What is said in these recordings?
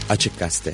Açık Gazete.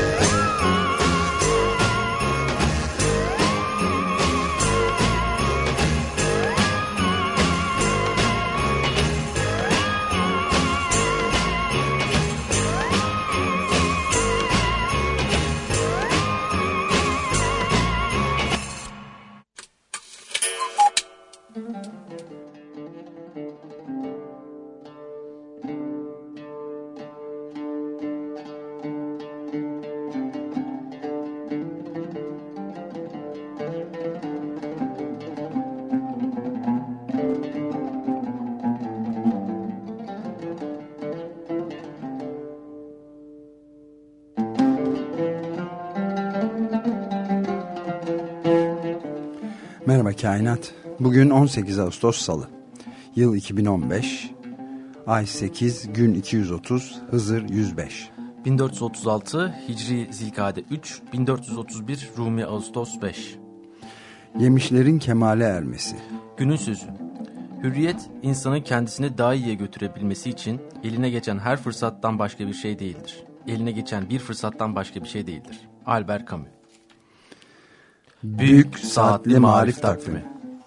Merhaba Kainat. Bugün 18 Ağustos Salı. Yıl 2015. Ay 8, gün 230, Hızır 105. 1436 Hicri Zilkade 3, 1431 Rumi Ağustos 5. Yemişlerin kemale ermesi. Günün sözü. Hürriyet, insanın kendisini daha iyiye götürebilmesi için eline geçen her fırsattan başka bir şey değildir. Eline geçen bir fırsattan başka bir şey değildir. Albert Camus. Büyük Saatli Marif Takvimi.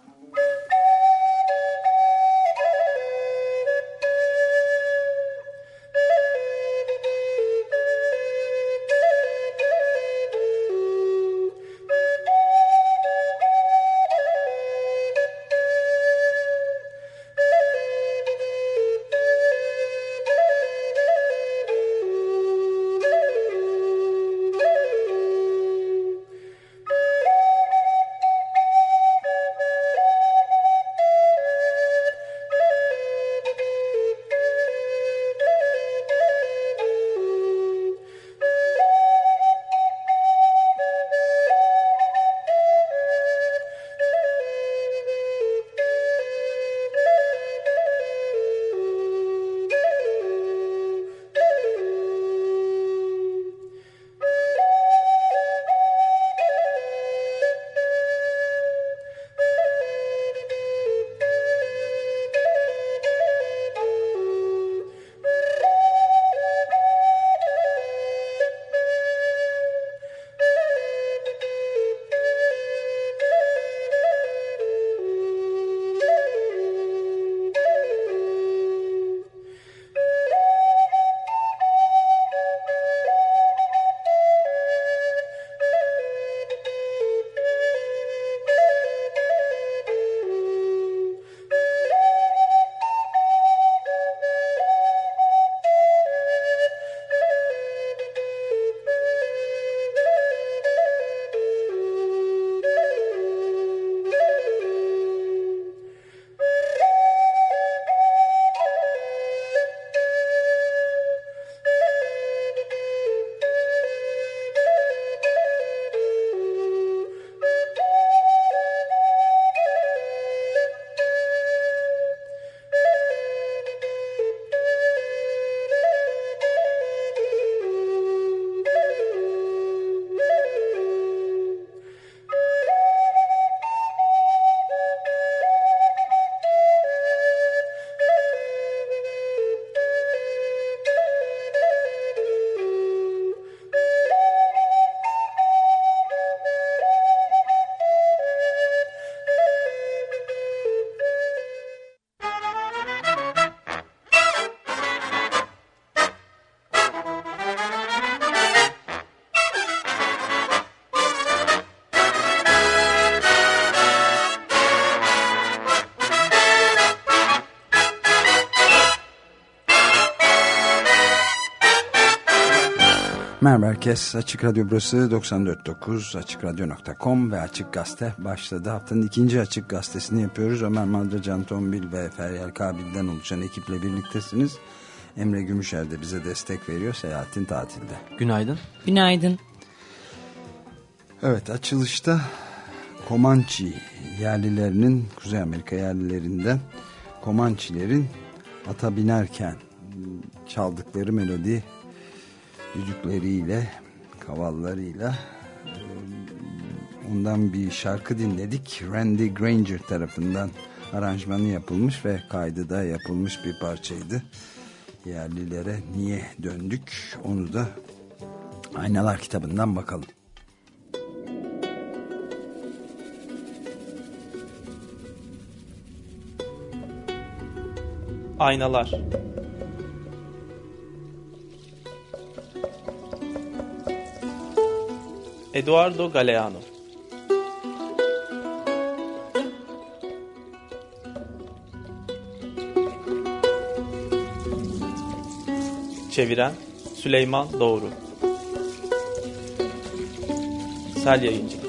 Merhaba herkes. Açık Radyo burası 94.9 AçıkRadyo.com ve Açık Gazete başladı. Haftanın ikinci Açık Gazetesini yapıyoruz. Ömer Madra, Can Tombil ve Feryal Kabil'den oluşan ekiple birliktesiniz. Emre Gümüşer de bize destek veriyor. Seyahatin tatilde. Günaydın. Günaydın. Evet, açılışta Comanche yerlilerinin, Kuzey Amerika yerlilerinden Comanche'lerin ata binerken çaldıkları melodi, düdükleriyle, kavallarıyla ondan bir şarkı dinledik. Randy Granger tarafından aranjmanı yapılmış ve kaydı da yapılmış bir parçaydı. Yerlilere niye döndük onu da Aynalar kitabından bakalım. Aynalar. Eduardo Galeano. Çeviren Süleyman Doğru. Sel Yayıncılık.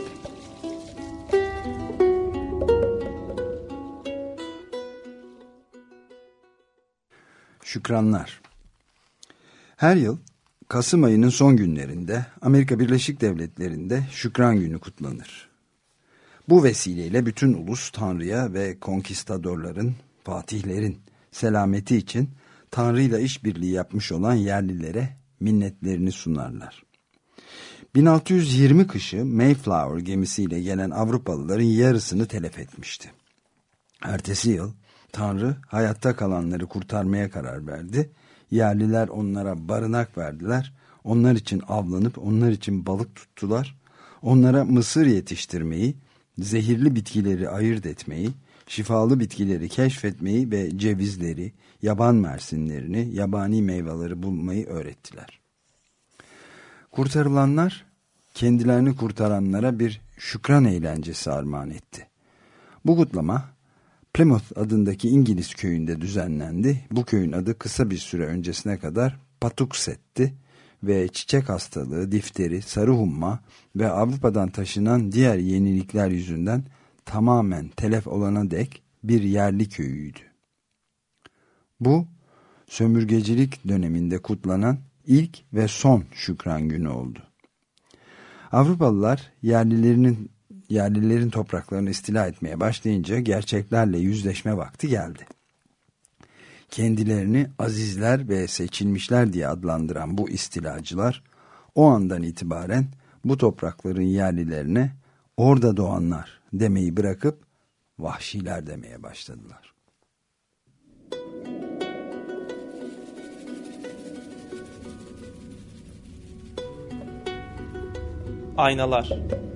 Şükranlar. Her yıl Kasım ayının son günlerinde Amerika Birleşik Devletleri'nde Şükran Günü kutlanır. Bu vesileyle bütün ulus Tanrı'ya ve konkistadorların, fatihlerin selameti için Tanrı'yla işbirliği yapmış olan yerlilere minnetlerini sunarlar. 1620 kışı Mayflower gemisiyle gelen Avrupalıların yarısını telef etmişti. Ertesi yıl Tanrı hayatta kalanları kurtarmaya karar verdi. Yerliler onlara barınak verdiler. Onlar için avlanıp onlar için balık tuttular. Onlara mısır yetiştirmeyi, zehirli bitkileri ayırt etmeyi, şifalı bitkileri keşfetmeyi ve cevizleri, yaban mersinlerini, yabani meyveleri bulmayı öğrettiler. Kurtarılanlar kendilerini kurtaranlara bir şükran eğlencesi armağan etti. Bu kutlama Plymouth adındaki İngiliz köyünde düzenlendi. Bu köyün adı kısa bir süre öncesine kadar Patuxet'ti ve çiçek hastalığı, difteri, sarı humma ve Avrupa'dan taşınan diğer yenilikler yüzünden tamamen telef olana dek bir yerli köyüydü. Bu, sömürgecilik döneminde kutlanan ilk ve son Şükran Günü oldu. Avrupalılar yerlilerin topraklarını istila etmeye başlayınca gerçeklerle yüzleşme vakti geldi. Kendilerini azizler ve seçilmişler diye adlandıran bu istilacılar o andan itibaren bu toprakların yerlilerine orada doğanlar demeyi bırakıp vahşiler demeye başladılar. Aynalar.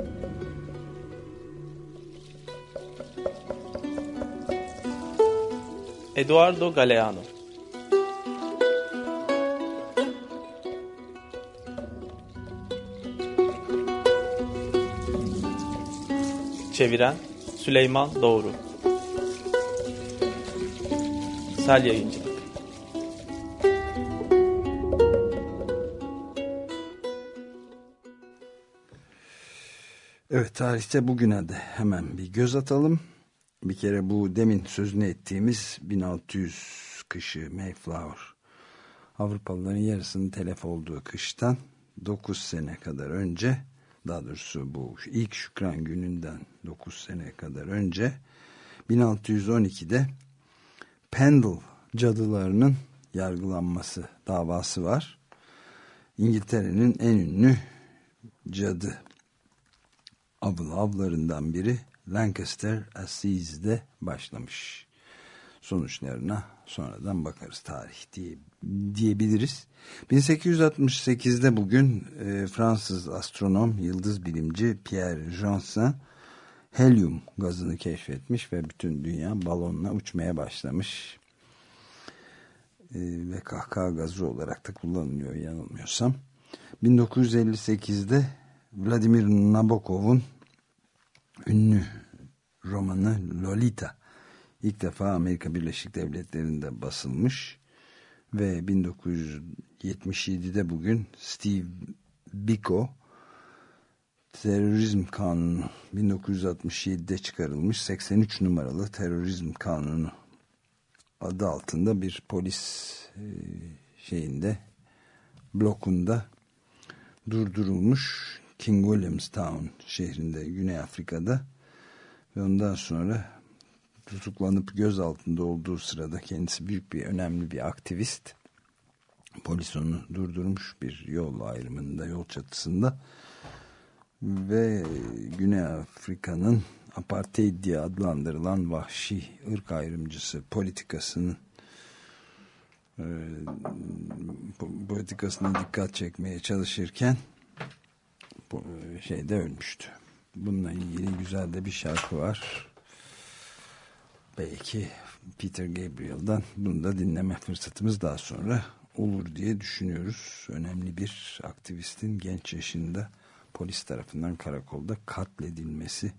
Eduardo Galeano. Çeviren Süleyman Doğru. Sel Yayıncılık. Evet, tarihte bugüne de hemen bir göz atalım. Bir kere bu demin sözünü ettiğimiz 1600 kışı Mayflower, Avrupalıların yarısının telef olduğu kıştan 9 sene kadar önce, daha doğrusu bu ilk Şükran Günü'nden 9 sene kadar önce 1612'de Pendle cadılarının yargılanması davası var. İngiltere'nin en ünlü cadı avlarından biri Lancaster Assiz'de başlamış. Sonuçlarına sonradan bakarız, tarih diyebiliriz. 1868'de bugün Fransız astronom, yıldız bilimci Pierre Janssen helyum gazını keşfetmiş ve bütün dünya balonla uçmaya başlamış. Ve kahkaha gazı olarak da kullanılıyor yanılmıyorsam. 1958'de Vladimir Nabokov'un ünlü romanı Lolita ilk defa Amerika Birleşik Devletleri'nde basılmış ve 1977'de bugün Steve Biko terörizm kanunu 1967'de çıkarılmış 83 numaralı terörizm kanunu adı altında bir polis blokunda durdurulmuş King Williamstown şehrinde, Güney Afrika'da ve ondan sonra tutuklanıp gözaltında olduğu sırada kendisi büyük bir önemli bir aktivist. Polis onu durdurmuş bir yol ayrımında, yol çatısında ve Güney Afrika'nın apartheid diye adlandırılan vahşi ırk ayrımcısı politikasına dikkat çekmeye çalışırken şeyde ölmüştü. Bununla ilgili güzel de bir şarkı var. Belki Peter Gabriel'dan bunu da dinleme fırsatımız daha sonra olur diye düşünüyoruz. Önemli bir aktivistin genç yaşında polis tarafından karakolda katledilmesi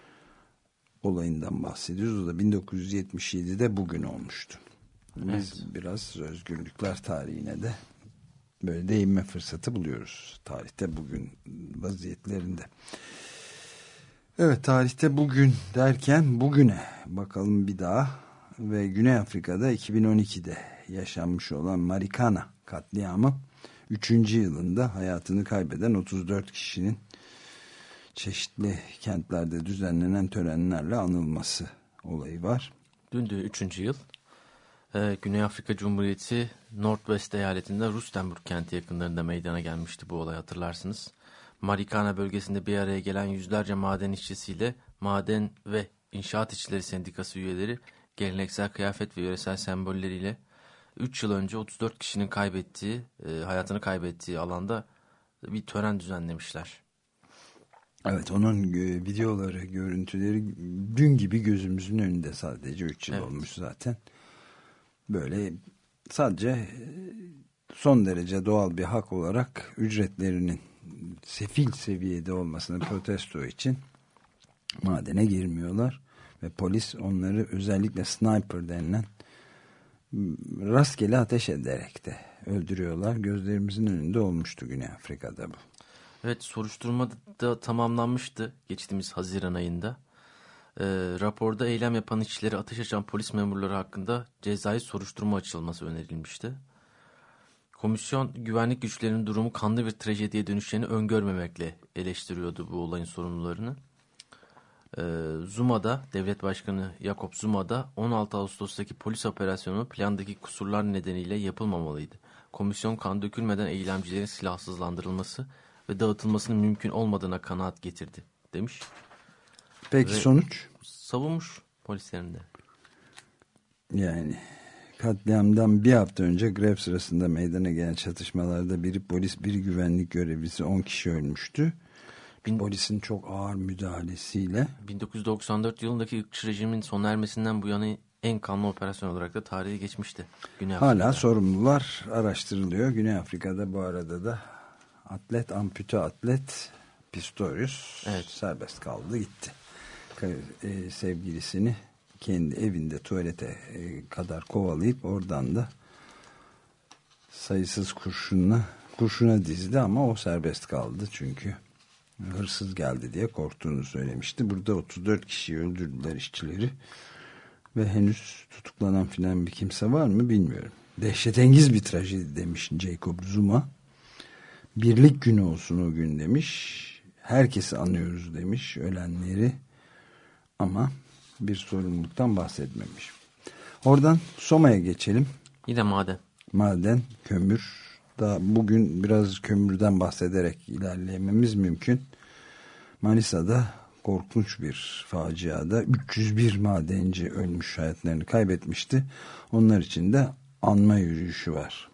olayından bahsediyoruz. O da 1977'de bugün olmuştu. Biz biraz özgürlükler tarihine de böyle değinme fırsatı buluyoruz. Tarihte bugün vaziyetlerinde. Evet, tarihte bugün derken bugüne bakalım bir daha ve Güney Afrika'da 2012'de yaşanmış olan Marikana katliamı 3. yılında hayatını kaybeden 34 kişinin çeşitli kentlerde düzenlenen törenlerle anılması olayı var. Dün de 3. yıl. Güney Afrika Cumhuriyeti Northwest eyaletinde Rustenburg kenti yakınlarında meydana gelmişti bu olay, hatırlarsınız. Marikana bölgesinde bir araya gelen yüzlerce maden işçisiyle Maden ve İnşaat İşçileri Sendikası üyeleri geleneksel kıyafet ve yöresel sembolleriyle 3 yıl önce 34 kişinin hayatını kaybettiği alanda bir tören düzenlemişler. Evet, onun videoları, görüntüleri dün gibi gözümüzün önünde, sadece 3 yıl olmuş zaten. Böyle sadece son derece doğal bir hak olarak ücretlerinin sefil seviyede olmasını protesto için madene girmiyorlar ve polis onları özellikle sniper denilen rastgele ateş ederek de öldürüyorlar. Gözlerimizin önünde olmuştu Güney Afrika'da bu. Evet, soruşturma da tamamlanmıştı geçtiğimiz Haziran ayında. Raporda eylem yapan işçileri ateş açan polis memurları hakkında cezai soruşturma açılması önerilmişti. Komisyon güvenlik güçlerinin durumu kanlı bir trajediye dönüşeceğini öngörmemekle eleştiriyordu bu olayın sorumlularını. Zuma'da, Devlet Başkanı Jacob Zuma'da 16 Ağustos'taki polis operasyonu plandaki kusurlar nedeniyle yapılmamalıydı. Komisyon kan dökülmeden eylemcilerin silahsızlandırılması ve dağıtılmasının mümkün olmadığına kanaat getirdi demiş. Peki sonuç? Savunmuş polislerin de. Yani katliamdan bir hafta önce grev sırasında meydana gelen çatışmalarda biri polis, biri güvenlik görevlisi, 10 kişi ölmüştü. Polisin çok ağır müdahalesiyle. 1994 yılındaki ırkçı rejimin sona ermesinden bu yana en kanlı operasyon olarak da tarihe geçmişti. Hala sorumlular araştırılıyor. Güney Afrika'da bu arada da ampute atlet Pistorius serbest kaldı, gitti. Sevgilisini kendi evinde tuvalete kadar kovalayıp oradan da sayısız kurşuna dizdi ama o serbest kaldı çünkü hırsız geldi diye korktuğunu söylemişti. Burada 34 kişiyi öldürdüler, işçileri, ve henüz tutuklanan filan bir kimse var mı bilmiyorum. Dehşetengiz bir trajedi demiş Jacob Zuma. Birlik günü olsun o gün demiş. Herkesi anıyoruz demiş, ölenleri, ama bir sorumluluktan bahsetmemiş. Oradan Soma'ya geçelim. Yine Maden, kömür. Da bugün biraz kömürden bahsederek ilerlememiz mümkün. Manisa'da korkunç bir faciada 301 madenci ölmüş, hayatlarını kaybetmişti. Onlar için de anma yürüyüşü var.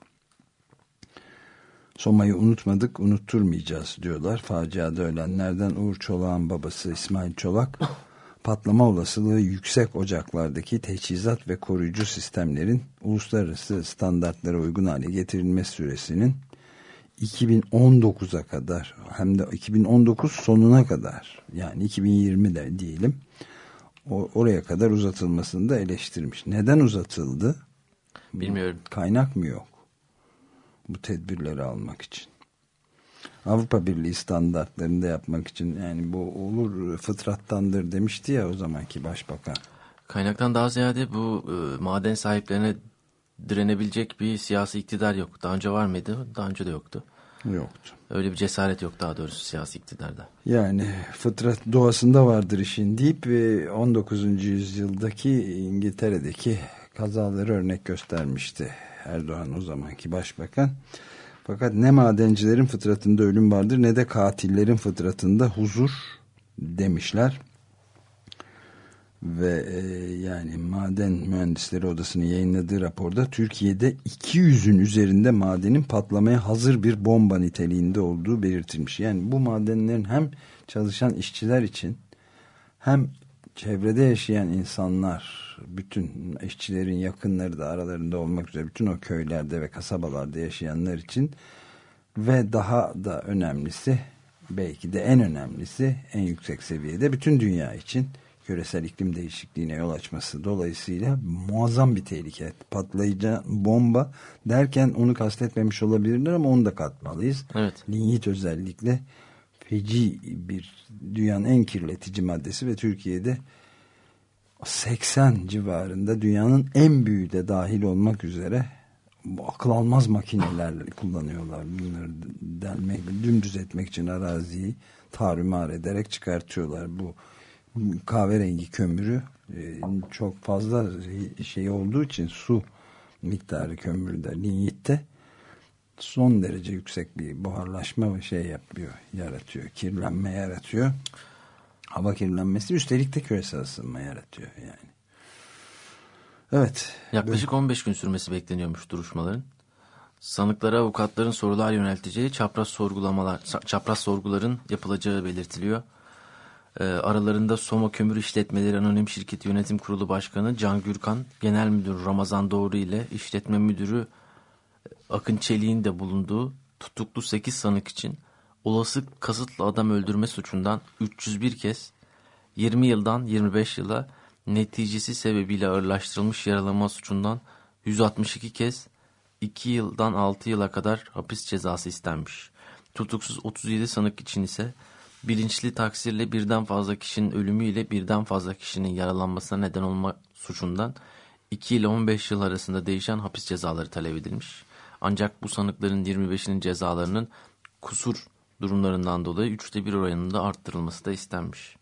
Soma'yı unutmadık, unutturmayacağız diyorlar. Faciada ölenlerden Uğur Çolak'ın babası İsmail Çolak, patlama olasılığı yüksek ocaklardaki teçhizat ve koruyucu sistemlerin uluslararası standartlara uygun hale getirilme süresinin 2019'a kadar, hem de 2019 sonuna kadar, yani 2020'de diyelim, oraya kadar uzatılmasını da eleştirmiş. Neden uzatıldı? Bilmiyorum. Kaynak mı yok bu tedbirleri almak için? Avrupa Birliği standartlarında yapmak için, yani bu olur fıtrattandır demişti ya o zamanki başbakan. Kaynaktan daha ziyade bu maden sahiplerine direnebilecek bir siyasi iktidar yok. Daha önce var mıydı? Daha önce de yoktu. Yoktu. Öyle bir cesaret yok daha doğrusu siyasi iktidarda. Yani fıtrat doğasında vardır işin deyip 19. yüzyıldaki İngiltere'deki kazaları örnek göstermişti Erdoğan, o zamanki başbakan. Fakat ne madencilerin fıtratında ölüm vardır ne de katillerin fıtratında huzur demişler. ve yani Maden Mühendisleri Odası'nın yayınladığı raporda Türkiye'de 200'ün üzerinde madenin patlamaya hazır bir bomba niteliğinde olduğu belirtilmiş. Yani bu madenlerin hem çalışan işçiler için hem çevrede yaşayan insanlar, bütün işçilerin yakınları da aralarında olmak üzere bütün o köylerde ve kasabalarda yaşayanlar için ve daha da önemlisi, belki de en önemlisi, en yüksek seviyede bütün dünya için küresel iklim değişikliğine yol açması dolayısıyla muazzam bir tehlike. Patlayıcı bomba derken onu kastetmemiş olabilirler ama onu da katmalıyız. Evet. Linyit özellikle feci bir, dünyanın en kirletici maddesi ve Türkiye'de 80 civarında dünyanın en büyüğü de dahil olmak üzere akıl almaz makineler kullanıyorlar. Bunları delmek, dümdüz etmek için araziyi tarumar ederek çıkartıyorlar. Bu kahverengi kömürü çok fazla şey olduğu için, su miktarı kömürde, linyitte son derece yüksek bir buharlaşma yaratıyor. Kirlenme yaratıyor. Hava kirlenmesi, üstelik de küresel ısınma yaratıyor yani. Evet. Yaklaşık 15 gün sürmesi bekleniyormuş duruşmaların. Sanıklara avukatların sorular yönelteceği çapraz sorguların yapılacağı belirtiliyor. Aralarında Soma Kömür İşletmeleri Anonim Şirketi Yönetim Kurulu Başkanı Can Gürkan, Genel Müdür Ramazan Doğru ile İşletme Müdürü Akın Çelik'in de bulunduğu tutuklu 8 sanık için olası kasıtlı adam öldürme suçundan 301 kez, 20 yıldan 25 yıla, neticesi sebebiyle ağırlaştırılmış yaralama suçundan 162 kez, 2 yıldan 6 yıla kadar hapis cezası istenmiş. Tutuksuz 37 sanık için ise bilinçli taksirle birden fazla kişinin ölümüyle birden fazla kişinin yaralanmasına neden olma suçundan 2 ile 15 yıl arasında değişen hapis cezaları talep edilmiş. Ancak bu sanıkların 25'inin cezalarının kusur durumlarından dolayı 1/3 oranında arttırılması da istenmiş.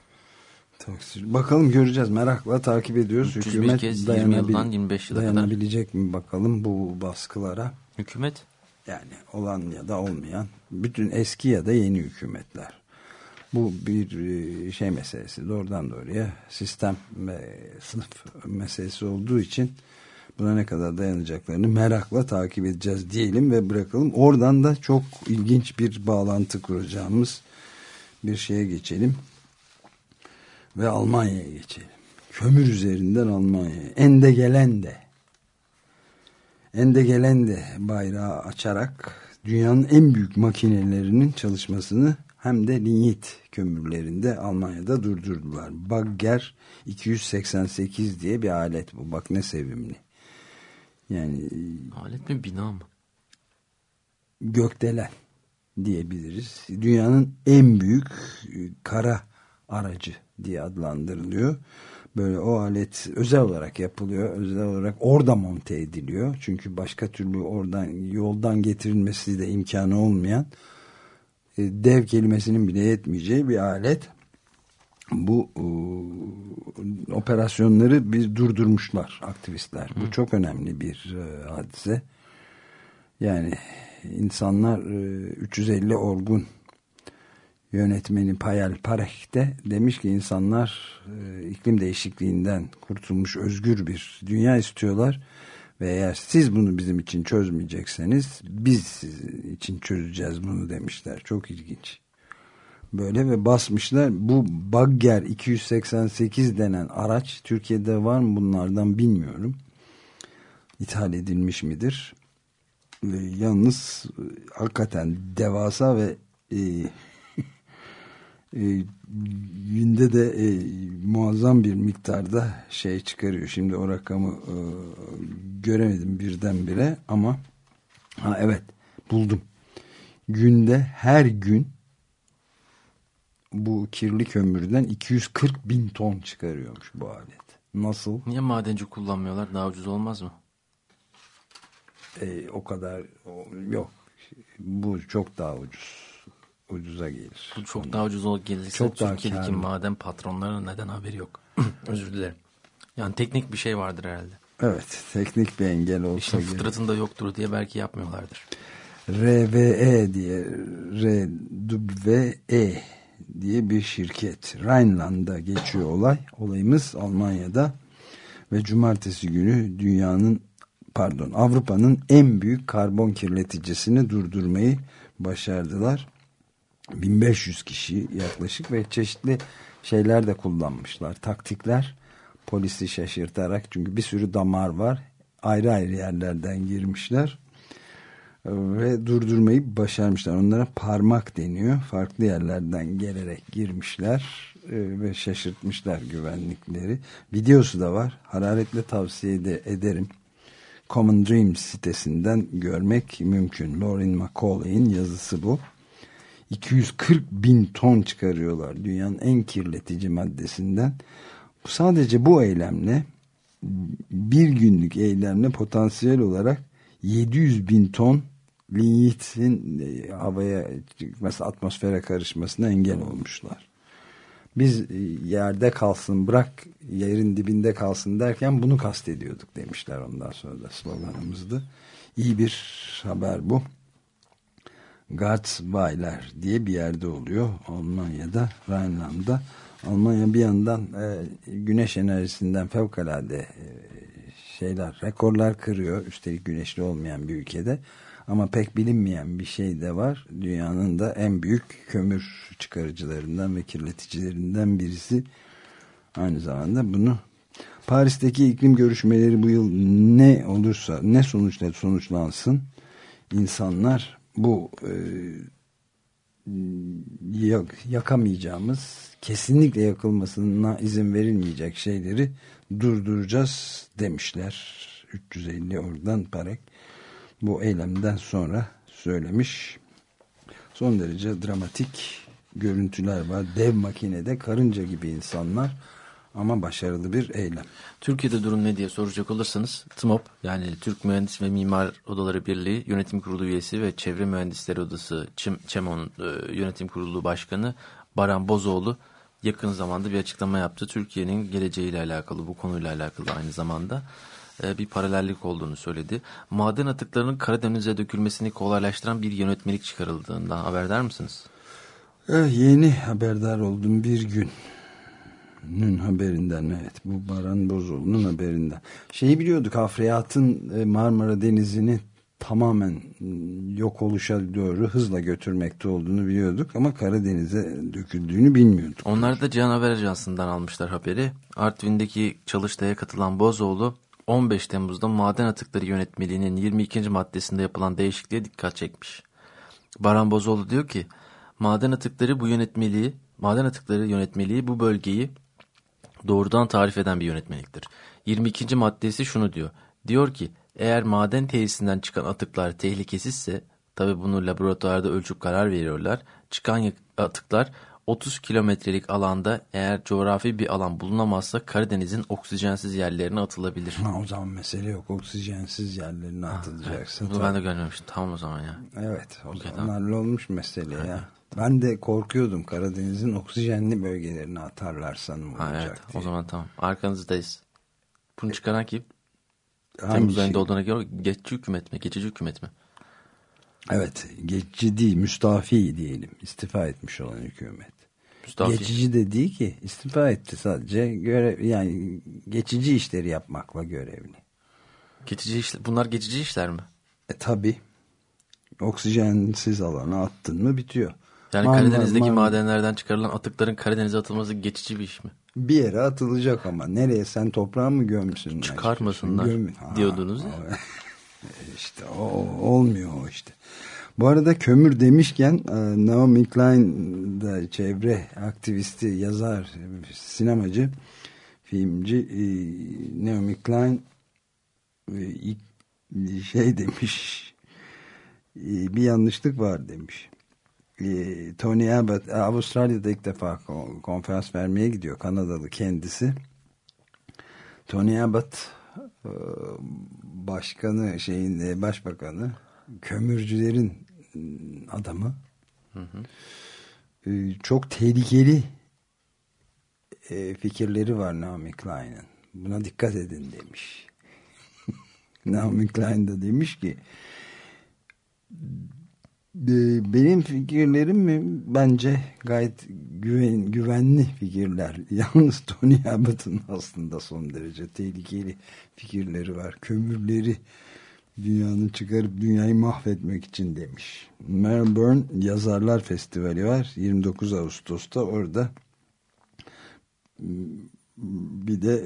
Bakalım, göreceğiz. Merakla takip ediyoruz. 301 Hükümet kez 20 yıldan 25 yıla kadar. Dayanabilecek mi bakalım bu baskılara? Hükümet? Yani olan ya da olmayan, bütün eski ya da yeni hükümetler. Bu bir şey meselesi. Doğrudan doğruya sistem ve sınıf meselesi olduğu için buna ne kadar dayanacaklarını merakla takip edeceğiz diyelim ve bırakalım. Oradan da çok ilginç bir bağlantı kuracağımız bir şeye geçelim. Ve Almanya'ya geçelim. Kömür üzerinden Almanya'ya. Endegelende bayrağı açarak dünyanın en büyük makinelerinin çalışmasını hem de linyit kömürlerinde Almanya'da durdurdular. Bagger 288 diye bir alet bu. Bak ne sevimli. Yani alet mi, bina mı? Gökdelen diyebiliriz. Dünyanın en büyük kara aracı diye adlandırılıyor. Böyle o alet özel olarak yapılıyor. Özel olarak orada monte ediliyor. Çünkü başka türlü oradan yoldan getirilmesi de imkanı olmayan, dev kelimesinin bile yetmeyeceği bir alet. Bu operasyonları bir durdurmuşlar aktivistler. Bu çok önemli bir hadise. Yani insanlar 350 Orgun yönetmeni Payal Parek de demiş ki insanlar iklim değişikliğinden kurtulmuş özgür bir dünya istiyorlar ve eğer siz bunu bizim için çözmeyecekseniz biz sizin için çözeceğiz bunu demişler. Çok ilginç. Böyle ve basmışlar. Bu Bagger 288 denen araç Türkiye'de var mı bunlardan bilmiyorum. İthal edilmiş midir? Yalnız hakikaten devasa ve günde de muazzam bir miktarda şey çıkarıyor. Şimdi o rakamı göremedim birdenbire ama evet buldum. Günde her gün bu kirli kömürden 240 bin ton çıkarıyormuş bu alet. Nasıl? Niye madenci kullanmıyorlar? Daha ucuz olmaz mı? O kadar yok. Bu çok daha ucuza gelir. Bu çok daha ucuz gelirse çok Türkiye'deki maden patronlarının neden haberi yok? Özür dilerim. Yani teknik bir şey vardır herhalde. Evet, teknik bir engel olsa İşin fıtratında yoktur diye belki yapmıyorlardır. RWE diye diye bir şirket. Rhineland'da geçiyor olay. Olayımız Almanya'da ve cumartesi günü Avrupa'nın en büyük karbon kirleticisini durdurmayı başardılar. 1500 kişi yaklaşık ve çeşitli şeyler de kullanmışlar. Taktikler, polisi şaşırtarak, çünkü bir sürü damar var. Ayrı ayrı yerlerden girmişler ve durdurmayı başarmışlar. Onlara parmak deniyor. Farklı yerlerden gelerek girmişler ve şaşırtmışlar güvenlikleri. Videosu da var. Hararetle tavsiye de ederim. Common Dreams sitesinden görmek mümkün. Lauren McCauley'in yazısı bu. 240 bin ton çıkarıyorlar dünyanın en kirletici maddesinden. Sadece bu eylemle, bir günlük eylemle potansiyel olarak 700 bin ton lignitin havaya çıkması, atmosfere karışmasına engel olmuşlar. Biz yerde kalsın, bırak yerin dibinde kalsın derken bunu kastediyorduk demişler. Ondan sonra da sloganımızdı. İyi bir haber bu. Garzweiler diye bir yerde oluyor Almanya'da, Rhineland'da. Almanya bir yandan güneş enerjisinden fevkalade rekorlar kırıyor. Üstelik güneşli olmayan bir ülkede. Ama pek bilinmeyen bir şey de var. Dünyanın da en büyük kömür çıkarıcılarından ve kirleticilerinden birisi. Aynı zamanda bunu Paris'teki iklim görüşmeleri bu yıl ne olursa, ne sonuçla sonuçlansın, insanlar bu yakamayacağımız, kesinlikle yakılmasına izin verilmeyecek şeyleri durduracağız demişler. 350 oradan Parek bu eylemden sonra söylemiş. Son derece dramatik görüntüler var. Dev makinede karınca gibi insanlar ama başarılı bir eylem. Türkiye'de durum ne diye soracak olursanız TMOB, yani Türk Mühendis ve Mimar Odaları Birliği Yönetim Kurulu üyesi ve Çevre Mühendisleri Odası ÇEMON Yönetim Kurulu Başkanı Baran Bozoğlu yakın zamanda bir açıklama yaptı. Türkiye'nin geleceğiyle alakalı, bu konuyla alakalı aynı zamanda bir paralellik olduğunu söyledi. Maden atıklarının Karadeniz'e dökülmesini kolaylaştıran bir yönetmelik çıkarıldığından haberdar mısınız? Yeni haberdar oldum bir günün haberinden, evet, bu Baran Bozoğlu'nun haberinden. Şeyi biliyorduk, hafriyatın Marmara Denizi'ni tamamen yok oluşa doğru hızla götürmekte olduğunu biliyorduk ama Karadeniz'e döküldüğünü bilmiyorduk. Onlar da Cihan Haber Ajansı'ndan almışlar haberi. Artvin'deki çalıştaya katılan Bozoğlu 15 Temmuz'da maden atıkları yönetmeliğinin 22. maddesinde yapılan değişikliğe dikkat çekmiş. Baran Bozoğlu diyor ki, maden atıkları yönetmeliği bu bölgeyi doğrudan tarif eden bir yönetmeliktir. 22. maddesi şunu diyor. Diyor ki, eğer maden tesisinden çıkan atıklar tehlikesizse, tabi bunu laboratuvarda ölçüp karar veriyorlar. Çıkan atıklar 30 kilometrelik alanda, eğer coğrafi bir alan bulunamazsa Karadeniz'in oksijensiz yerlerine atılabilir. O zaman mesele yok. Oksijensiz yerlerine atılacaksın. Bunu ben de görmemiştim. Tamam o zaman ya. Evet. O zaman hallolmuş mesele ya. Ben de korkuyordum, Karadeniz'in oksijenli bölgelerine atarlarsa ne olacak evet, diye. o zaman tamam. Arkanızdayız. Bunu çıkaran kim? Hangi Temmuz ayında şey? olduğuna göre geçici hükümet mi? Evet. Geçici değil, müstafi diyelim. İstifa etmiş olan hükümet. Müstafi. Geçici de değil ki. İstifa etti sadece. Yani geçici işleri yapmakla görevli. Bunlar geçici işler mi? Tabii. Oksijensiz alana attın mı bitiyor. Yani Karadeniz'deki madenlerden çıkarılan atıkların Karadeniz'e atılması geçici bir iş mi? Bir yere atılacak ama nereye, sen toprağa mı gömsünler? Çıkarmasınlar diyordunuz ya. İşte olmuyor o işte. Bu arada kömür demişken Naomi Klein da çevre aktivisti, yazar, sinemacı, filmci Naomi Klein demiş, bir yanlışlık var demiş. Tony Abbott Avustralya'da ilk defa konferans vermeye gidiyor, Kanadalı kendisi. Tony Abbott başbakanı, kömürcülerin adamı. Çok tehlikeli fikirleri var Naomi Klein'in. Buna dikkat edin demiş. Naomi Klein de demiş ki, Benim fikirlerim mi? Bence gayet güvenli fikirler. Yalnız Tony Abbott'ın aslında son derece tehlikeli fikirleri var. Kömürleri dünyanın çıkarıp dünyayı mahvetmek için demiş. Melbourne Yazarlar Festivali var 29 Ağustos'ta, orada bir de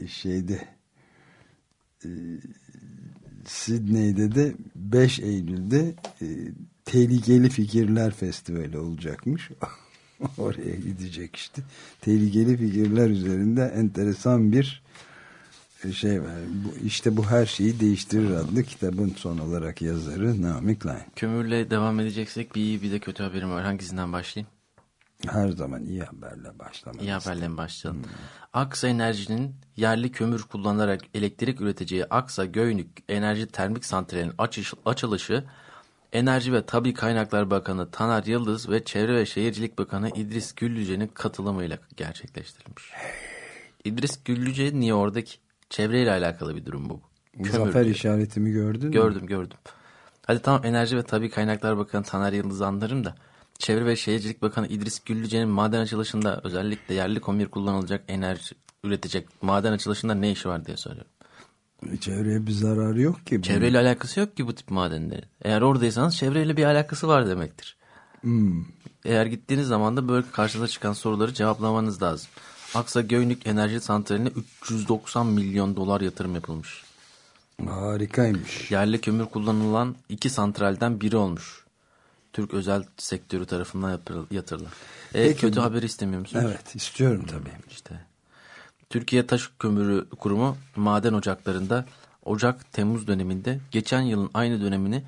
Sydney'de de 5 Eylül'de Tehlikeli Fikirler Festivali olacakmış. Oraya gidecek işte. Tehlikeli fikirler üzerinde enteresan bir şey var. İşte bu her şeyi değiştirir adlı kitabın son olarak yazarı Naomi Klein. Kömürle devam edeceksek bir iyi bir de kötü haberim var. Hangisinden başlayayım? Her zaman iyi haberle başlamak. İyi haberle mi başlayalım? Aksa Enerji'nin yerli kömür kullanarak elektrik üreteceği Aksa Göynük Enerji Termik Santrali'nin açılışı Enerji ve Tabii Kaynaklar Bakanı Taner Yıldız ve Çevre ve Şehircilik Bakanı İdris Güllüce'nin katılımıyla gerçekleştirilmiş. İdris Güllüce niye oradaki? Çevreyle alakalı bir durum bu. Zafer işaretimi gördün mü? Gördüm. Hadi tamam, Enerji ve Tabii Kaynaklar Bakanı Taner Yıldız'ı anlarım da Çevre ve Şehircilik Bakanı İdris Güllüce'nin maden açılışında, özellikle yerli kömür kullanılacak enerji üretecek maden açılışında ne işi var diye soruyorum. Çevreye bir zararı yok ki. Çevreyle alakası yok ki bu tip madenlerin. Eğer oradaysanız çevreyle bir alakası var demektir. Eğer gittiğiniz zaman da böyle karşınıza çıkan soruları cevaplamanız lazım. Aksa Göynük Enerji Santrali'ne 390 milyon dolar yatırım yapılmış. Harikaymış. Yerli kömür kullanılan 2 santralden biri olmuş. Türk özel sektörü tarafından yatırılan. Kötü haberi istemiyor musunuz? Evet, istiyorum tabii. İşte Türkiye Taş Kömürü Kurumu maden ocaklarında Ocak-Temmuz döneminde geçen yılın aynı dönemini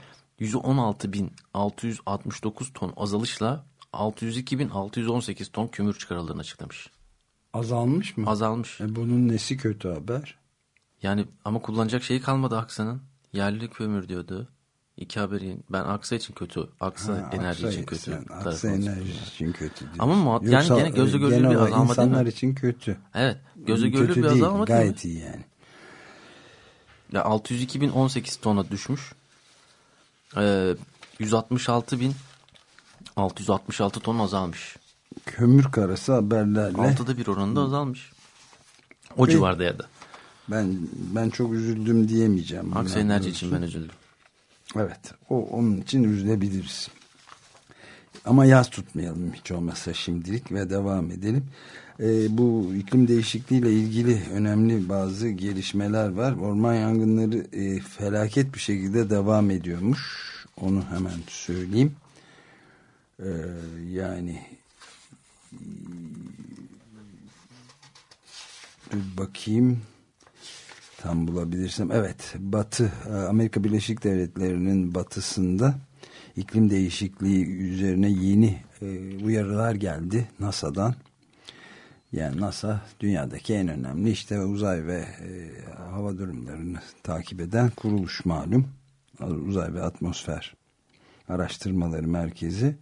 116.669 ton azalışla 602.618 ton kömür çıkarıldığını açıklamış. Azalmış mı? Azalmış. Bunun nesi kötü haber? Yani ama kullanacak şeyi kalmadı Aksa'nın. Yerli kömür diyordu. İki haberin. Ben Aksa için kötü. Aksa Enerji için kötü. Aksa Enerji için kötü diyorsun. Ama yani gene gözle görülür bir azalma değil mi? İnsanlar için kötü. Evet. Gözle görülür bir değil, azalma değil mi? gayet iyi yani. Ya 602.018 tona düşmüş. 166.666 ton azalmış. Kömür karası haberlerle. 6'da 1 oranında azalmış. O civarda ya da. Ben çok üzüldüm diyemeyeceğim. Aksa Enerji için ben üzüldüm. Evet. Onun için üzülebiliriz. Ama yaz tutmayalım hiç olmazsa şimdilik ve devam edelim. Bu iklim değişikliğiyle ilgili önemli bazı gelişmeler var. Orman yangınları felaket bir şekilde devam ediyormuş. Onu hemen söyleyeyim. Yani bakayım tam bulabilirsem. Evet, Amerika Birleşik Devletleri'nin batısında iklim değişikliği üzerine yeni uyarılar geldi NASA'dan. Yani NASA dünyadaki en önemli işte uzay ve hava durumlarını takip eden kuruluş malum. Uzay ve Atmosfer Araştırmaları Merkezi.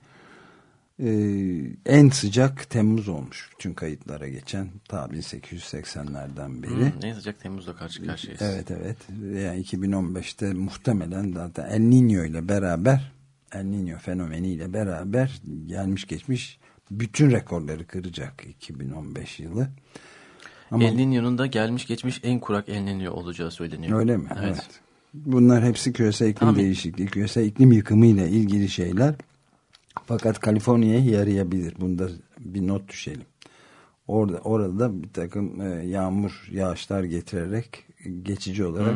En sıcak Temmuz olmuş bütün kayıtlara geçen ta 1880'lerden beri. En sıcak Temmuz'la karşı karşıyayız. Evet. Yani 2015'te muhtemelen zaten El Niño ile beraber, El Niño fenomeniyle beraber gelmiş geçmiş bütün rekorları kıracak 2015 yılı. Ama El Niño'nun da gelmiş geçmiş en kurak El Niño olacağı söyleniyor. Öyle mi? Evet. Bunlar hepsi küresel iklim değişikliği, küresel iklim yıkımıyla ilgili şeyler. Fakat Kaliforniya'ya yarayabilir. Bunda bir not düşelim. Orada bir takım yağışlar getirerek geçici olarak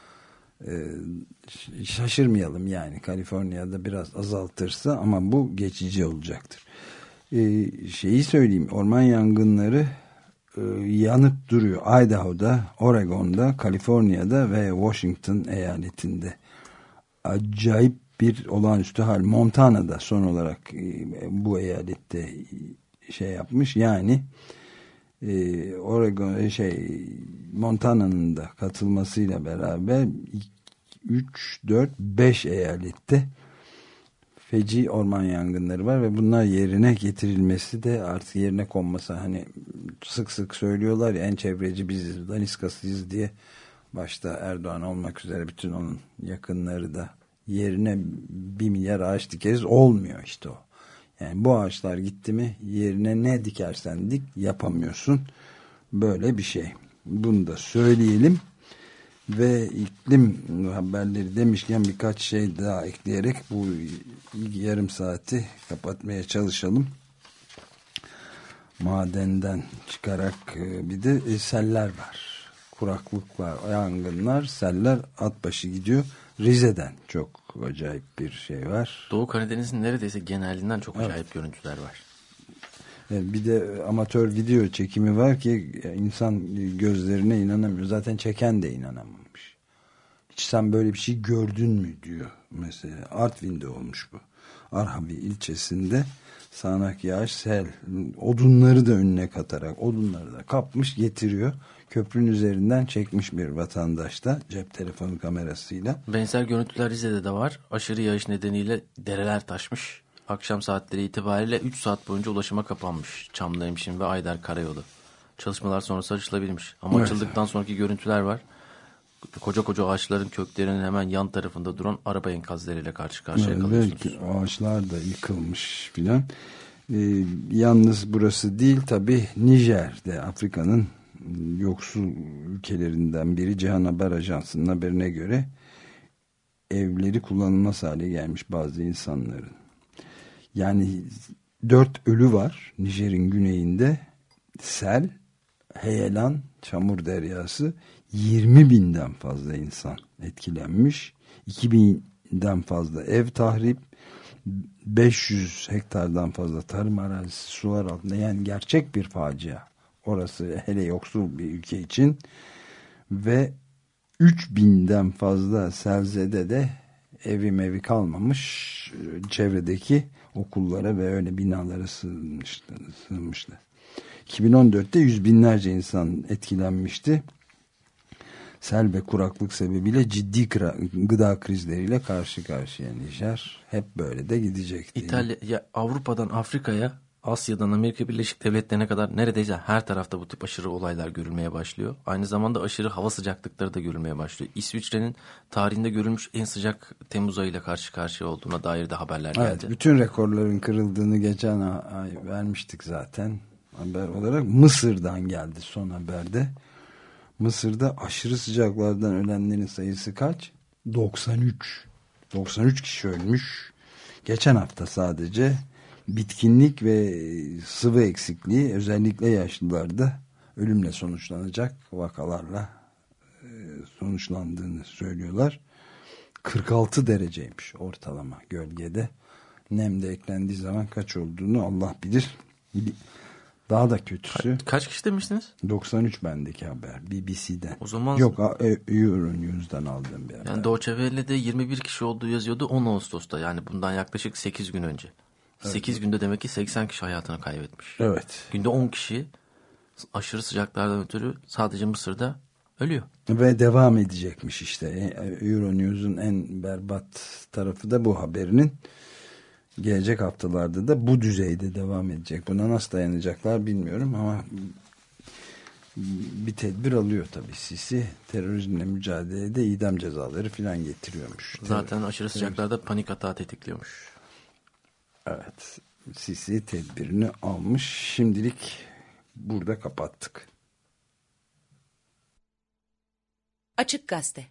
şaşırmayalım yani. Kaliforniya'da biraz azaltırsa ama bu geçici olacaktır. Şeyi söyleyeyim. Orman yangınları yanıp duruyor. Idaho'da, Oregon'da, Kaliforniya'da ve Washington eyaletinde. Acayip bir olağanüstü hal. Montana'da son olarak bu eyalette şey yapmış. Yani Oregon Montana'nın da katılmasıyla beraber 3, 4, 5 eyalette feci orman yangınları var ve bunlar yerine getirilmesi de artık yerine konması, hani sık sık söylüyorlar ya, en çevreci biziz, daniskasıyız diye, başta Erdoğan olmak üzere bütün onun yakınları da yerine 1 milyar ağaç dikeriz, olmuyor işte o. Yani bu ağaçlar gitti mi yerine ne dikersen dik yapamıyorsun. Böyle bir şey. Bunu da söyleyelim. Ve iklim haberleri demişken birkaç şey daha ekleyerek bu yarım saati kapatmaya çalışalım. Madenden çıkarak bir de seller var. Kuraklık var, yangınlar, seller at başı gidiyor. Rize'den çok acayip bir şey var. Doğu Karadeniz'in neredeyse genelinden çok acayip görüntüler var. Bir de amatör video çekimi var ki insan gözlerine inanamıyor. Zaten çeken de inanamamış. Hiç sen böyle bir şey gördün mü diyor mesela. Artvin'de olmuş bu. Arhavi ilçesinde sağanak yağış, sel, odunları da önüne katarak odunları da kapmış getiriyor. Köprünün üzerinden çekmiş bir vatandaş da cep telefonu kamerasıyla. Benzer görüntüler Rize'de de var. Aşırı yağış nedeniyle dereler taşmış. Akşam saatleri itibariyle 3 saat boyunca ulaşıma kapanmış Çamlıhemşin ve Ayder Karayolu. Çalışmalar sonrası açılabilmiş. Ama evet, açıldıktan sonraki görüntüler var. Koca koca ağaçların köklerinin hemen yan tarafında duran araba enkazlarıyla karşı karşıya kalıyorsunuz. Belki ağaçlar da yıkılmış filan. Yalnız burası değil tabii, Nijer'de, Afrika'nın yoksul ülkelerinden biri. Cihan Haber Ajansı'nın haberine göre evleri kullanılmaz hale gelmiş bazı insanların. Yani 4 ölü var Nijer'in güneyinde. Sel, heyelan, çamur deryası, 20.000'den fazla insan etkilenmiş. 2.000'den fazla ev tahrip, 500 hektardan fazla tarım arazisi sular altında. Yani gerçek bir facia. Orası hele yoksul bir ülke için. Ve 3.000'den fazla selzede de evi kalmamış. Çevredeki okullara ve öyle binalara sığınmışlar. 2014'te yüz binlerce insan etkilenmişti. Sel ve kuraklık sebebiyle ciddi gıda krizleriyle karşı karşıya Nijer. Hep böyle de gidecekti. İtalya, Avrupa'dan Afrika'ya, Asya'dan Amerika Birleşik Devletleri'ne kadar neredeyse her tarafta bu tip aşırı olaylar görülmeye başlıyor. Aynı zamanda aşırı hava sıcaklıkları da görülmeye başlıyor. İsviçre'nin tarihinde görülmüş en sıcak Temmuz ayıyla karşı karşıya olduğuna dair de haberler geldi. Evet, bütün rekorların kırıldığını geçen ay vermiştik zaten haber olarak. Mısır'dan geldi son haberde. Mısır'da aşırı sıcaklardan ölenlerin sayısı kaç? 93. 93 kişi ölmüş. Geçen hafta sadece bitkinlik ve sıvı eksikliği özellikle yaşlılarda ölümle sonuçlanacak vakalarla sonuçlandığını söylüyorlar. 46 dereceymiş ortalama gölgede. Nem de eklendiği zaman kaç olduğunu Allah bilir. Daha da kötüsü. Kaç kişi demiştiniz? 93 bendeki haber. BBC'den. O zaman yok, Euronews'dan aldığım bir haber. Yani Deutsche Welle'de 21 kişi olduğu yazıyordu 10 Ağustos'ta. Yani bundan yaklaşık 8 gün önce. Evet. 8 günde demek ki 80 kişi hayatını kaybetmiş. Evet. Günde 10 kişi aşırı sıcaklardan ötürü sadece Mısır'da ölüyor. Ve devam edecekmiş işte. Euronews'un en berbat tarafı da bu haberinin. Gelecek haftalarda da bu düzeyde devam edecek. Buna nasıl dayanacaklar bilmiyorum ama bir tedbir alıyor tabii. Sisi terörizmle mücadelede idam cezaları filan getiriyormuş. Zaten aşırı sıcaklarda panik atağı tetikliyormuş. Evet. Sisi tedbirini almış. Şimdilik burada kapattık. Açık Gazete.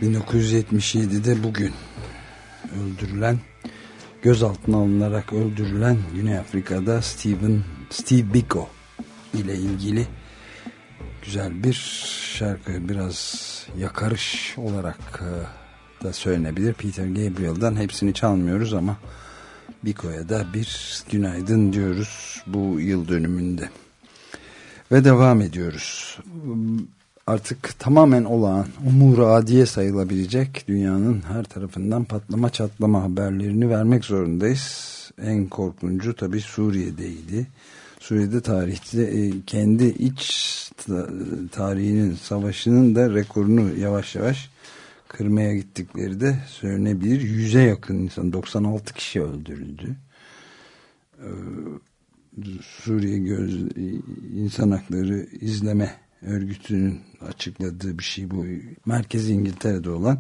1977'de bugün öldürülen, gözaltına alınarak öldürülen Güney Afrika'da Steve Biko ile ilgili güzel bir şarkı, biraz yakarış olarak da söylenebilir. Peter Gabriel'dan, hepsini çalmıyoruz ama Biko'ya da bir günaydın diyoruz bu yıl dönümünde. Ve devam ediyoruz. Artık tamamen olağan, umur-u adiye sayılabilecek dünyanın her tarafından patlama çatlama haberlerini vermek zorundayız. En korkuncu tabii Suriye'deydi. Suriye'de tarihte kendi iç tarihinin, savaşının da rekorunu yavaş yavaş kırmaya gittikleri de söylenebilir. 100'e yakın insan, 96 kişi öldürüldü. Suriye İnsan Hakları İzleme Örgütü'nün açıkladığı bir şey bu. Merkezi İngiltere'de olan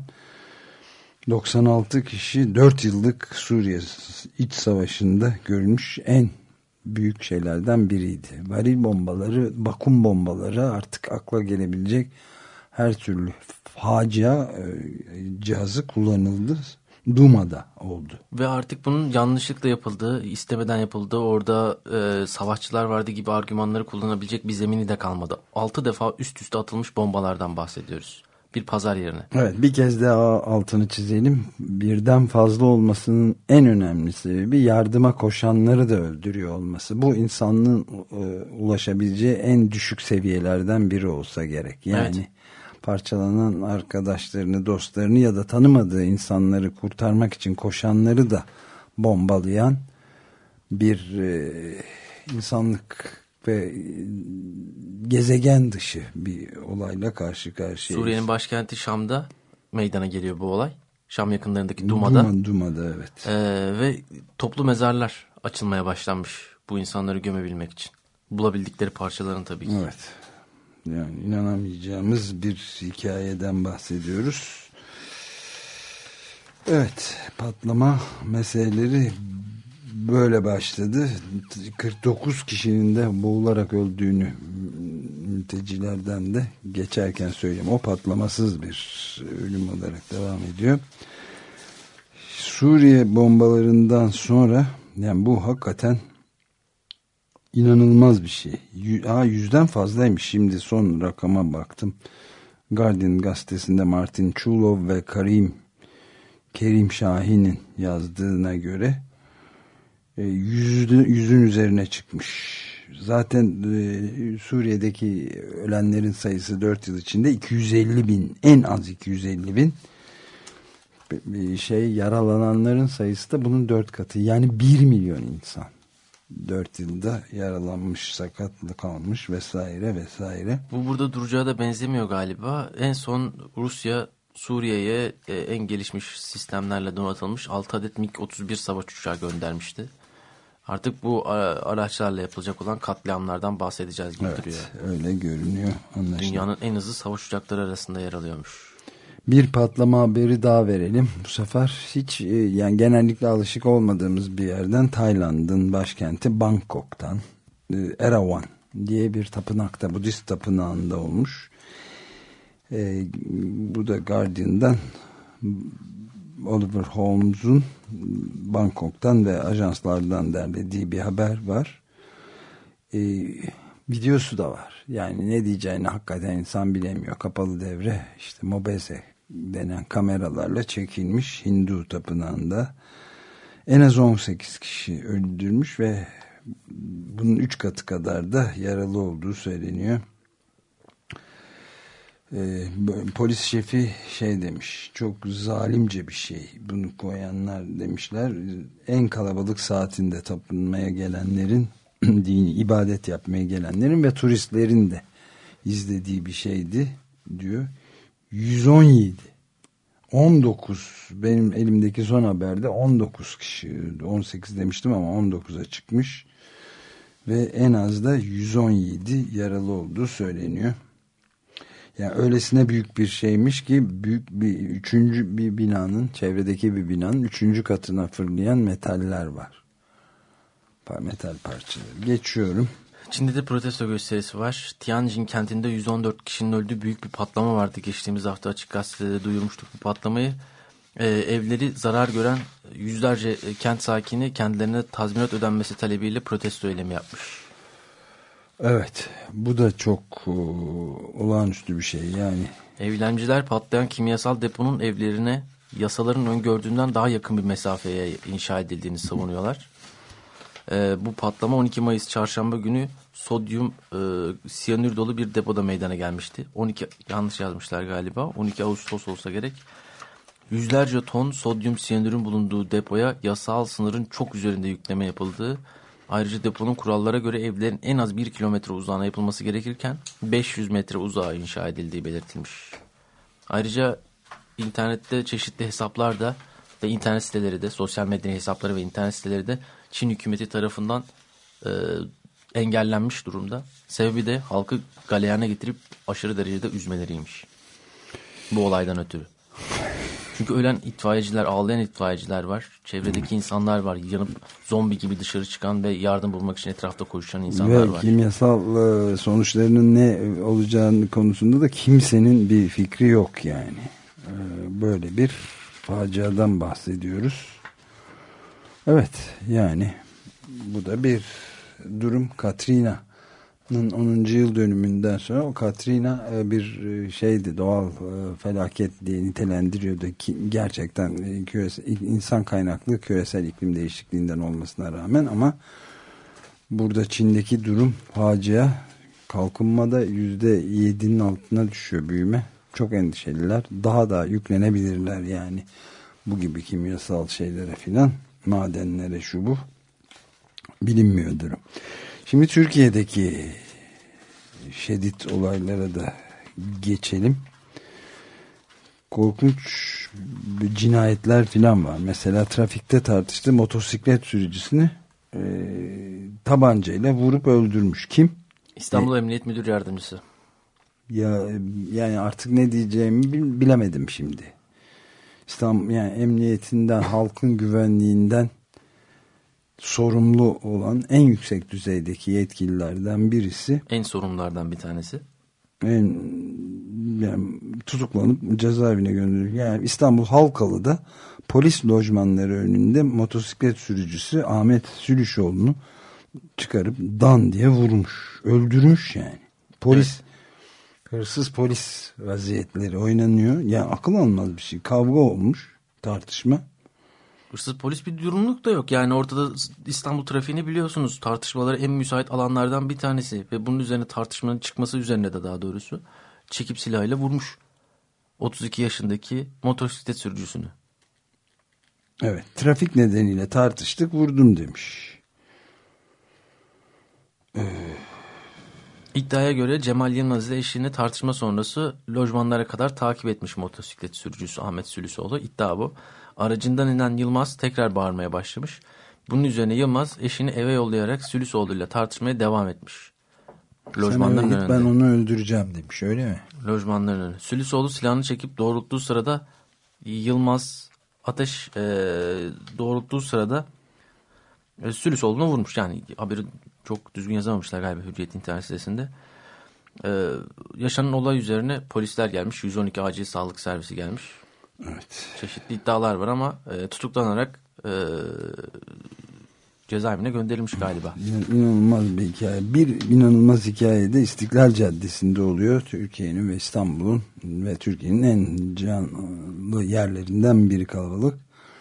96 kişi 4 yıllık Suriye iç savaşında görülmüş en büyük şeylerden biriydi. Varil bombaları, vakum bombaları, artık akla gelebilecek her türlü facia cihazı kullanıldı. Duma'da oldu. Ve artık bunun yanlışlıkla yapıldığı, istemeden yapıldığı, orada savaşçılar vardı gibi argümanları kullanabilecek bir zemini de kalmadı. 6 defa üst üste atılmış bombalardan bahsediyoruz. Bir pazar yerine. Evet, bir kez daha altını çizelim. Birden fazla olmasının en önemli sebebi yardıma koşanları da öldürüyor olması. Bu insanlığın ulaşabileceği en düşük seviyelerden biri olsa gerek. Yani evet, parçalanan arkadaşlarını, dostlarını ya da tanımadığı insanları kurtarmak için koşanları da bombalayan bir insanlık ve gezegen dışı bir olayla karşı karşıyayız. Suriye'nin başkenti Şam'da meydana geliyor bu olay. Şam yakınlarındaki Duma'da. Duma'da evet. Ve toplu mezarlar açılmaya başlanmış bu insanları gömebilmek için. Bulabildikleri parçaların tabii ki. Evet. Yani inanamayacağımız bir hikayeden bahsediyoruz. Evet, patlama meseleleri böyle başladı. 49 kişinin de boğularak öldüğünü mültecilerden de geçerken söyleyeyim. O patlamasız bir ölüm olarak devam ediyor. Suriye bombalarından sonra, yani bu hakikaten İnanılmaz bir şey. 100'den fazlaymış. Şimdi son rakama baktım. Guardian gazetesinde Martin Chulov ve Kerim Şahin'in yazdığına göre 100'ün üzerine çıkmış. Zaten Suriye'deki ölenlerin sayısı 4 yıl içinde 250 bin, en az 250 bin. Yaralananların sayısı da bunun 4 katı. Yani 1 milyon insan 4 yılda yaralanmış, sakatlık kalmış vesaire vesaire. Bu burada duracağı da benzemiyor galiba. En son Rusya Suriye'ye en gelişmiş sistemlerle donatılmış 6 adet MiG-31 savaş uçağı göndermişti. Artık bu araçlarla yapılacak olan katliamlardan bahsedeceğiz gibi duruyor. Evet, öyle görünüyor. Anlaşılan. Dünyanın en hızlı savaş uçakları arasında yer alıyormuş. Bir patlama haberi daha verelim. Bu sefer hiç yani genellikle alışık olmadığımız bir yerden, Tayland'ın başkenti Bangkok'tan, Erawan diye bir tapınakta, Budist tapınağında olmuş. Bu da Guardian'dan Oliver Holmes'un Bangkok'tan ve ajanslardan derlediği bir haber var. Videosu da var. Yani ne diyeceğini hakikaten insan bilemiyor. Kapalı devre, işte Mobese denen kameralarla çekilmiş Hindu tapınağında. En az 18 kişi öldürmüş ve bunun 3 katı kadar da yaralı olduğu söyleniyor. Polis şefi demiş, çok zalimce bir şey bunu koyanlar demişler. En kalabalık saatinde tapınmaya gelenlerin, dini ibadet yapmaya gelenlerin ve turistlerin de izlediği bir şeydi diyor. 117 19, benim elimdeki son haberde 19 kişi, 18 demiştim ama 19'a çıkmış ve en az da 117 yaralı olduğu söyleniyor. Yani öylesine büyük bir şeymiş ki büyük bir üçüncü bir binanın, çevredeki bir binanın 3. katına fırlayan metaller var. Metal parçaları. Geçiyorum. Çin'de de protesto gösterisi var. Tianjin kentinde 114 kişinin öldüğü büyük bir patlama vardı. Geçtiğimiz hafta Açık Gazete'de duyurmuştuk bu patlamayı. Evleri zarar gören yüzlerce kent sakini kendilerine tazminat ödenmesi talebiyle protesto eylemi yapmış. Evet, bu da çok olağanüstü bir şey yani. Eylemciler patlayan kimyasal deponun evlerine yasaların öngördüğünden daha yakın bir mesafeye inşa edildiğini savunuyorlar. Bu patlama 12 Mayıs çarşamba günü sodyum siyanür dolu bir depoda meydana gelmişti. 12 yanlış yazmışlar galiba. 12 Ağustos olsa gerek. Yüzlerce ton sodyum siyanürün bulunduğu depoya yasal sınırın çok üzerinde yükleme yapıldığı, ayrıca deponun kurallara göre evlerin en az 1 kilometre uzağına yapılması gerekirken 500 metre uzağa inşa edildiği belirtilmiş. Ayrıca internette çeşitli hesaplar da ve internet siteleri de, sosyal medya hesapları ve internet siteleri de Çin hükümeti tarafından engellenmiş durumda. Sebebi de halkı galeyana getirip aşırı derecede üzmeleriymiş. Bu olaydan ötürü. Çünkü ölen itfaiyeciler, ağlayan itfaiyeciler var. Çevredeki insanlar var. Yanıp zombi gibi dışarı çıkan ve yardım bulmak için etrafta koşan insanlar var. Ve kimyasal sonuçlarının ne olacağını konusunda da kimsenin bir fikri yok yani. Böyle bir faciadan bahsediyoruz. Evet, yani bu da bir durum. Katrina'nın 10. yıl dönümünden sonra, o Katrina bir şeydi, doğal felaket diye nitelendiriyordu ki gerçekten insan kaynaklı küresel iklim değişikliğinden olmasına rağmen, ama burada Çin'deki durum facia. Kalkınmada %7'nin altına düşüyor büyüme. Çok endişeliler. Daha da yüklenebilirler yani bu gibi kimyasal şeylere filan, madenlere, şu bu, bilinmiyor durum. Şimdi Türkiye'deki şiddet olaylara da geçelim. Korkunç cinayetler filan var. Mesela trafikte tartıştığı motosiklet sürücüsünü tabancayla vurup öldürmüş. Kim? İstanbul Emniyet Müdür Yardımcısı. Ya yani artık ne diyeceğimi bilemedim şimdi. İstanbul yani emniyetinden, halkın güvenliğinden sorumlu olan en yüksek düzeydeki yetkililerden birisi. En sorumlulardan bir tanesi. Yani tutuklanıp cezaevine gönderildi. Yani İstanbul Halkalı'da polis lojmanları önünde motosiklet sürücüsü Ahmet Sülüşoğlu'nu çıkarıp dan diye vurmuş. Öldürmüş yani. Polis, evet. Hırsız polis vaziyetleri oynanıyor. Yani akıl almaz bir şey. Kavga olmuş. Tartışma. Hırsız polis bir durumluk da yok. Yani ortada İstanbul trafiğini biliyorsunuz. Tartışmalara en müsait alanlardan bir tanesi. Ve bunun üzerine, tartışmanın çıkması üzerine de daha doğrusu, çekip silahıyla vurmuş 32 yaşındaki motosiklet sürücüsünü. Evet. Trafik nedeniyle tartıştık, vurdum demiş. İddiaya göre Cemal Yılmaz ile eşini tartışma sonrası lojmanlara kadar takip etmiş motosiklet sürücüsü Ahmet Sülüsoğlu. İddia bu. Aracından inen Yılmaz tekrar bağırmaya başlamış. Bunun üzerine Yılmaz eşini eve yollayarak Sülüsoğlu ile tartışmaya devam etmiş. Lojmanların önünde. Ben onu öldüreceğim demiş, öyle mi? Lojmanların önünde. Sülüsoğlu silahını çekip doğrulttuğu sırada Yılmaz doğrulttuğu sırada Sülüsoğlu'na vurmuş. Yani haberi çok düzgün yazamamışlar galiba Hürriyet internet sitesinde. Yaşanan olay üzerine polisler gelmiş. 112 acil sağlık servisi gelmiş. Evet. Çeşitli iddialar var ama tutuklanarak cezaevine gönderilmiş galiba. İnanılmaz bir hikaye. Bir inanılmaz hikaye de İstiklal Caddesi'nde oluyor. Türkiye'nin ve İstanbul'un ve Türkiye'nin en canlı yerlerinden biri, kalabalık.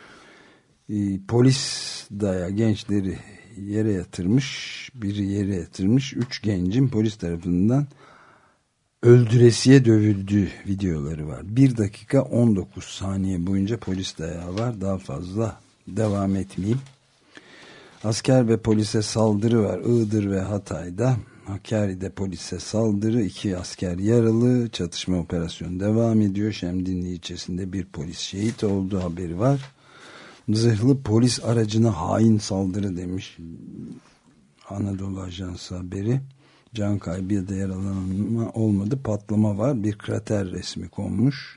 Polis gençleri yere yatırmış. Biri yere yatırmış. 3 gencin polis tarafından öldüresiye dövüldüğü videoları var. 1 dakika 19 saniye boyunca polis dayağı var. Daha fazla devam etmeyeyim. Asker ve polise saldırı var. Iğdır ve Hatay'da. Hakkari'de polise saldırı. 2 asker yaralı. Çatışma operasyonu devam ediyor. Şemdinli ilçesinde bir polis şehit olduğu haberi var. Zırhlı polis aracına hain saldırı demiş Anadolu Ajansı haberi. Can kaybı ya da yaralanma olmadı. Patlama var. Bir krater resmi konmuş.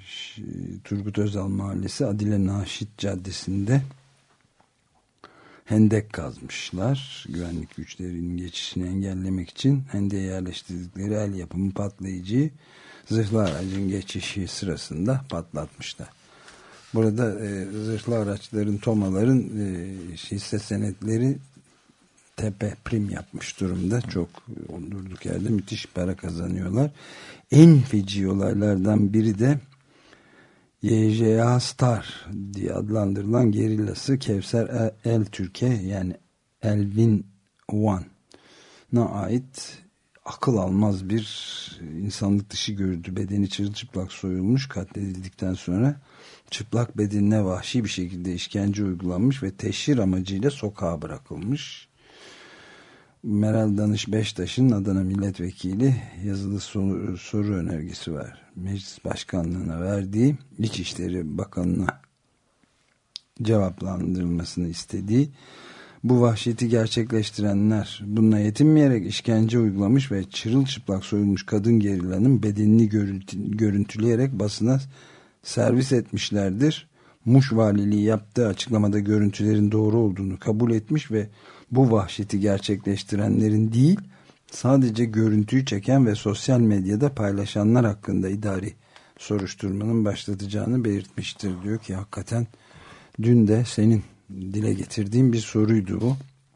Turgut Özal Mahallesi Adile Naşit Caddesi'nde hendek kazmışlar. Güvenlik güçlerinin geçişini engellemek için hendeğe yerleştirdikleri el yapımı patlayıcıyı zırhlı aracın geçişi sırasında patlatmışlar. Burada zırhlı araçların, tomaların hisse senetleri tepe prim yapmış durumda. Çok durduk yerde müthiş para kazanıyorlar. En feci olaylardan biri de YJA Star diye adlandırılan gerillası Kevser El Türkiye, yani Elvin One'a ait akıl almaz bir insanlık dışı görüntü. Bedeni çırılçıplak soyulmuş, katledildikten sonra çıplak bedenine vahşi bir şekilde işkence uygulanmış ve teşhir amacıyla sokağa bırakılmış. Meral Danış Beştaş'ın Adana Milletvekili yazılı soru önergesi var. Meclis Başkanlığı'na verdiği, İçişleri Bakanı'na cevaplandırılmasını istediği, bu vahşeti gerçekleştirenler bununla yetinmeyerek işkence uygulamış ve çırılçıplak soyulmuş kadın gerillanın bedenini görüntüleyerek basına servis etmişlerdir. Muş Valiliği yaptığı açıklamada görüntülerin doğru olduğunu kabul etmiş ve bu vahşeti gerçekleştirenlerin değil, sadece görüntüyü çeken ve sosyal medyada paylaşanlar hakkında idari soruşturmanın başlatacağını belirtmiştir. Diyor ki hakikaten dün de senin dile getirdiğin bir soruydu bu.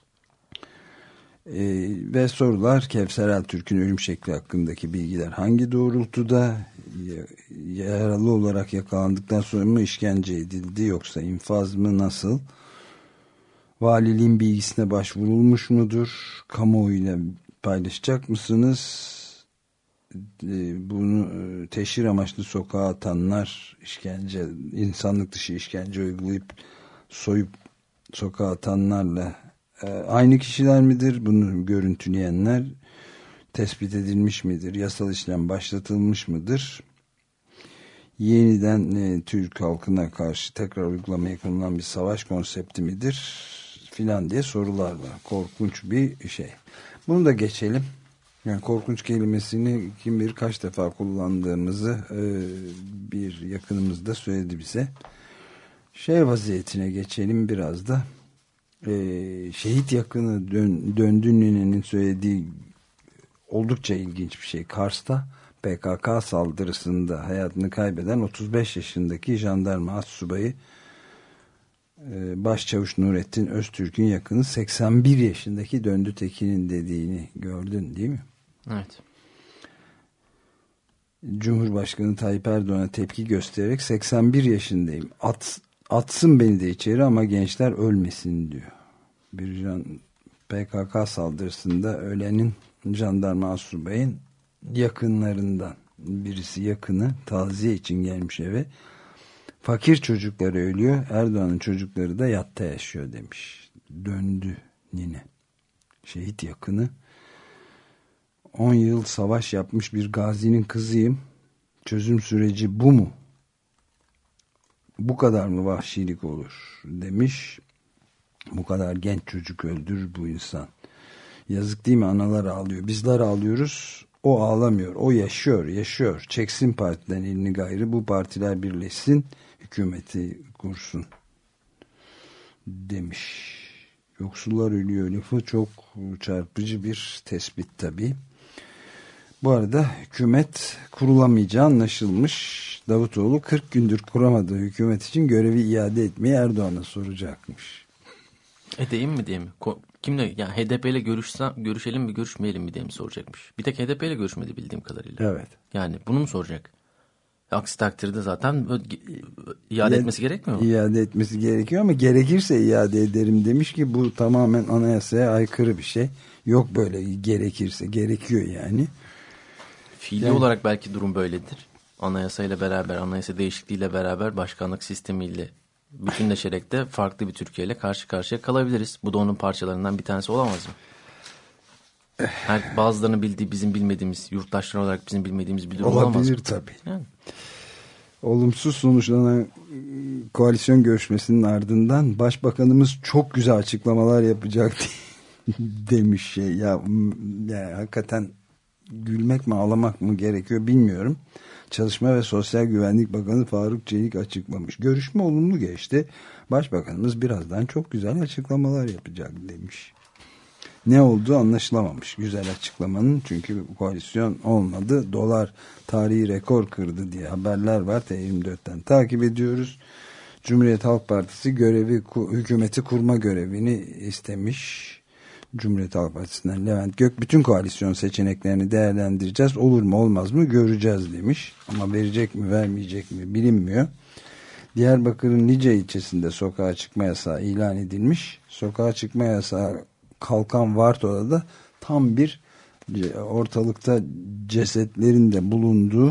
Ve sorular: Kevser Eltürk'ün ölüm şekli hakkındaki bilgiler hangi doğrultuda, yaralı olarak yakalandıktan sonra mı işkence edildi yoksa infaz mı, nasıl? Valiliğin bilgisine başvurulmuş mudur? Kamuoyuyla paylaşacak mısınız? Bunu teşhir amaçlı sokağa atanlar, işkence, insanlık dışı işkence uygulayıp soyup sokağa atanlarla aynı kişiler midir? Bunu görüntüleyenler tespit edilmiş midir? Yasal işlem başlatılmış mıdır? Yeniden Türk halkına karşı tekrar uygulamaya konulan bir savaş konsepti midir? Filan diye sorular var. Korkunç bir şey. Bunu da geçelim. Yani korkunç kelimesini kim bilir kaç defa kullandığımızı bir yakınımız da söyledi bize. Vaziyetine geçelim biraz da. Şehit yakını Döndü Nine'nin söylediği oldukça ilginç bir şey. Kars'ta PKK saldırısında hayatını kaybeden 35 yaşındaki jandarma astsubayı Başçavuş Nurettin Öztürk'ün yakını 81 yaşındaki Döndü Tekin'in dediğini gördün değil mi? Evet. Cumhurbaşkanı Tayyip Erdoğan'a tepki göstererek 81 yaşındayım. Atsın beni de içeri ama gençler ölmesin diyor. Bir PKK saldırısında ölenin jandarma astsubayın yakınlarından birisi, yakını taziye için gelmiş eve. Fakir çocukları ölüyor, Erdoğan'ın çocukları da yatta yaşıyor demiş. Döndü Nine. Şehit yakını. 10 yıl savaş yapmış bir gazinin kızıyım. Çözüm süreci bu mu? Bu kadar mı vahşilik olur demiş. Bu kadar genç çocuk öldürür bu insan. Yazık değil mi? Analar ağlıyor. Bizler ağlıyoruz. O ağlamıyor. O yaşıyor. Çeksin partiden elini gayrı. Bu partiler birleşsin. Hükümeti kursun demiş. Yoksullar ölüyor lafı çok çarpıcı bir tespit tabii. Bu arada hükümet kurulamayacağı anlaşılmış. Davutoğlu 40 gündür kuramadığı hükümet için görevi iade etmeyi Erdoğan'a soracakmış. Edeyim mi diye mi? Kimle? Yani HDP ile görüşelim mi görüşmeyelim mi diye mi soracakmış. Bir tek HDP ile görüşmedi bildiğim kadarıyla. Evet. Yani bunu mu soracak? Aksi takdirde zaten iade etmesi gerekmiyor mu? İade etmesi gerekiyor ama gerekirse iade ederim demiş ki bu tamamen anayasaya aykırı bir şey. Yok böyle gerekirse, gerekiyor yani. Fiili olarak belki durum böyledir. Anayasayla beraber, anayasa değişikliğiyle beraber başkanlık sistemiyle bütünleşerek de farklı bir Türkiye ile karşı karşıya kalabiliriz. Bu da onun parçalarından bir tanesi olamaz mı? Bazılarının bildiği, bizim bilmediğimiz, yurttaşlar olarak bizim bilmediğimiz bir durum olamaz mı? Olabilir tabii. Yani. Olumsuz sonuçlanan koalisyon görüşmesinin ardından Başbakanımız çok güzel açıklamalar yapacak demiş ya hakikaten gülmek mi ağlamak mı gerekiyor bilmiyorum. Çalışma ve Sosyal Güvenlik Bakanı Faruk Çelik açıklamış. Görüşme olumlu geçti. Başbakanımız birazdan çok güzel açıklamalar yapacak demiş. Ne olduğu anlaşılamamış güzel açıklamanın, çünkü koalisyon olmadı. Dolar tarihi rekor kırdı diye haberler var. T24'ten takip ediyoruz. Cumhuriyet Halk Partisi hükümeti kurma görevini istemiş. Cumhuriyet Halk Partisi'nden Levent Gök, bütün koalisyon seçeneklerini değerlendireceğiz, olur mu olmaz mı göreceğiz demiş. Ama verecek mi vermeyecek mi bilinmiyor. Diyarbakır'ın Lice ilçesinde sokağa çıkma yasağı ilan edilmiş. Sokağa çıkma yasağı kalkan Varto'da da tam bir ortalıkta cesetlerin de bulunduğu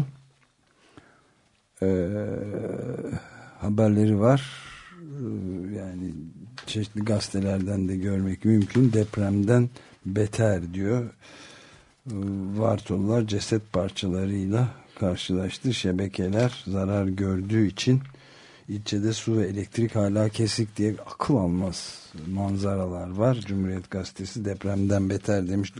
haberleri var. Yani çeşitli gazetelerden de görmek mümkün. Depremden beter diyor. Vartolular ceset parçalarıyla karşılaştı. Şebekeler zarar gördüğü için ilçede su ve elektrik hala kesik diye akıl almaz manzaralar var. Cumhuriyet Gazetesi depremden beter demişti.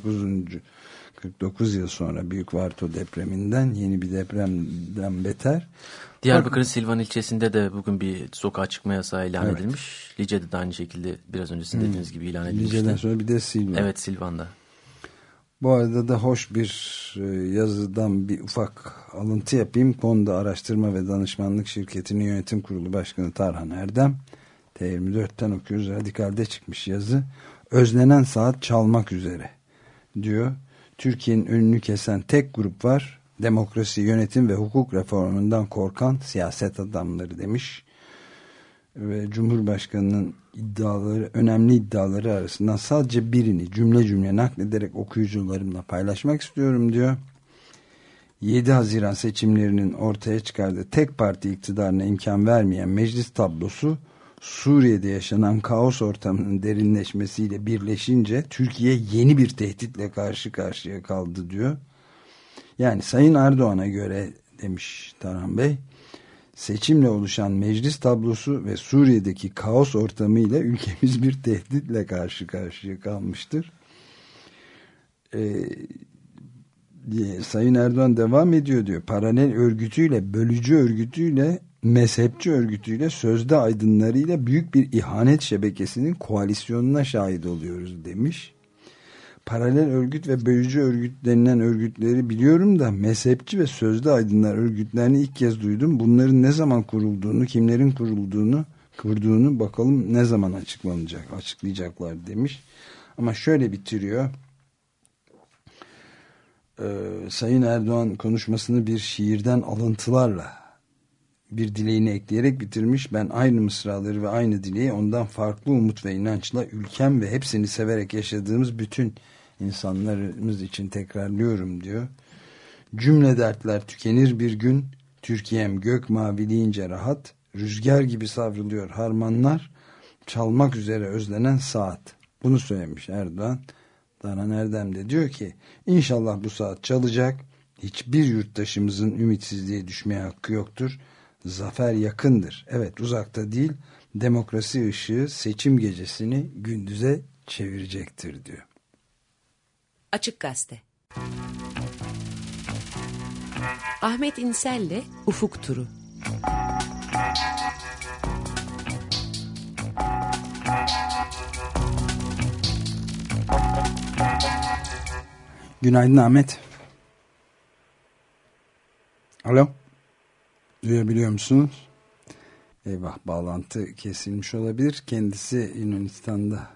49 yıl sonra Büyük Varto depreminden yeni bir depremden beter. Diyarbakır'ın Silvan ilçesinde de bugün bir sokağa çıkma yasağı ilan edilmiş. Lice'de de aynı şekilde biraz öncesinde dediğiniz gibi ilan edilmişti. Lice'den sonra bir de Silvan. Evet, Silvan'da. Bu arada da hoş bir yazıdan bir ufak alıntı yapayım. Konda Araştırma ve Danışmanlık Şirketi'nin yönetim kurulu başkanı Tarhan Erdem, T24'ten okuyoruz. Radikal'de çıkmış yazı. Özlenen saat çalmak üzere diyor. Türkiye'nin önünü kesen tek grup var. Demokrasi, yönetim ve hukuk reformundan korkan siyaset adamları demiş. Ve Cumhurbaşkanı'nın önemli iddiaları arasından sadece birini cümle cümle naklederek okuyucularımla paylaşmak istiyorum diyor. 7 Haziran seçimlerinin ortaya çıkardığı tek parti iktidarına imkan vermeyen meclis tablosu, Suriye'de yaşanan kaos ortamının derinleşmesiyle birleşince Türkiye yeni bir tehditle karşı karşıya kaldı diyor. Yani Sayın Erdoğan'a göre demiş Tarhan Bey, seçimle oluşan meclis tablosu ve Suriye'deki kaos ortamıyla ülkemiz bir tehditle karşı karşıya kalmıştır. Sayın Erdoğan devam ediyor diyor. Paralel örgütüyle, bölücü örgütüyle, mezhepçi örgütüyle, sözde aydınlarıyla büyük bir ihanet şebekesinin koalisyonuna şahit oluyoruz demiş. Paralel örgüt ve bölücü örgüt denilen örgütleri biliyorum da mezhepçi ve sözde aydınlar örgütlerini ilk kez duydum. Bunların ne zaman kurulduğunu, kimlerin kurduğunu bakalım ne zaman açıklayacaklar demiş. Ama şöyle bitiriyor. Sayın Erdoğan konuşmasını bir şiirden alıntılarla bir dileğini ekleyerek bitirmiş. Ben aynı mısraları ve aynı dileği ondan farklı umut ve inançla ülkem ve hepsini severek yaşadığımız bütün insanlarımız için tekrarlıyorum diyor. Cümle dertler tükenir bir gün, Türkiye'm gök mavileyince rahat, rüzgar gibi savruluyor harmanlar, çalmak üzere özlenen saat. Bunu söylemiş Erdoğan. Tarhan Erdem de diyor ki inşallah bu saat çalacak, hiçbir yurttaşımızın ümitsizliğe düşmeye hakkı yoktur. Zafer yakındır. Evet, uzakta değil. Demokrasi ışığı seçim gecesini gündüze çevirecektir diyor. Açık Gazete. Ahmet İnsel'le Ufuk Turu. Günaydın Ahmet. Alo. Duyabiliyor musunuz? Eyvah, bağlantı kesilmiş olabilir. Kendisi Yunanistan'da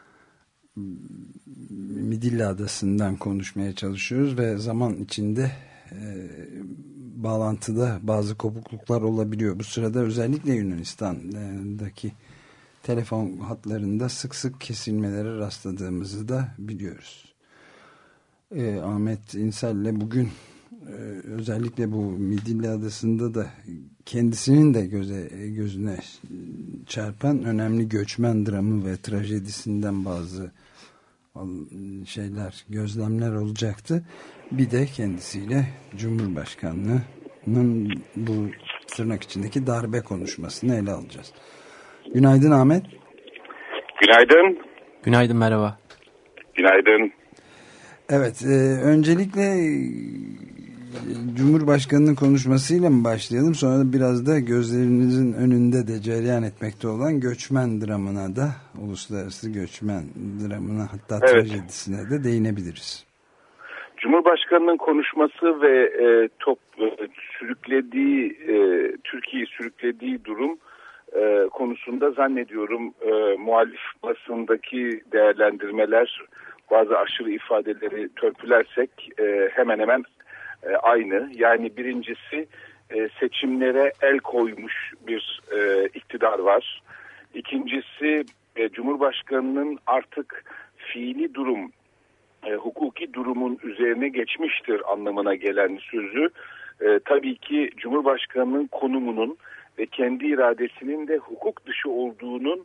Midilli Adası'ndan konuşmaya çalışıyoruz ve zaman içinde bağlantıda bazı kopukluklar olabiliyor. Bu sırada özellikle Yunanistan'daki telefon hatlarında sık sık kesilmelere rastladığımızı da biliyoruz. Ahmet İnsel'le bugün özellikle bu Midilli Adası'nda da kendisinin de gözüne çarpan önemli göçmen dramı ve trajedisinden bazı gözlemler olacaktı. Bir de kendisiyle Cumhurbaşkanlığı'nın bu tırnak içindeki darbe konuşmasını ele alacağız. Günaydın Ahmet. Günaydın. Günaydın, merhaba. Günaydın. Evet, öncelikle Cumhurbaşkanı'nın konuşmasıyla mı başlayalım? Sonra da biraz da gözlerinizin önünde de cereyan etmekte olan göçmen dramına da, uluslararası göçmen dramına, hatta trajedisine de değinebiliriz. Cumhurbaşkanı'nın konuşması ve Türkiye'yi sürüklediği durum konusunda zannediyorum muhalif basındaki değerlendirmeler, bazı aşırı ifadeleri törpülersek hemen hemen aynı. Yani birincisi, seçimlere el koymuş bir iktidar var. İkincisi, Cumhurbaşkanı'nın artık fiili durum, hukuki durumun üzerine geçmiştir anlamına gelen sözü, tabii ki Cumhurbaşkanı'nın konumunun ve kendi iradesinin de hukuk dışı olduğunun,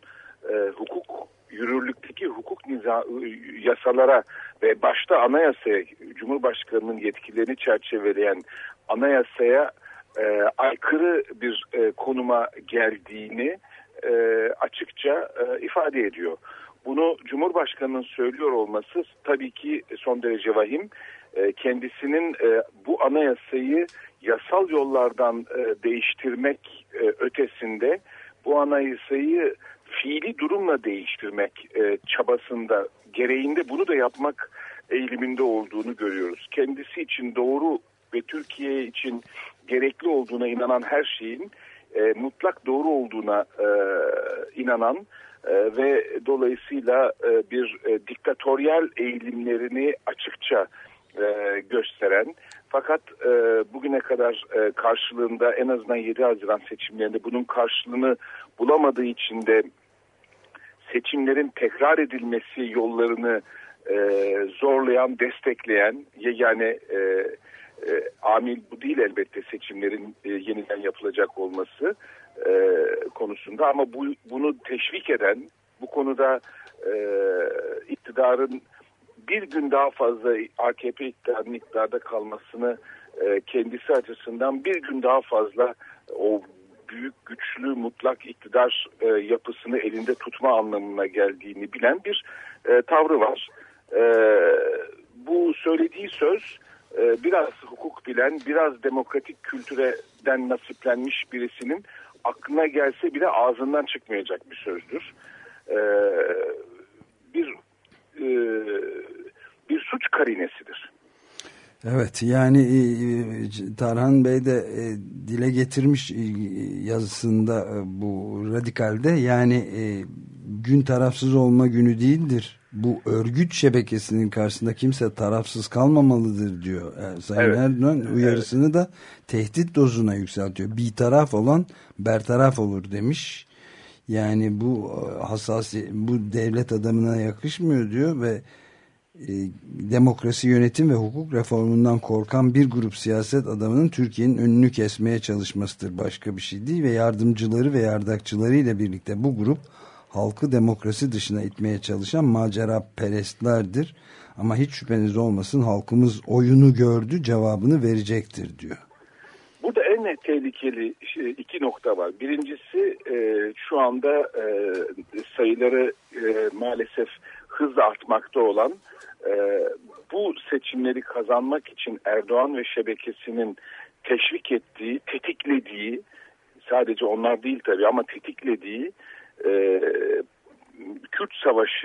yürürlükteki hukuk yasalara ve başta anayasaya, Cumhurbaşkanı'nın yetkilerini çerçeveleyen anayasaya aykırı bir konuma geldiğini açıkça ifade ediyor. Bunu Cumhurbaşkanı'nın söylüyor olması tabii ki son derece vahim. Kendisinin bu anayasayı yasal yollardan değiştirmek ötesinde bu anayasayı fiili durumla değiştirmek çabasında, gereğinde bunu da yapmak eğiliminde olduğunu görüyoruz. Kendisi için doğru ve Türkiye için gerekli olduğuna inanan her şeyin mutlak doğru olduğuna inanan ve dolayısıyla bir diktatöryel eğilimlerini açıkça gösteren, fakat bugüne kadar karşılığında, en azından 7 Haziran seçimlerinde bunun karşılığını bulamadığı için de seçimlerin tekrar edilmesi yollarını zorlayan, destekleyen, yani amil bu değil elbette seçimlerin yeniden yapılacak olması konusunda, ama bunu teşvik eden, bu konuda iktidarın bir gün daha fazla, AKP iktidarının iktidarda kalmasını kendisi açısından bir gün daha fazla o büyük, güçlü, mutlak iktidar yapısını elinde tutma anlamına geldiğini bilen bir tavrı var. Bu söylediği söz biraz hukuk bilen, biraz demokratik kültürden nasiplenmiş birisinin aklına gelse bile ağzından çıkmayacak bir sözdür. Bir suç karinesidir. Evet, yani Tarhan Bey de dile getirmiş yazısında bu Radikal'de, yani gün tarafsız olma günü değildir. Bu örgüt şebekesinin karşısında kimse tarafsız kalmamalıdır diyor. Sayın Erdoğan uyarısını da tehdit dozuna yükseltiyor. Bir taraf olan bertaraf olur demiş. Yani bu bu devlet adamına yakışmıyor diyor ve demokrasi, yönetim ve hukuk reformundan korkan bir grup siyaset adamının Türkiye'nin önünü kesmeye çalışmasıdır, başka bir şey değil ve yardımcıları ve yardakçılarıyla birlikte bu grup halkı demokrasi dışına itmeye çalışan macera perestlerdir. Ama hiç şüpheniz olmasın, halkımız oyunu gördü, cevabını verecektir diyor. Burada en tehlikeli iki nokta var. Birincisi, şu anda sayıları maalesef hızla artmakta olan, bu seçimleri kazanmak için Erdoğan ve şebekesinin teşvik ettiği, tetiklediği, sadece onlar değil tabii ama tetiklediği Kürt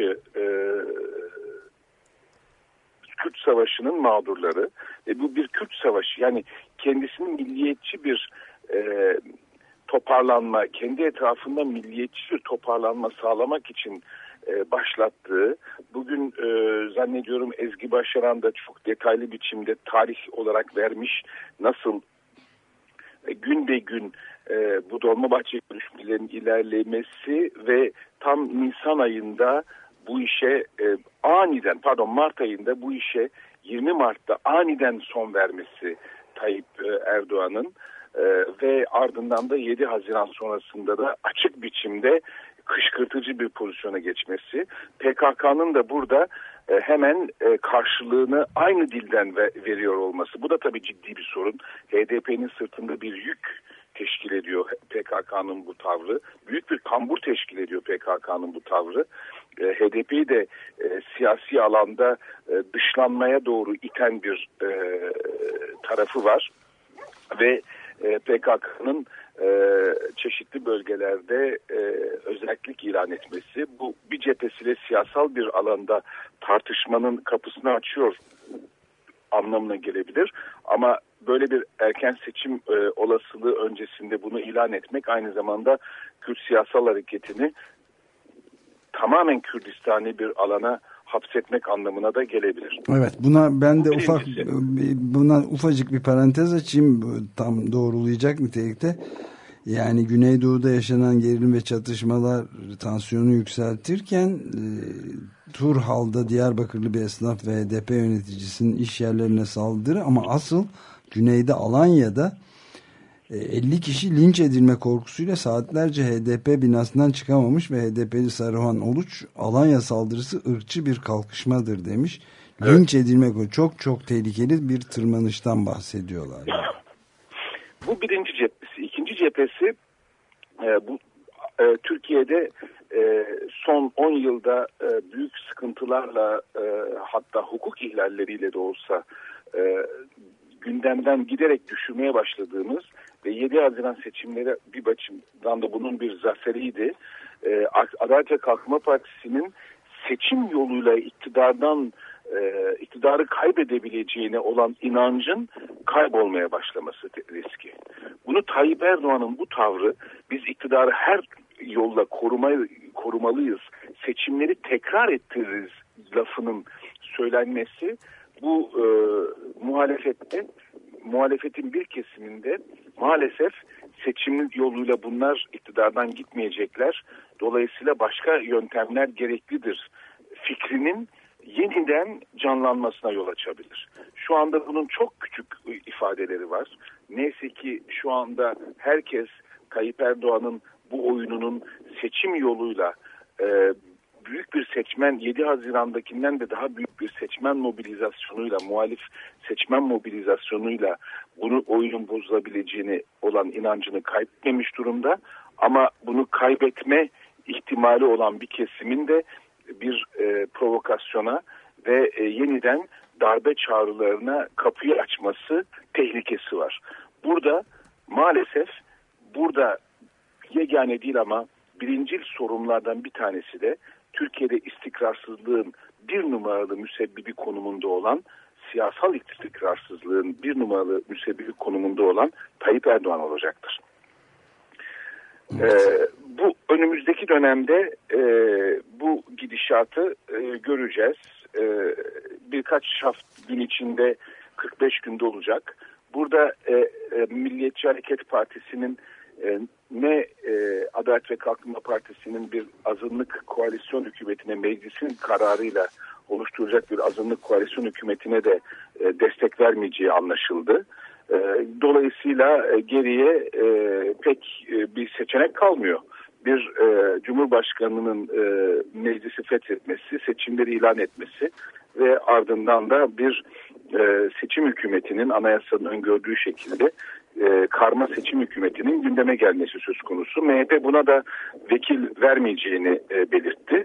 Savaşı'nın mağdurları ve bu bir Kürt Savaşı, yani kendisinin milliyetçi bir toparlanma, kendi etrafında milliyetçi bir toparlanma sağlamak için başlattığı, bugün zannediyorum Ezgi Başaran da çok detaylı biçimde tarih olarak vermiş, nasıl gün be gün bu Dolmabahçe görüşmelerinin ilerlemesi ve tam Nisan ayında bu işe Mart ayında bu işe 20 Mart'ta aniden son vermesi Tayyip Erdoğan'ın ve ardından da 7 Haziran sonrasında da açık biçimde kışkırtıcı bir pozisyona geçmesi, PKK'nın da burada hemen karşılığını aynı dilden veriyor olması. Bu da tabii ciddi bir sorun. HDP'nin sırtında bir yük teşkil ediyor PKK'nın bu tavrı. Büyük bir kambur teşkil ediyor PKK'nın bu tavrı. HDP'yi de siyasi alanda dışlanmaya doğru iten bir tarafı var ve PKK'nın çeşitli bölgelerde özellik ilan etmesi bu bir cephesiyle siyasal bir alanda tartışmanın kapısını açıyor anlamına gelebilir. Ama böyle bir erken seçim olasılığı öncesinde bunu ilan etmek aynı zamanda Kürt siyasal hareketini tamamen Kürdistan'ı bir alana hapsetmek anlamına da gelebilir. Evet, buna ben de buna ufacık bir parantez açayım, tam doğrulayacak nitelikte. Yani Güneydoğu'da yaşanan gerilim ve çatışmalar tansiyonu yükseltirken Turhal'da Diyarbakırlı bir esnaf ve HDP yöneticisinin iş yerlerine saldırı, ama asıl güneyde Alanya'da 50 kişi linç edilme korkusuyla saatlerce HDP binasından çıkamamış ve HDP'li Saruhan Oluç, Alanya saldırısı ırkçı bir kalkışmadır demiş. Evet. Linç edilmek çok çok tehlikeli bir tırmanıştan bahsediyorlar. Yani. Bu birinci cephesi. İkinci cephesi bu Türkiye'de son 10 yılda büyük sıkıntılarla hatta hukuk ihlalleriyle de olsa gündemden giderek düşürmeye başladığımız ve 7 Haziran seçimleri bir açıdan da bunun bir zaferiydi. Adalet ve Kalkınma Partisi'nin seçim yoluyla iktidarı kaybedebileceğine olan inancın kaybolmaya başlaması riski. Bunu Tayyip Erdoğan'ın bu tavrı, biz iktidarı her yolla korumalıyız, seçimleri tekrar ettiririz lafının söylenmesi, bu muhalefetin bir kesiminde maalesef seçim yoluyla bunlar iktidardan gitmeyecekler, dolayısıyla başka yöntemler gereklidir fikrinin yeniden canlanmasına yol açabilir. Şu anda bunun çok küçük ifadeleri var. Neyse ki şu anda herkes Tayyip Erdoğan'ın bu oyununun seçim yoluyla büyük bir seçmen, 7 Haziran'dakinden de daha büyük bir seçmen mobilizasyonuyla, muhalif seçmen mobilizasyonuyla bunu oyunun bozulabileceğini olan inancını kaybetmemiş durumda. Ama bunu kaybetme ihtimali olan bir kesimin de bir provokasyona ve yeniden darbe çağrılarına kapıyı açması tehlikesi var. Burada maalesef yegane değil ama birincil sorunlardan bir tanesi de Türkiye'de istikrarsızlığın bir numaralı müsebbibi konumunda olan, siyasal istikrarsızlığın bir numaralı müsebbibi konumunda olan Tayyip Erdoğan olacaktır. Bu önümüzdeki dönemde bu gidişatı göreceğiz. Birkaç gün içinde 45 günde olacak. Burada Milliyetçi Hareket Partisi'nin Adalet ve Kalkınma Partisi'nin bir azınlık koalisyon hükümetine, meclisin kararıyla oluşturacak bir azınlık koalisyon hükümetine de destek vermeyeceği anlaşıldı. Dolayısıyla geriye pek bir seçenek kalmıyor. Bir Cumhurbaşkanı'nın meclisi fethetmesi, seçimleri ilan etmesi ve ardından da bir seçim hükümetinin anayasanın öngördüğü şekilde karma seçim hükümetinin gündeme gelmesi söz konusu. MHP buna da vekil vermeyeceğini belirtti.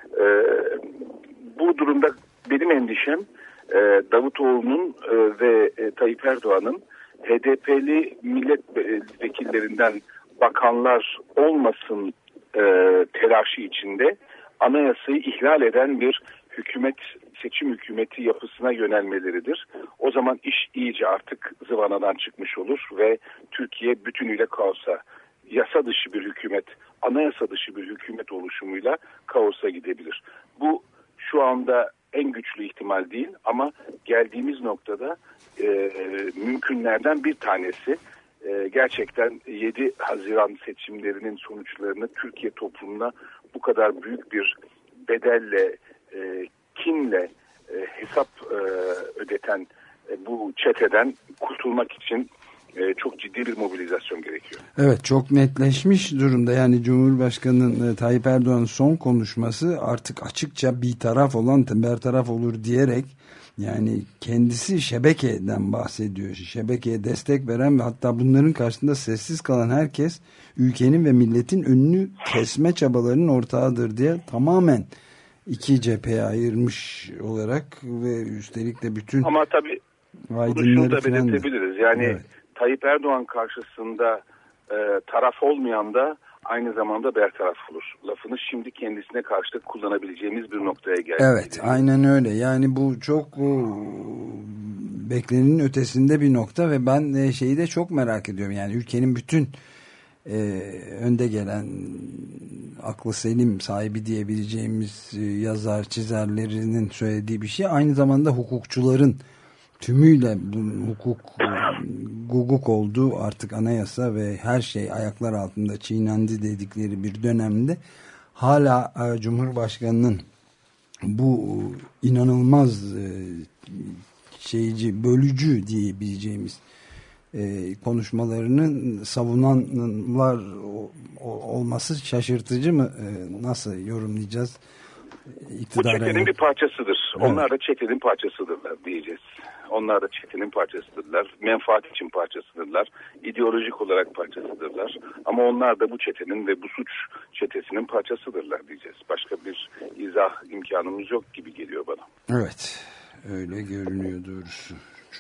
Bu durumda benim endişem Davutoğlu'nun ve Tayyip Erdoğan'ın HDP'li milletvekillerinden bakanlar olmasın telaşı içinde anayasayı ihlal eden bir seçim hükümeti yapısına yönelmeleridir. O zaman iş iyice artık zıvanadan çıkmış olur ve Türkiye bütünüyle kaosa, yasa dışı bir hükümet, anayasa dışı bir hükümet oluşumuyla kaosa gidebilir. Bu şu anda en güçlü ihtimal değil ama geldiğimiz noktada mümkünlerden bir tanesi. Gerçekten 7 Haziran seçimlerinin sonuçlarını Türkiye toplumuna bu kadar büyük bir bedelle, kinle hesap ödeten bu çeteden kurtulmak için çok ciddi bir mobilizasyon gerekiyor. Evet, çok netleşmiş durumda. Yani Cumhurbaşkanı Tayyip Erdoğan'ın son konuşması artık açıkça bir taraf olan bertaraf olur diyerek, yani kendisi şebekeden bahsediyor. Şebekeye destek veren ve hatta bunların karşısında sessiz kalan herkes ülkenin ve milletin önünü kesme çabalarının ortağıdır diye tamamen iki cepheye ayırmış olarak ve üstelik de bütün ama tabii şunu da belirtebiliriz. Yani evet. Tayyip Erdoğan karşısında taraf olmayan da aynı zamanda bertaraf olur. Lafını şimdi kendisine karşılık kullanabileceğimiz bir noktaya geldi. Evet, aynen öyle. Yani bu çok beklenenin ötesinde bir nokta ve ben şeyi de çok merak ediyorum. Yani ülkenin bütün önde gelen aklı selim sahibi diyebileceğimiz yazar, çizerlerinin söylediği bir şey. Aynı zamanda hukukçuların tümüyle hukuk olduğu artık anayasa ve her şey ayaklar altında çiğnendi dedikleri bir dönemde hala Cumhurbaşkanı'nın bu inanılmaz bölücü diyebileceğimiz konuşmalarının savunanlar olması şaşırtıcı mı? Nasıl yorumlayacağız? Bu çetenin bir parçasıdır. Evet. Onlar da çetenin parçasıdırlar diyeceğiz. Onlar da çetenin parçasıdırlar. Menfaat için parçasıdırlar. İdeolojik olarak parçasıdırlar. Ama onlar da bu çetenin ve bu suç çetesinin parçasıdırlar diyeceğiz. Başka bir izah imkanımız yok gibi geliyor bana. Evet. Öyle görünüyor doğrusu.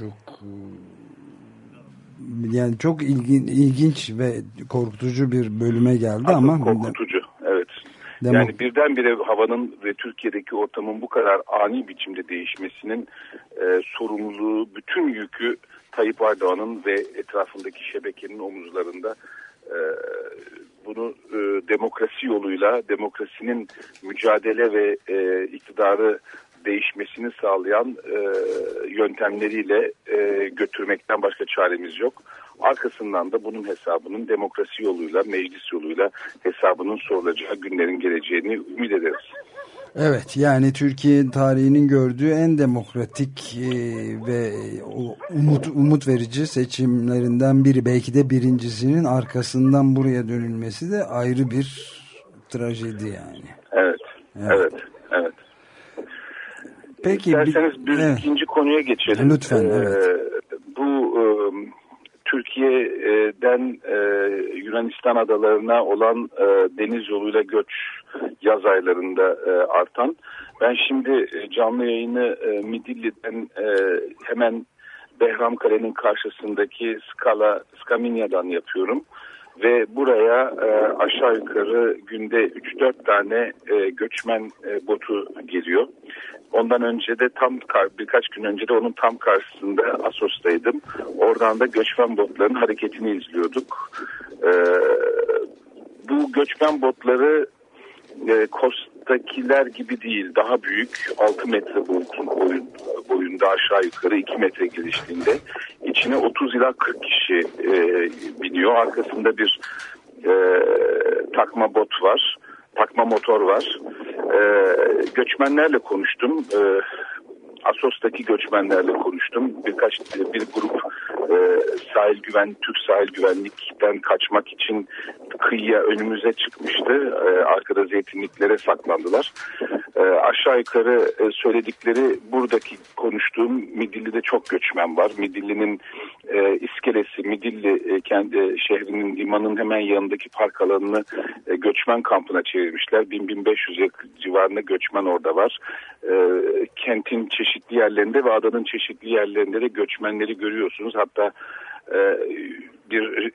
Çok ilginç ve korkutucu bir bölüme geldi ama korkutucu. Evet. Yani birdenbire havanın ve Türkiye'deki ortamın bu kadar ani biçimde değişmesinin sorumluluğu, bütün yükü Tayyip Erdoğan'ın ve etrafındaki şebekenin omuzlarında. Bunu demokrasi yoluyla, demokrasinin mücadele ve iktidarı değişmesini sağlayan yöntemleriyle götürmekten başka çaremiz yok. Arkasından da bunun hesabının demokrasi yoluyla, meclis yoluyla hesabının sorulacağı günlerin geleceğini ümit ederiz. Evet, yani Türkiye tarihinin gördüğü en demokratik ve umut verici seçimlerinden biri, belki de birincisinin arkasından buraya dönülmesi de ayrı bir trajedi yani. Evet. Peki, İsterseniz bir ikinci konuya geçelim. Lütfen, evet. Bu Türkiye'den Yunanistan adalarına olan deniz yoluyla göç yaz aylarında artan. Ben şimdi canlı yayını Midilli'den hemen Behramkale'nin karşısındaki Skaminya'dan yapıyorum. Ve buraya aşağı yukarı günde 3-4 tane göçmen botu geliyor. Ondan önce de birkaç gün önce de onun tam karşısında Assos'taydım. Oradan da göçmen botların hareketini izliyorduk. Bu göçmen botları Kos'takiler gibi değil, daha büyük, 6 metre boyunda aşağı yukarı 2 metre genişliğinde. İçine 30 ila 40 kişi biniyor. Arkasında bir takma bot var, takma motor var. Göçmenlerle konuştum. Assos'taki göçmenlerle konuştum. Bir grup Türk sahil güvenlikten kaçmak için kıyıya önümüze çıkmıştı. Arkada zeytinliklere saklandılar. Aşağı yukarı söyledikleri, buradaki konuştuğum Midilli'de çok göçmen var. Midilli'nin iskelesi, Midilli kendi şehrinin, limanın hemen yanındaki park alanını göçmen kampına çevirmişler. 1000-1500 civarında göçmen orada var. Kentin çeşitli yerlerinde ve adanın çeşitli yerlerinde de göçmenleri görüyorsunuz. Hatta bir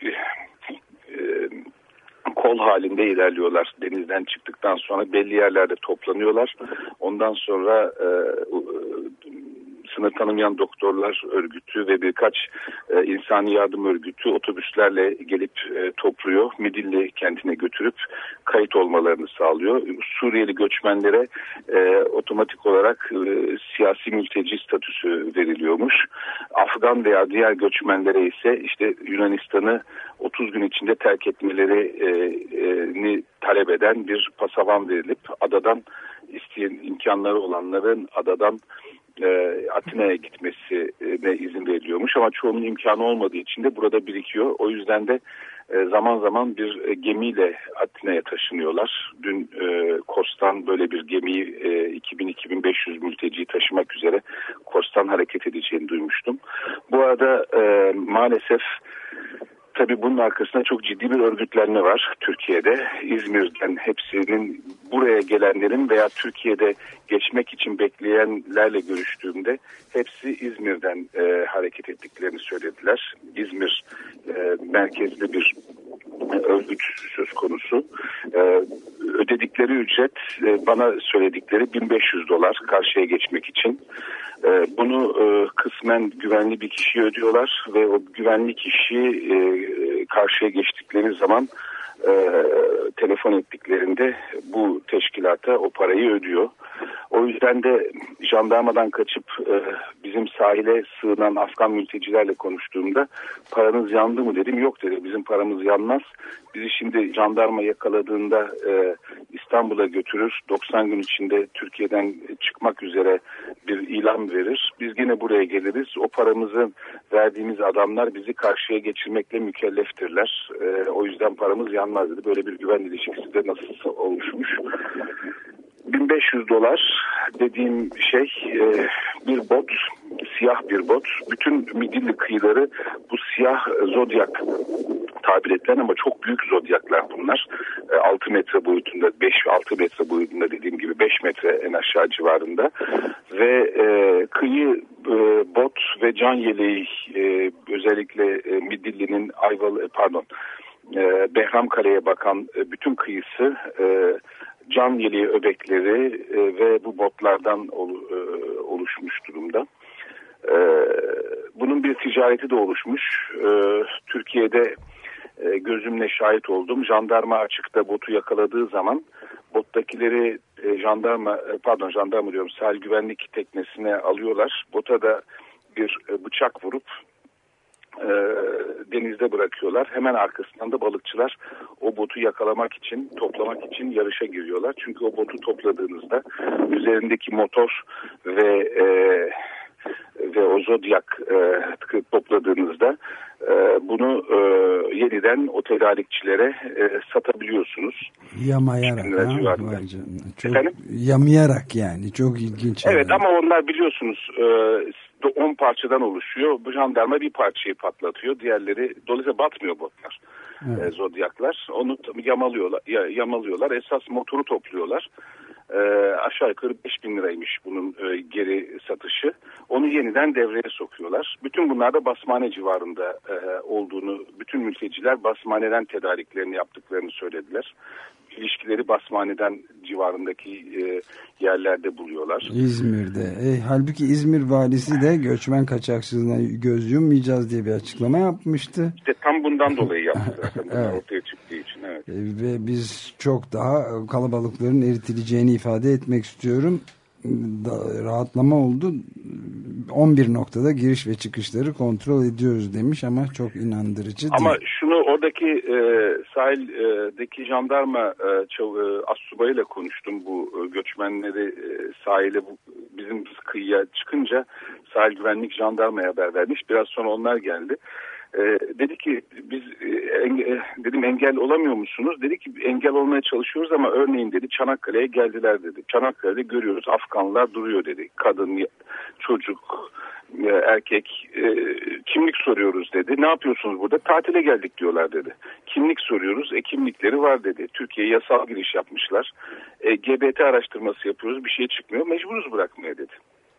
kol halinde ilerliyorlar. Denizden çıktıktan sonra belli yerlerde toplanıyorlar. Ondan sonra sınır tanımayan doktorlar örgütü ve birkaç insani yardım örgütü otobüslerle gelip topluyor. Midilli kentine götürüp kayıt olmalarını sağlıyor. Suriyeli göçmenlere otomatik olarak siyasi mülteci statüsü veriliyormuş. Afgan veya diğer göçmenlere ise işte Yunanistan'ı 30 gün içinde terk etmelerini talep eden bir pasavan verilip adadan isteyen imkanları olanların adadan Atina'ya gitmesine izin veriliyormuş ama çoğunun imkanı olmadığı için de burada birikiyor. O yüzden de zaman zaman bir gemiyle Atina'ya taşınıyorlar. Dün Kos'tan böyle bir gemiyi 2000-2500 mülteciyi taşımak üzere Kos'tan hareket edeceğini duymuştum. Bu arada maalesef tabii bunun arkasında çok ciddi bir örgütlenme var Türkiye'de. İzmir'den hepsinin buraya gelenlerin veya Türkiye'de geçmek için bekleyenlerle görüştüğümde hepsi İzmir'den hareket ettiklerini söylediler. İzmir merkezli bir örgüt söz konusu. Ödedikleri ücret bana söyledikleri $1.500 karşıya geçmek için. Bunu kısmen güvenli bir kişiye ödüyorlar ve o güvenli kişi karşıya geçtikleri zaman telefon ettiklerinde bu teşkilata o parayı ödüyor. O yüzden de jandarmadan kaçıp bizim sahile sığınan Afgan mültecilerle konuştuğumda paranız yandı mı dedim. Yok dedi, bizim paramız yanmaz. Bizi şimdi jandarma yakaladığında İstanbul'a götürür. 90 gün içinde Türkiye'den çıkmak üzere bir ilan verir. Biz yine buraya geliriz. O paramızı verdiğimiz adamlar bizi karşıya geçirmekle mükelleftirler. O yüzden paramız yanmaz dedi. Böyle bir güven ilişkisi de nasıl oluşmuş. $1.500 dediğim şey bir bot, siyah bir bot. Bütün Midilli kıyıları bu siyah zodyak tabir edilen ama çok büyük zodyaklar bunlar. 6 metre boyutunda, 5-6 metre boyutunda dediğim gibi 5 metre en aşağı civarında. Ve kıyı bot ve can yeleği özellikle Midilli'nin Behramkale'ye bakan bütün kıyısı can yeleği öbekleri ve bu botlardan oluşmuş durumda. Bunun bir ticareti de oluşmuş. Türkiye'de gözümle şahit oldum. Jandarma açıkta botu yakaladığı zaman bottakileri jandarma diyorum, sahil güvenlik teknesine alıyorlar. Bota da bir bıçak vurup denizde bırakıyorlar. Hemen arkasından da balıkçılar o botu yakalamak için, toplamak için yarışa giriyorlar. Çünkü o botu topladığınızda üzerindeki motor ve o zodyak topladığınızda bunu yeniden o tedarikçilere satabiliyorsunuz. Yamayarak. Yamayarak yani. Çok ilginç. Evet ama onlar biliyorsunuz 10 parçadan oluşuyor. Bu jandarma bir parçayı patlatıyor. Diğerleri dolayısıyla batmıyor botlar. Evet. Zodyaklar. Onu yamalıyorlar. Esas motoru topluyorlar. Aşağı yukarı 5.000 liraymış bunun geri satışı. Onu yeniden devreye sokuyorlar. Bütün bunlar da Basmane civarında olduğunu, bütün mülteciler Basmane'den tedariklerini yaptıklarını söylediler. İlişkileri Basmane'den civarındaki yerlerde buluyorlar. İzmir'de. Halbuki İzmir valisi de göçmen kaçakçılığına göz yummayacağız diye bir açıklama yapmıştı. İşte tam bundan dolayı yaptı zaten. Evet. Ortaya çıktığı için. Evet. Ve biz çok daha kalabalıkların eritileceğini ifade etmek istiyorum. Rahatlama oldu. 11 noktada giriş ve çıkışları kontrol ediyoruz demiş ama çok inandırıcı değil. Ama şunu oradaki sahildeki jandarma astsubayıyla konuştum. Bu göçmenleri sahile bizim kıyıya çıkınca sahil güvenlik jandarmaya haber vermiş. Biraz sonra onlar geldi. Dedi ki biz dedim engel olamıyor musunuz? Dedi ki engel olmaya çalışıyoruz ama örneğin dedi Çanakkale'ye geldiler dedi. Çanakkale'de görüyoruz Afganlar duruyor dedi. Kadın, çocuk, erkek kimlik soruyoruz dedi. Ne yapıyorsunuz burada? Tatile geldik diyorlar dedi. Kimlik soruyoruz. Kimlikleri var dedi. Türkiye'ye yasal giriş yapmışlar. GBT araştırması yapıyoruz. Bir şey çıkmıyor. Mecburuz bırakmaya dedi.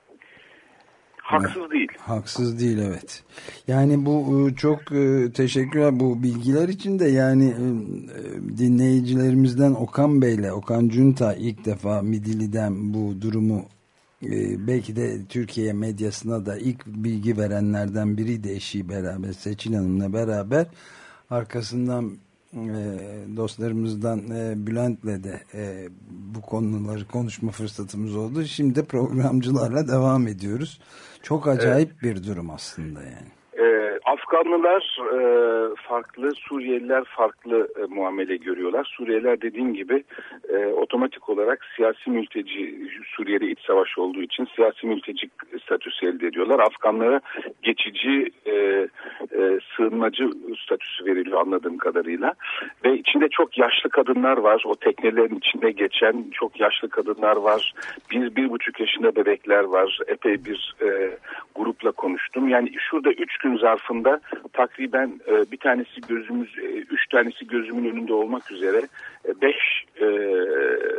Haksız değil. Haksız değil, evet. Yani bu çok teşekkürler bu bilgiler için de. Yani dinleyicilerimizden Okan Bey'le, Okan Cunta ilk defa Midilli'den bu durumu belki de Türkiye medyasına da ilk bilgi verenlerden biriydi, eşi beraber, Seçil Hanım'la beraber. Arkasından dostlarımızdan Bülent'le de bu konuları konuşma fırsatımız oldu. Şimdi de programcılarla devam ediyoruz. Çok acayip bir durum aslında yani. Afganlılar farklı, Suriyeliler farklı muamele görüyorlar. Suriyeliler dediğim gibi otomatik olarak siyasi mülteci, Suriye'de iç savaş olduğu için siyasi mülteci statüsü elde ediyorlar. Afganlara geçici sığınmacı statüsü veriliyor anladığım kadarıyla. Ve içinde çok yaşlı kadınlar var. O teknelerin içinde geçen çok yaşlı kadınlar var. 1,5 yaşında bebekler var. Epey bir grupla konuştum. Yani şurada 3 gün zarfında takriben bir tanesi 3 tanesi gözümün önünde olmak üzere 5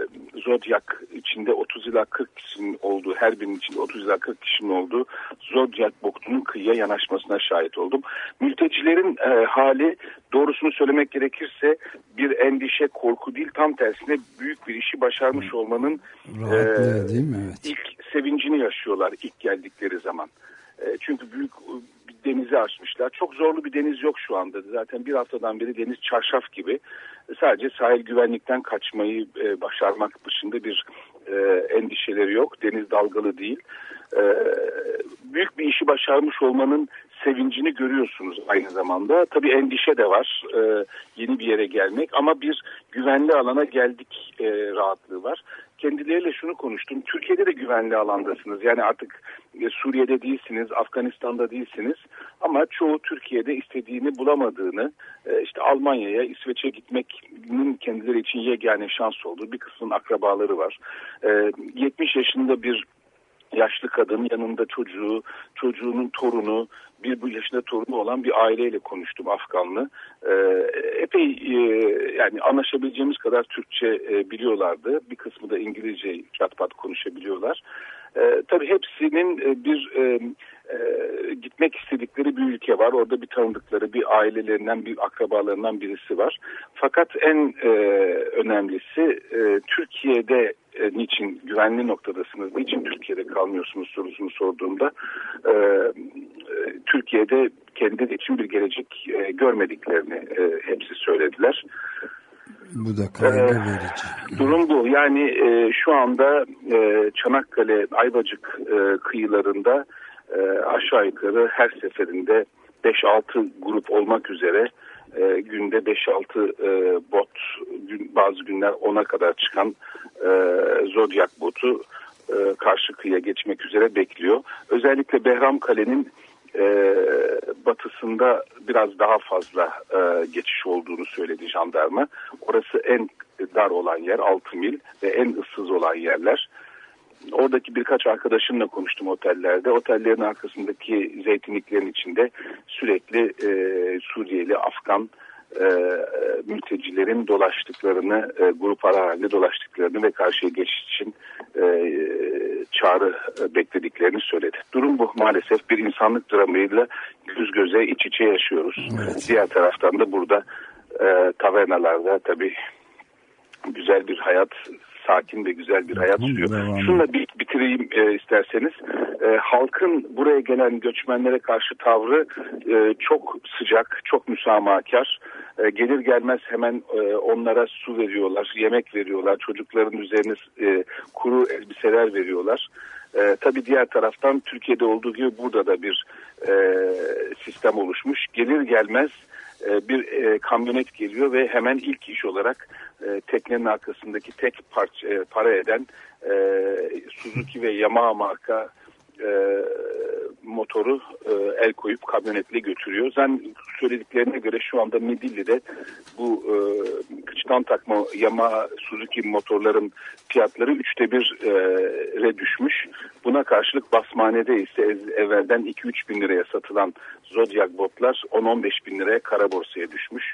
Zodyak içinde 30 ila 40 kişinin olduğu, her birinin içinde 30 ila 40 kişinin olduğu Zodyak botunun kıyıya yanaşmasına şahit oldum. Mültecilerin hali, doğrusunu söylemek gerekirse, bir endişe, korku değil, tam tersine büyük bir işi başarmış olmanın değil mi? Evet. ilk sevincini yaşıyorlar ilk geldikleri zaman. Çünkü büyük bir denizi aşmışlar. Çok zorlu bir deniz yok şu anda. Zaten bir haftadan beri deniz çarşaf gibi. Sadece sahil güvenlikten kaçmayı başarmak dışında bir endişeleri yok. Deniz dalgalı değil. Büyük bir işi başarmış olmanın sevincini görüyorsunuz aynı zamanda. Tabii endişe de var. Yeni bir yere gelmek ama bir güvenli alana geldik rahatlığı var. Kendileriyle şunu konuştum. Türkiye'de de güvenli alandasınız. Yani artık Suriye'de değilsiniz, Afganistan'da değilsiniz. Ama çoğu Türkiye'de istediğini bulamadığını, işte Almanya'ya, İsveç'e gitmenin kendileri için yegane şans olduğu, bir kısmın akrabaları var. 70 yaşında bir yaşlı kadın, yanında çocuğu, çocuğunun torunu, bir yaşında torunu olan bir aileyle konuştum, Afganlı. Epey yani anlaşabileceğimiz kadar Türkçe biliyorlardı. Bir kısmı da İngilizce çat pat konuşabiliyorlar. Tabii hepsinin bir gitmek istedikleri bir ülke var. Orada bir tanıdıkları, bir ailelerinden, bir akrabalarından birisi var. Fakat en önemlisi Türkiye'de niçin güvenli noktadasınız, niçin Türkiye'de kalmıyorsunuz sorusunu sorduğumda Türkiye'de kendileri için bir gelecek görmediklerini hepsi söylediler. Bu da kaygı verici. Durum bu. Yani şu anda Çanakkale, Ayvacık kıyılarında aşağı yukarı her seferinde 5-6 grup olmak üzere günde 5-6 bot, bazı günler 10'a kadar çıkan Zodyak botu karşı kıyıya geçmek üzere bekliyor. Özellikle Behramkale'nin batısında biraz daha fazla geçiş olduğunu söyledi jandarma. Orası en dar olan yer, 6 mil ve en ıssız olan yerler. Oradaki birkaç arkadaşımla konuştum otellerde. Otellerin arkasındaki zeytinliklerin içinde sürekli Suriyeli, Afgan mültecilerin dolaştıklarını, gruplar halinde dolaştıklarını ve karşıya geçiş için çağrı beklediklerini söyledi. Durum bu. Maalesef bir insanlık dramıyla göz göze, iç içe yaşıyoruz. Evet. Diğer taraftan da burada tavernalarda tabii güzel bir hayat, sakin ve güzel bir hayat sürüyor. Şununla bitireyim isterseniz. Halkın buraya gelen göçmenlere karşı tavrı çok sıcak, çok müsamahakar. Gelir gelmez hemen onlara su veriyorlar, yemek veriyorlar, çocukların üzerine kuru elbiseler veriyorlar. Tabii diğer taraftan Türkiye'de olduğu gibi burada da bir sistem oluşmuş. Gelir gelmez bir kamyonet geliyor ve hemen ilk iş olarak teknenin arkasındaki tek para eden Suzuki ve Yamaha marka motoru el koyup kamyonetle götürüyor. Söylediklerine göre şu anda Midilli'de bu kıçtan takma Yamaha Suzuki motorların fiyatları 1/3'e düşmüş. Buna karşılık Basmane'de ise evvelden 2-3 bin liraya satılan Zodyak botlar 10-15 bin liraya kara borsaya düşmüş.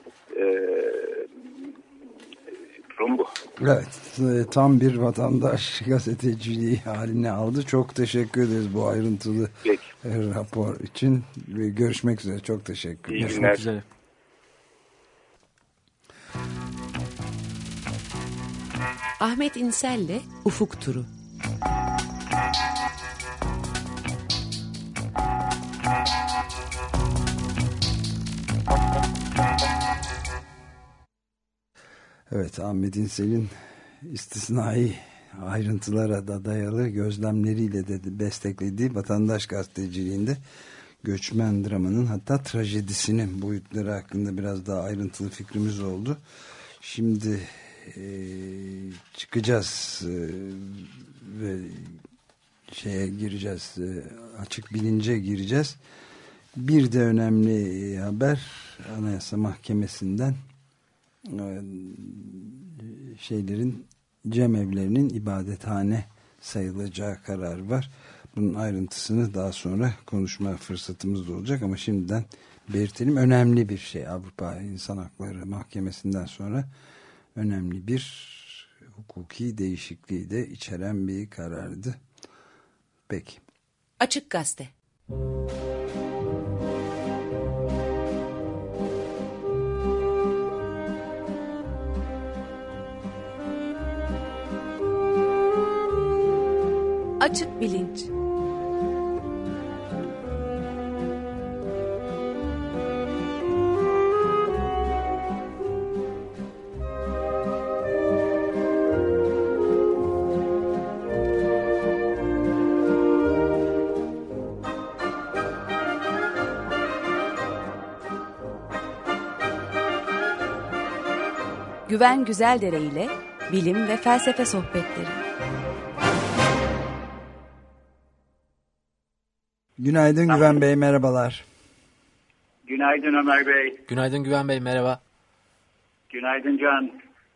Durum bu. Evet, tam bir vatandaş gazeteciliği haline aldı. Çok teşekkür ederiz bu ayrıntılı rapor için. Ve görüşmek üzere. Çok teşekkür ederim. Görüşmek üzere. Ahmet İnsel'le Ufuk Turu. Evet, Ahmet İnsel'in istisnai ayrıntılara da dayalı gözlemleriyle de desteklediği vatandaş gazeteciliğinde göçmen dramanın, hatta trajedisinin boyutları hakkında biraz daha ayrıntılı fikrimiz oldu. Şimdi çıkacağız ve şeye gireceğiz, açık bilince gireceğiz. Bir de önemli haber, Anayasa Mahkemesi'nden cemevlerinin ibadethane sayılacağı karar var. Bunun ayrıntısını daha sonra konuşma fırsatımız da olacak ama şimdiden belirtelim, önemli bir şey. Avrupa İnsan Hakları Mahkemesi'nden sonra önemli bir hukuki değişikliği de içeren bir karardı. Peki. Açık Gazete. Açık Bilinç. Güven Güzeldere ile bilim ve felsefe sohbetleri. Günaydın Güven Bey, merhabalar. Günaydın Ömer Bey. Günaydın Güven Bey, merhaba. Günaydın Can.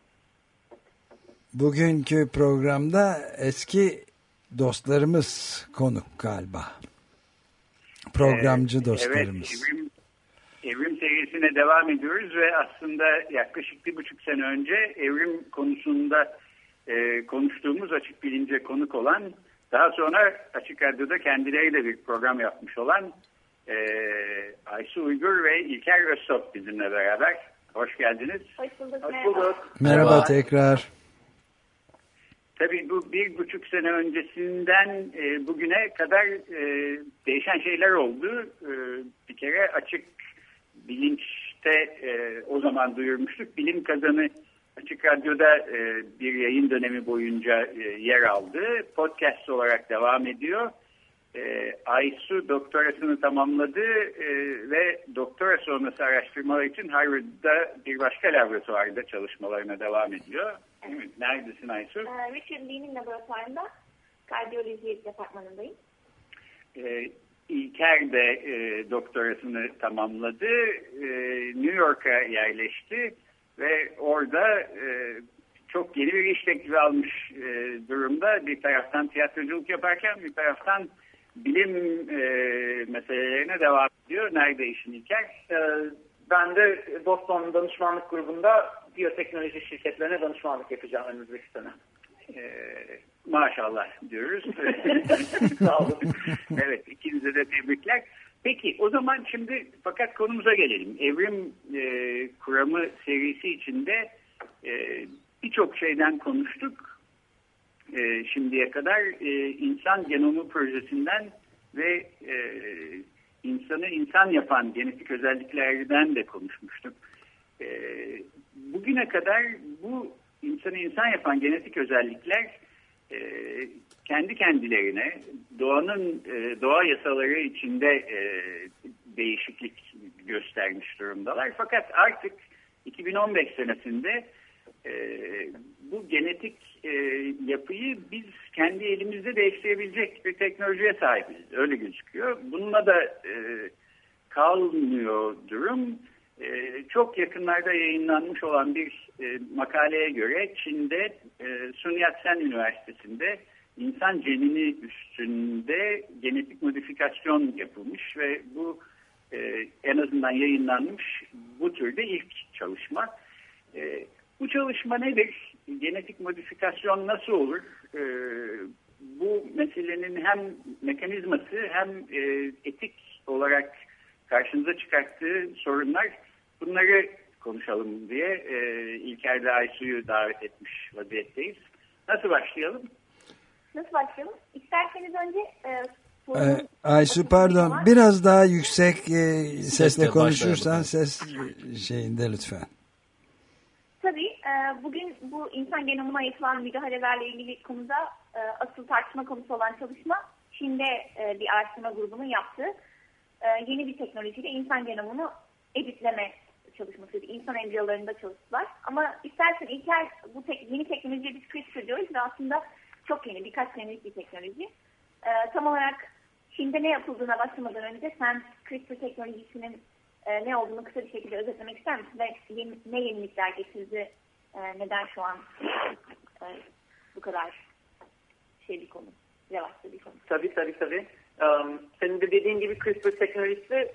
Bugünkü programda eski dostlarımız konuk galiba. Programcı dostlarımız. Evet, evrim serisine devam ediyoruz ve aslında yaklaşık 1,5 sene önce evrim konusunda konuştuğumuz Açık Bilinç'e konuk olan, daha sonra Açık Radyo'da kendileriyle bir program yapmış olan Aysu Uygur ve İlker Öztop bizimle beraber. Hoş geldiniz. Hoş bulduk. Hoş bulduk. Merhaba tekrar. Tabii bu 1,5 sene öncesinden bugüne kadar değişen şeyler oldu. Bir kere Açık Bilinç'te o zaman duyurmuştuk. Bilim Kazanı Açık Radyo'da bir yayın dönemi boyunca yer aldı. Podcast olarak devam ediyor. Aysu doktorasını tamamladı ve doktora sonrası araştırmalar için Harvard'da bir başka laboratuvarda çalışmalarına devam ediyor. Evet, neredesin Aysu? Richard Lee'nin laboratuvarında kardiyoloji departmanındayım. İlker de doktorasını tamamladı. New York'a yerleşti ve orada çok yeni bir iş teklifi almış durumda. Bir taraftan tiyatroculuk yaparken bir taraftan bilim meselelerine devam ediyor. Nerede işin İlker? Ben de Boston danışmanlık grubunda biyoteknoloji şirketlerine danışmanlık yapacağım önümüzdeki sene. Maşallah diyoruz. Sağ olun. Evet, ikinize de tebrikler. Peki o zaman şimdi fakat konumuza gelelim. Evrim kuramı serisi içinde birçok şeyden konuştuk. Şimdiye kadar insan genomu projesinden ve insanı insan yapan genetik özelliklerden de konuşmuştuk. Bugüne kadar bu insanı insan yapan genetik özellikler kendi kendilerine doğa yasaları içinde değişiklik göstermiş durumdalar. Fakat artık 2015 senesinde bu genetik yapıyı biz kendi elimizde değiştirebilecek bir teknolojiye sahibiz. Öyle gözüküyor. Bununla da kalmıyor durum. Çok yakınlarda yayınlanmış olan bir makaleye göre Çin'de Sun Yat-sen Üniversitesi'nde insan genini üstünde genetik modifikasyon yapılmış ve bu en azından yayınlanmış bu türde ilk çalışma. Bu çalışma nedir? Genetik modifikasyon nasıl olur? Bu meselenin hem mekanizması hem etik olarak karşımıza çıkarttığı sorunlar, bunları konuşalım diye İlker de Aysu'yu davet etmiş vaziyetteyiz. Nasıl başlayalım? İsterseniz önce Aysu pardon, biraz daha yüksek sesle konuşursan ses şeyinde lütfen. Tabii. Bugün bu insan genomuna yapılan müdahalelerle ilgili konuda asıl tartışma konusu olan çalışma Çin'de bir araştırma grubunun yaptığı yeni bir teknolojiyle insan genomunu editleme çalışmasıydı. İnsan embriyolarında çalıştılar. Ama istersen İlker, bu yeni teknolojiye biz CRISPR diyoruz ve aslında çok yeni, birkaç senelik bir teknoloji. Tam olarak Çin'de ne yapıldığına başlamadan önce sen CRISPR teknolojisinin ne olduğunu kısa bir şekilde özetlemek ister misin? Ve ne yenilikler getirdi, neden şu an bu kadar bir konu, revaçlı bir konu? Tabii. Senin de dediğin gibi CRISPR teknolojisi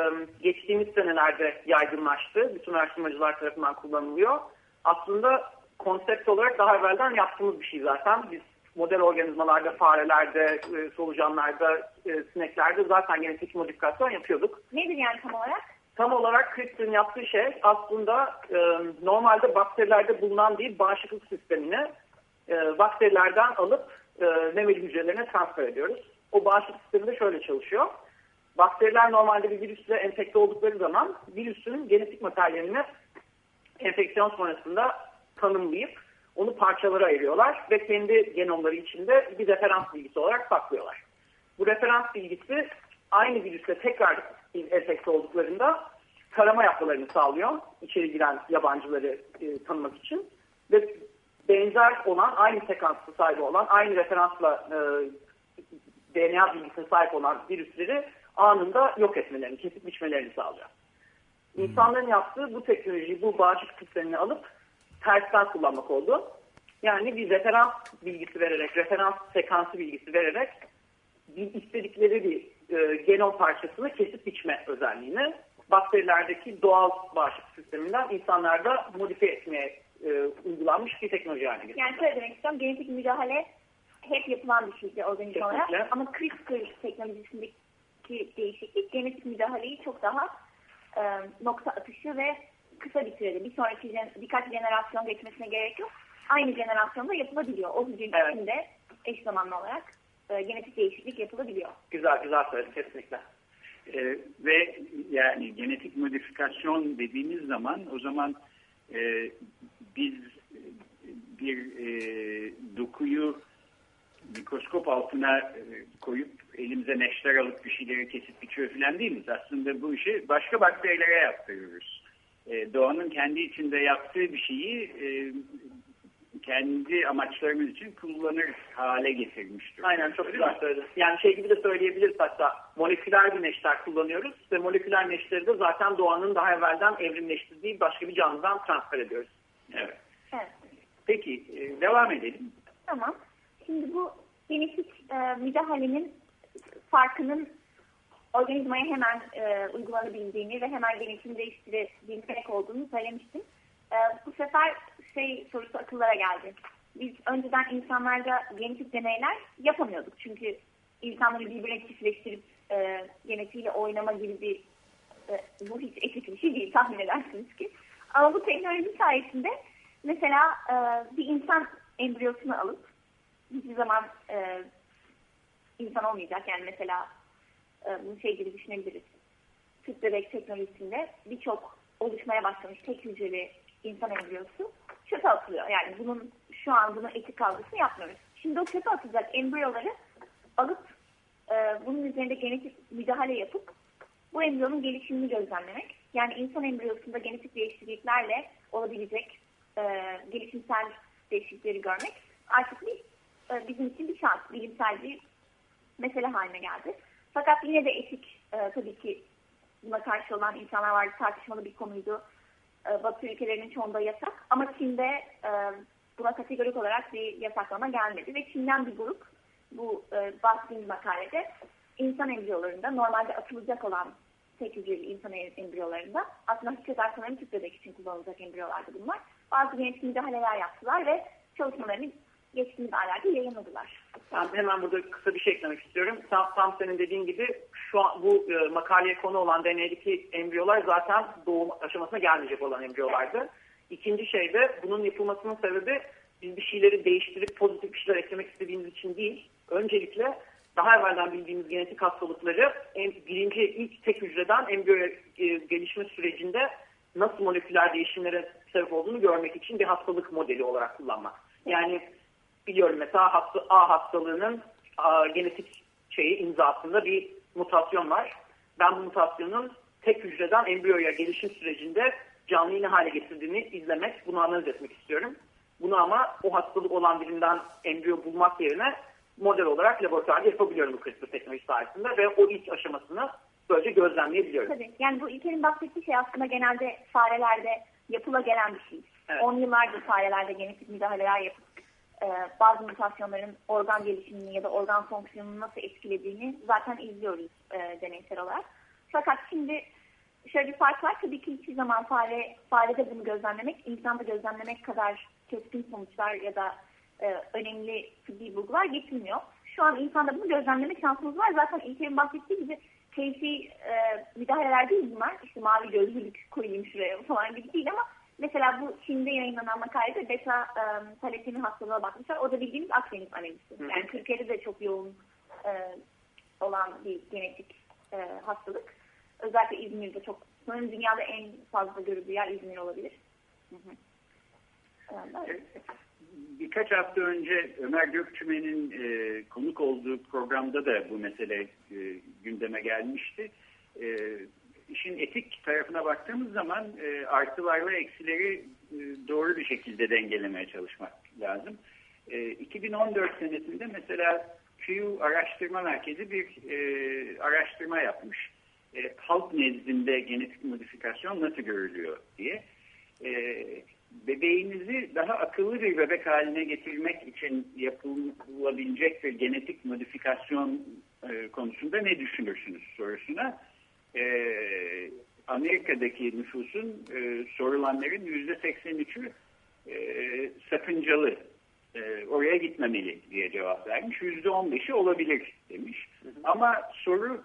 geçtiğimiz senelerde yaygınlaştı. Bütün araştırmacılar tarafından kullanılıyor. Aslında konsept olarak daha evvelden yaptığımız bir şey zaten. Biz model organizmalarda, farelerde, solucanlarda, sineklerde zaten genetik modifikasyon yapıyorduk. Nedir yani tam olarak? Tam olarak CRISPR'ın yaptığı şey aslında normalde bakterilerde bulunan bir bağışıklık sistemini bakterilerden alıp memeli hücrelerine transfer ediyoruz. O bağışıklık sistemi de şöyle çalışıyor. Bakteriler normalde bir virüsle enfekte oldukları zaman virüsün genetik materyalini enfeksiyon sonrasında tanımlayıp onu parçalara ayırıyorlar ve kendi genomları içinde bir referans bilgisi olarak saklıyorlar. Bu referans bilgisi aynı virüsle tekrar enfekte olduklarında tarama yapmalarını sağlıyor. İçeri giren yabancıları tanımak için. Ve benzer olan, aynı sekanslı sahibi olan, aynı referansla DNA bilgisine sahip olan virüsleri anında yok etmelerini, kesip biçmelerini sağlıyor. İnsanların yaptığı bu teknolojiyi, bu bağışıklık sistemini alıp tersten kullanmak oldu. Yani bir referans bilgisi vererek, referans sekansı bilgisi vererek istedikleri bir genom parçasını kesip biçme özelliğini bakterilerdeki doğal bağışıklık sisteminden insanlarda modifiye etmeye uygulanmış bir teknoloji haline getirdi. Yani şöyle demek istiyorum, genetik müdahale hep yapılan bir şeydi organik olarak. Ama CRISPR teknolojisindeki değişiklik genetik müdahaleyi çok daha nokta atışı ve kısa bir sürede, bir sonraki birkaç jenerasyon geçmesine gerek yok. Aynı jenerasyonda yapılabiliyor. O hücrenin içinde eş zamanlı olarak genetik değişiklik yapılabiliyor. Güzel söyledin kesinlikle. Ve yani genetik modifikasyon dediğimiz zaman o zaman biz bir dokuyu mikroskop altına koyup elimize neşter alıp bir şeyleri kesip biçiyor falan değiliz. Aslında bu işi başka bakterilere yaptırıyoruz. Doğanın kendi içinde yaptığı bir şeyi kendi amaçlarımız için kullanır hale getirmiştir. Aynen, çok güzel söyledin. Yani şey gibi de söyleyebiliriz, hatta moleküler bir neşter kullanıyoruz ve moleküler neşteri de zaten doğanın daha evvelden evrimleştirdiği başka bir canlıdan transfer ediyoruz. Evet. Evet. Peki devam edelim. Tamam. Şimdi bu genetik müdahalenin farkının organizmaya hemen uygulanabildiğini ve hemen genetiğini değiştirebilmek olduğunu söylemiştim. Bu sefer sorusu akıllara geldi. Biz önceden insanlarda genetik deneyler yapamıyorduk. Çünkü insanları birbirine çiftleştirip genetiğiyle oynama gibi bir bu hiç etik bir şey değil, tahmin edersiniz ki. Ama bu teknoloji sayesinde mesela bir insan embriyosunu alıp hiçbir zaman insan olmayacak. Yani mesela bunu gibi düşünebiliriz. Tüp bebek teknolojisinde birçok oluşmaya başlamış tek hücreli insan embriyosu çöpe atılıyor. Yani şu an bunun etik kavgasını yapmıyoruz. Şimdi o çöpe atılacak embriyoları alıp bunun üzerinde genetik müdahale yapıp bu embriyonun gelişimini gözlemlemek. Yani insan embriyosunda genetik değişikliklerle olabilecek gelişimsel değişiklikleri görmek artık bizim için bir şans, bilimsel bir mesele haline geldi. Fakat yine de etik tabii ki buna karşı olan insanlar vardı, tartışmalı bir konuydu. Batı ülkelerinin çoğunda yasak ama Çin'de buna kategorik olarak bir yasaklama gelmedi ve Çin'den bir grup bu bahsettiğim makalede insan embriyolarında normalde atılacak olan tek hücreli insan embriyolarında aslında hakikaten sanırım tüp bebek için kullanılacak embriyolardı bunlar. Bazı genetik müdahaleler yaptılar ve çalışmalarını geçtiğimiz aylarda yayınladılar. Ben hemen burada kısa bir şey eklemek istiyorum. Tam senin dediğin gibi şu an bu makaleye konu olan deneydeki embriyolar zaten doğum aşamasına gelmeyecek olan embriyolardı. İkinci şey de bunun yapılmasının sebebi biz bir şeyleri değiştirip pozitif bir şeyler eklemek istediğimiz için değil. Öncelikle daha evvelden bildiğimiz genetik hastalıkları ilk tek hücreden embriyo gelişme sürecinde nasıl moleküler değişimlere sebep olduğunu görmek için bir hastalık modeli olarak kullanmak. Yani biliyorum mesela A hastalığının genetik imzasında bir mutasyon var. Ben bu mutasyonun tek hücreden embriyoya gelişim sürecinde canlıyı ne hale getirdiğini izlemek, bunu analiz etmek istiyorum. Bunu ama o hastalık olan birinden embriyo bulmak yerine model olarak laboratuvarda yapabiliyorum bu CRISPR teknolojisi sayesinde ve o ilk aşamasını böylece gözlemleyebiliyorum. Tabii. Yani bu İlker'in bahsettiği şey aslında genelde farelerde yapılagelen bir şey. Evet. 10 yıllardır farelerde genetik müdahaleler yapıp bazı mutasyonların organ gelişimini ya da organ fonksiyonunu nasıl etkilediğini zaten izliyoruz deneysel olarak. Fakat şimdi şöyle bir fark var. Tabii ki hiçbir zaman farede bunu gözlemlemek, insanda gözlemlemek kadar keskin sonuçlar ya da önemli tıbbi bulgular getirmiyor. Şu an insanda bunu gözlemleme şansımız var. Zaten İlker'in bahsettiği gibi keyfi müdahaleler değil bunlar. İşte mavi gözlülük koyayım şuraya falan gibi değil ama mesela bu Çin'de yayınlanan makalede beta taletemi hastalığına bakmışlar. O da bildiğimiz Akdeniz anemisi. Yani Türkiye'de de çok yoğun olan bir genetik hastalık. Özellikle İzmir'de çok, sanırım dünyada en fazla görüldüğü yer İzmir olabilir. Birkaç hafta önce Ömer Gökçümen'in konuk olduğu programda da bu mesele gündeme gelmişti. İşin etik tarafına baktığımız zaman artılar ve eksileri doğru bir şekilde dengelemeye çalışmak lazım. 2014 senesinde mesela Pew Araştırma Merkezi bir araştırma yapmış. Halk nezdinde genetik modifikasyon nasıl görülüyor diye. Bebeğinizi daha akıllı bir bebek haline getirmek için yapılabilecek bir genetik modifikasyon konusunda ne düşünürsünüz sorusuna Amerika'daki nüfusun sorulanların %83'ü sakıncalı, oraya gitmemeli diye cevap vermiş. %15'i olabilir demiş. Ama soru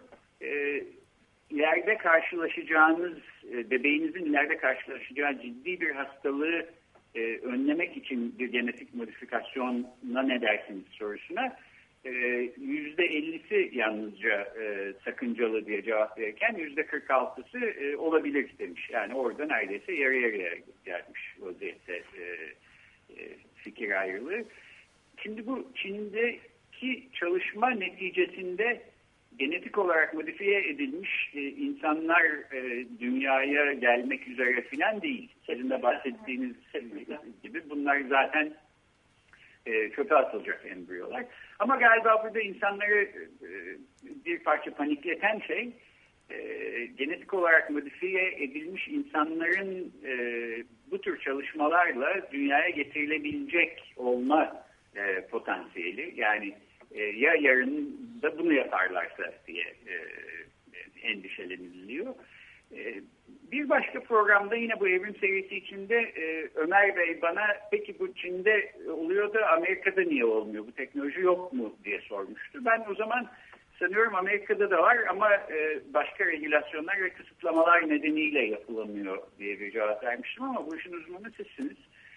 ileride karşılaşacağınız, bebeğinizin ileride karşılaşacağı ciddi bir hastalığı önlemek için bir genetik modifikasyona ne dersiniz sorusuna %50'si yalnızca sakıncalı diye cevap verirken %46'sı olabilir demiş. Yani orada neredeyse yarı yarıya gelmiş vaziyette fikir ayrılığı. Şimdi bu Çin'deki çalışma neticesinde genetik olarak modifiye edilmiş insanlar dünyaya gelmek üzere filan değil. Sizin de bahsettiğiniz gibi bunlar zaten çöpe atılacak embriyolar. Ama galiba burada insanları bir parça panikleten şey genetik olarak modifiye edilmiş insanların bu tür çalışmalarla dünyaya getirilebilecek olma potansiyeli. Yani ya yarın da bunu yaparlarsa diye endişeleniliyor. Bir başka programda yine bu evrim serisi içinde Ömer Bey bana peki bu Çin'de oluyor da Amerika'da niye olmuyor? Bu teknoloji yok mu diye sormuştu. Ben o zaman sanıyorum Amerika'da da var ama başka regülasyonlar ve kısıtlamalar nedeniyle yapılamıyor diye bir cevap vermiştim ama bu işin uzmanı sizsiniz.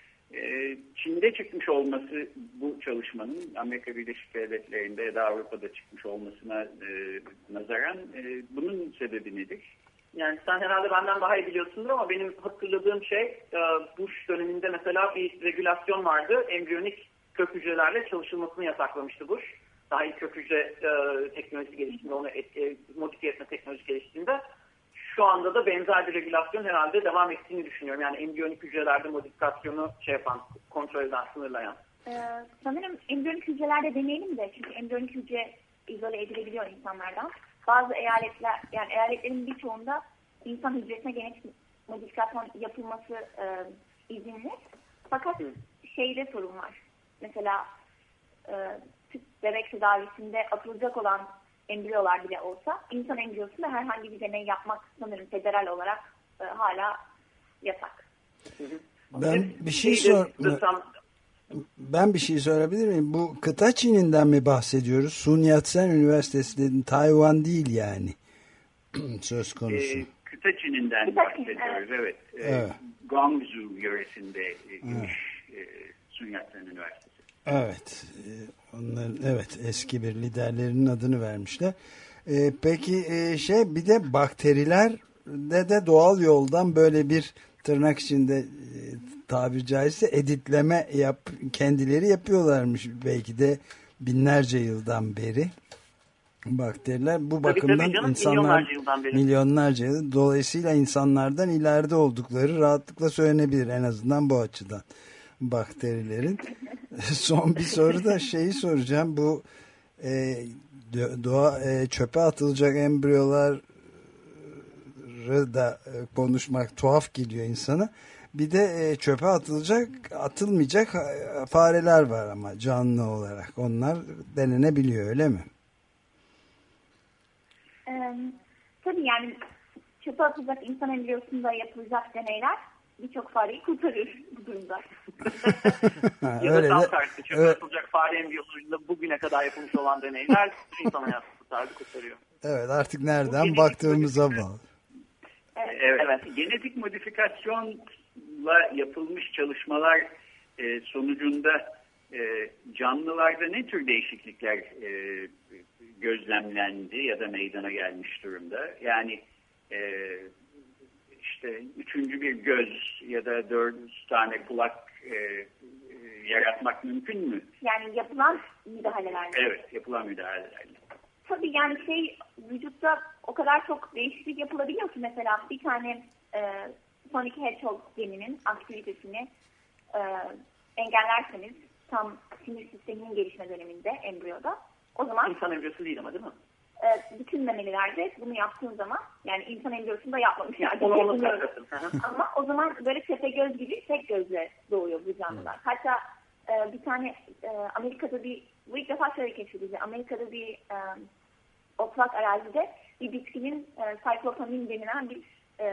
Çin'de çıkmış olması bu çalışmanın Amerika Birleşik Devletleri'nde ya da Avrupa'da çıkmış olmasına nazaran bunun sebebi nedir? Yani sen herhalde benden daha iyi biliyorsundur ama benim hatırladığım şey Bush döneminde mesela bir regülasyon vardı. Embriyonik kök hücrelerle çalışılmasını yasaklamıştı Bush. Daha iyi kök hücre teknolojisi geliştiğinde, onu modifiye etme teknolojisi geliştiğinde. Şu anda da benzer bir regülasyon herhalde devam ettiğini düşünüyorum. Yani embriyonik hücrelerde modifikasyonu kontrol eden, sınırlayan. Sanırım embriyonik hücrelerde deneyelim de çünkü embriyonik hücre izole edilebiliyor insanlardan. Bazı eyaletler, yani eyaletlerin birçoğunda insan hücresine genetik modifikasyon yapılması izinli. Fakat şeyde sorun var. Mesela tüp bebek tedavisinde atılacak olan embriyolar bile olsa insan embriyosunda herhangi bir deney yapmak sanırım federal olarak hala yasak. Ben bir şey sorabilir miyim? Bu kıta Çin'inden mi bahsediyoruz? Sun Yat-sen Üniversitesi dedin. Tayvan değil yani. Söz konusu. Kıta Çin'inden bahsediyoruz. Evet. Guangzhou yöresinde Sun Yat-sen Üniversitesi. Evet. Onların eski bir liderlerinin adını vermişler. Peki bir de bakterilerde de doğal yoldan böyle bir tırnak içinde tabiri caizse editleme kendileri yapıyorlarmış belki de binlerce yıldan beri. Bakteriler bu bakımdan canım, insanlar milyonlarca yıl, dolayısıyla insanlardan ileride oldukları rahatlıkla söylenebilir en azından bu açıdan bakterilerin. Son bir soru da soracağım, bu çöpe atılacak embriyoları da konuşmak tuhaf geliyor insana. Bir de çöpe atılmayacak fareler var ama canlı olarak. Onlar denenebiliyor, öyle mi? Tabii yani çöpe atılacak insan embriyosunda yapılacak deneyler birçok fareyi kurtarır bu durumda. Ya da tam tersi. Çöpe atılacak fare embriyolarıyla bugüne kadar yapılmış olan deneyler insan hayatı kurtarıyor. Evet, artık nereden baktığımıza bağlı. Evet. Genetik modifikasyonla yapılmış çalışmalar sonucunda canlılarda ne tür değişiklikler gözlemlendi ya da meydana gelmiş durumda? Yani işte 3. bir göz ya da 4 tane kulak yaratmak mümkün mü? Yani yapılan müdahalelerle. Evet, yapılan müdahalelerle. Tabii yani vücutta o kadar çok değişiklik yapılabiliyor ki mesela bir tane Sonic Hedgehog geninin aktivitesini engellerseniz tam sinir sisteminin gelişme döneminde embriyoda o zaman İnsan embriyosu değil ama değil mi? Bütün memelilerde bunu yaptığın zaman yani insan embriyosunda yapmamış yani. Ama o zaman böyle tepegöz gibi tek gözle doğuyor bu canlılar. Hatta bir tane Amerika'da bu ilk defa şöyle keşfedildi. Amerika'da bir otlak arazide bir bitkinin cyclopamin denilen bir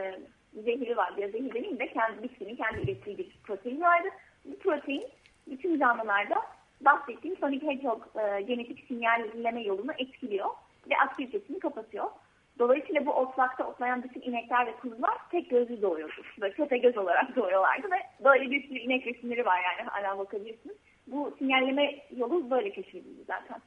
zehri vardı. Ya zehir demeyeyim de bitkinin kendi ürettiği bir protein vardı. Bu protein bütün canlılarda bahsettiğim Sonic Hedgehog genetik sinyalleme yolunu etkiliyor ve aktivitesini kapatıyor. Dolayısıyla bu otlakta otlayan bütün inekler ve kuzular tek gözlü doğuyordu. Böyle tepe göz olarak doğuyorlardı ve böyle bir sürü inek resimleri var yani hala bakabilirsiniz. Bu sinyalleme yolu böyle keşfedildi zaten.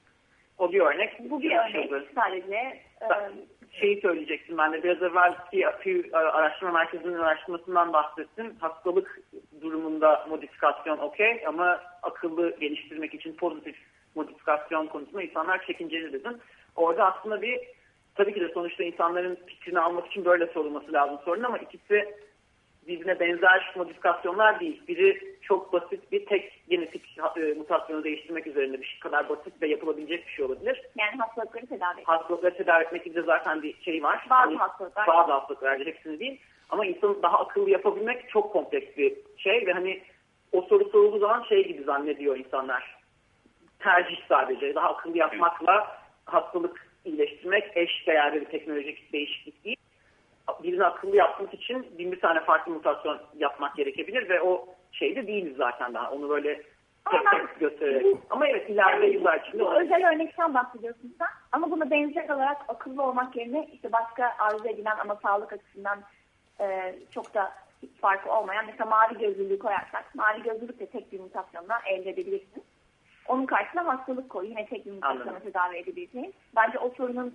O bir örnek. Bu bir örnek sadece. Şeyi söyleyecektim ben de biraz evvel Pew Araştırma Merkezi'nin araştırmasından bahsettim. Hastalık durumunda modifikasyon okey ama akıllı geliştirmek için pozitif modifikasyon konusunda insanlar çekinceli dedim. Orada aslında tabii ki de sonuçta insanların fikrini almak için böyle sorulması lazım sorun ama ikisi birbirine benzer modifikasyonlar değil. Biri çok basit bir tek genetik mutasyonu değiştirmek üzerine bir şey kadar basit ve yapılabilecek bir şey olabilir. Yani hastalıkları tedavi etmek. Hastalıkları tedavi etmek gibi zaten bir şey var. Bazı hastalıklar. Bazı hastalıklar hepsini değil. Ama insanı daha akıllı yapabilmek çok kompleks bir şey ve hani o soru sorulduğu zaman şey gibi zannediyor insanlar. Tercih sadece. Daha akıllı yapmakla hastalık iyileştirmek eş değerli bir teknolojik değişiklik değil. Birini akıllı yapmak için 1000 tane farklı mutasyon yapmak gerekebilir ve o şeyde değiliz zaten daha. Onu böyle tek göstererek. Ama evet ileride yıllar içinde bu özel örnekten bahsediyorsun sen. Ama buna benzer olarak akıllı olmak yerine işte başka arzu edilen ama sağlık açısından çok da hiç farkı olmayan mesela mavi gözlülüğü koyarsak mavi gözlülük de tek bir mutasyonla elde edebilirsiniz. Onun karşısına hastalık koy. Yine tek bir mutasyonla tedavi edebileceğiniz. Bence o sorunun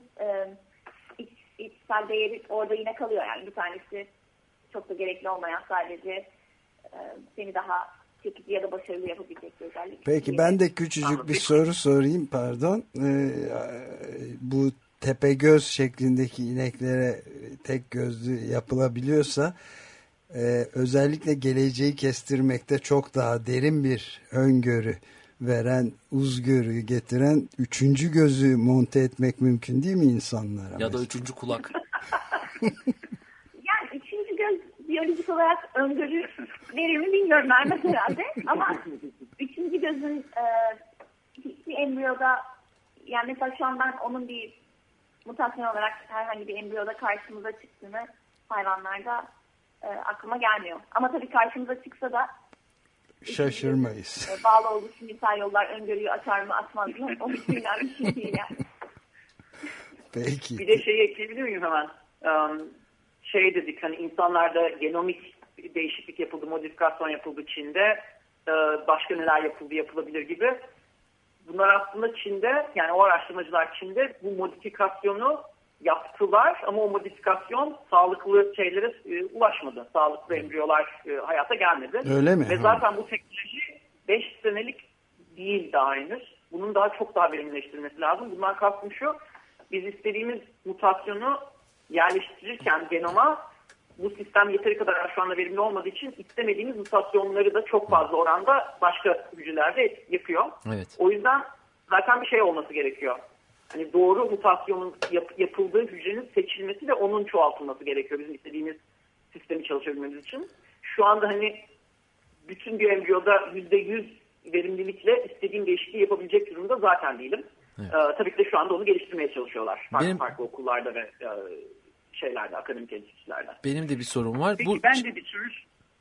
içsel değeri orada yine kalıyor yani. Bir tanesi çok da gerekli olmayan sadece seni daha çekici ya da başarılı yapabilecek bir özellik. Peki ben de küçücük bir soru sorayım pardon. Bu tepegöz şeklindeki ineklere tek gözlü yapılabiliyorsa özellikle geleceği kestirmekte çok daha derin bir öngörü veren, uzgörü getiren 3. gözü monte etmek mümkün değil mi insanlara? Ya da 3. kulak. Yani 3. göz biyolojik olarak öngörü verir mi bilmiyorum, vermez herhalde. Ama 3. gözün bir embriyoda yani mesela şu an ben onun bir mutasyon olarak herhangi bir embriyoda karşımıza çıktığını hayvanlarda aklıma gelmiyor. Ama tabii karşımıza çıksa da şaşırmayız. Bağlı olduğu sinirsel yollar öngörüyü açar mı açmaz mı? O bilinen bir şey değil yani. Peki. Bir de şeyi ekleyebilir miyim hemen? Şey dedik hani insanlarda genomik değişiklik yapıldı, modifikasyon yapıldı Çin'de. Başka neler yapılabilir gibi. Bunlar aslında Çin'de yani o araştırmacılar Çin'de bu modifikasyonu yaptılar ama o modifikasyon sağlıklı şeylere ulaşmadı. Sağlıklı embriyolar hayata gelmedi. Öyle mi? Ve zaten bu teknoloji 5 senelik değil daha henüz. Bunun çok daha verimlileştirilmesi lazım. Bundan kastım şu, biz istediğimiz mutasyonu yerleştirirken genoma bu sistem yeteri kadar şu anda verimli olmadığı için istemediğimiz mutasyonları da çok fazla oranda başka hücrelerde yapıyor. Evet. O yüzden zaten bir şey olması gerekiyor. Hani doğru mutasyonun yapıldığı hücrenin seçilmesi ve onun çoğaltılması gerekiyor bizim istediğimiz sistemi çalışabilmemiz için. Şu anda hani bütün bir embriyoda %100 verimlilikle istediğim değişikliği yapabilecek durumda zaten değilim. Evet. Tabii ki de şu anda onu geliştirmeye çalışıyorlar. Farklı okullarda ve şeylerde, akademik enstitülerde. Benim de bir sorum var. Peki ben de bir soru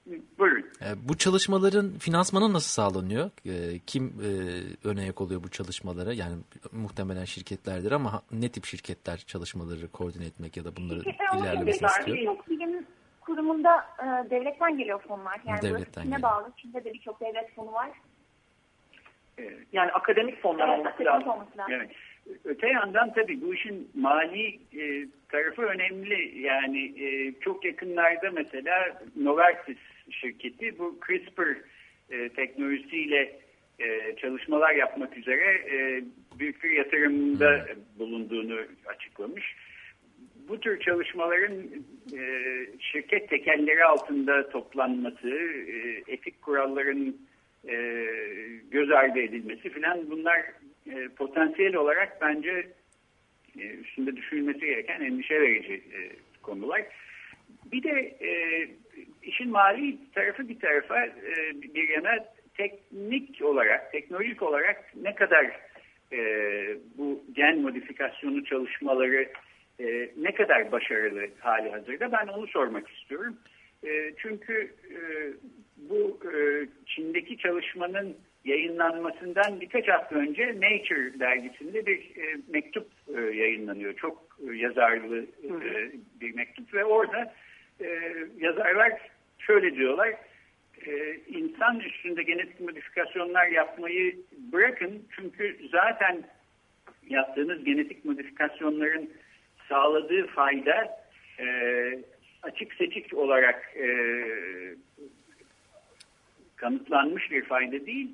Buyurun. Bu çalışmaların finansmanı nasıl sağlanıyor? Kim ön ayak oluyor bu çalışmalara? Yani muhtemelen şirketlerdir ama ne tip şirketler çalışmaları koordine etmek ya da bunları ilerlemesini istiyor? Birçok bilim kurumunda devletten geliyor fonlar. Yani devletten Çin'e bağlı. Çin'de de birçok devlet fonu var. Yani akademik fonlar olması lazım. Evet. Öte yandan tabii bu işin mali tarafı önemli. Yani çok yakınlarda mesela Novartis şirketi bu CRISPR teknolojisiyle çalışmalar yapmak üzere büyük bir yatırımda bulunduğunu açıklamış. Bu tür çalışmaların şirket tekelleri altında toplanması, etik kuralların göz ardı edilmesi filan bunlar potansiyel olarak bence üstünde düşünülmesi gereken endişe verici konular. Bir de işin mali tarafı bir tarafa bir yana teknik olarak, teknolojik olarak ne kadar bu gen modifikasyonu çalışmaları ne kadar başarılı hali hazırda ben onu sormak istiyorum. Çünkü bu Çin'deki çalışmanın yayınlanmasından birkaç hafta önce Nature dergisinde bir mektup yayınlanıyor. Çok yazarlı bir mektup ve orada yazarlar şöyle diyorlar. İnsan üstünde genetik modifikasyonlar yapmayı bırakın. Çünkü zaten yaptığınız genetik modifikasyonların sağladığı fayda açık seçik olarak kanıtlanmış bir fayda değil.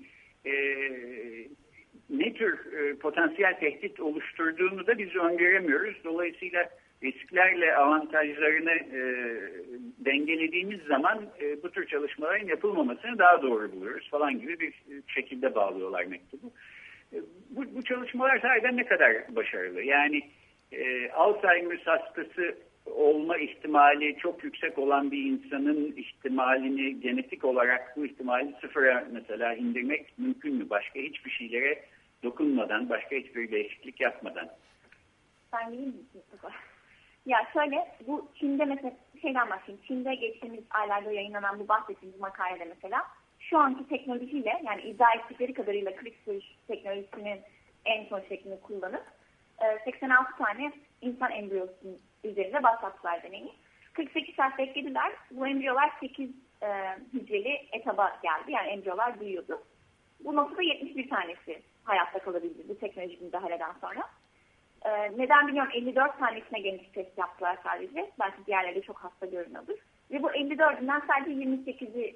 Ne tür potansiyel tehdit oluşturduğunu da biz öngöremiyoruz. Dolayısıyla risklerle avantajlarını dengelediğimiz zaman bu tür çalışmaların yapılmamasını daha doğru buluyoruz falan gibi bir şekilde bağlıyorlar mektubu. Bu çalışmalar sahiden ne kadar başarılı? Yani Alzheimer hastası olma ihtimali çok yüksek olan bir insanın ihtimalini genetik olarak bu ihtimali sıfıra mesela indirmek mümkün mü? Başka hiçbir şeylere dokunmadan, başka hiçbir değişiklik yapmadan. Ben bileyim Mustafa. Ya şöyle, bu Çin'de mesela şeyden başlayayım. Çin'de geçtiğimiz aylarda yayınlanan bu bahsettiğimiz makalede mesela şu anki teknolojiyle yani iddia ettikleri kadarıyla CRISPR teknolojisinin en son şeklini kullanıp 86 tane insan embriyosunun üzerinde başlattılar deneyi. 48 saat beklediler. Bu embriyolar 8 hücreli etaba geldi. Yani embriyolar büyüyordu. Bu noktada 71 tanesi hayatta kalabildi bu teknolojik müdahaleden sonra. Neden bilmiyorum 54 tanesine genetik test yaptılar sadece. Belki diğerleri çok hasta görünüyordur. Ve bu 54'ünden sadece 28'i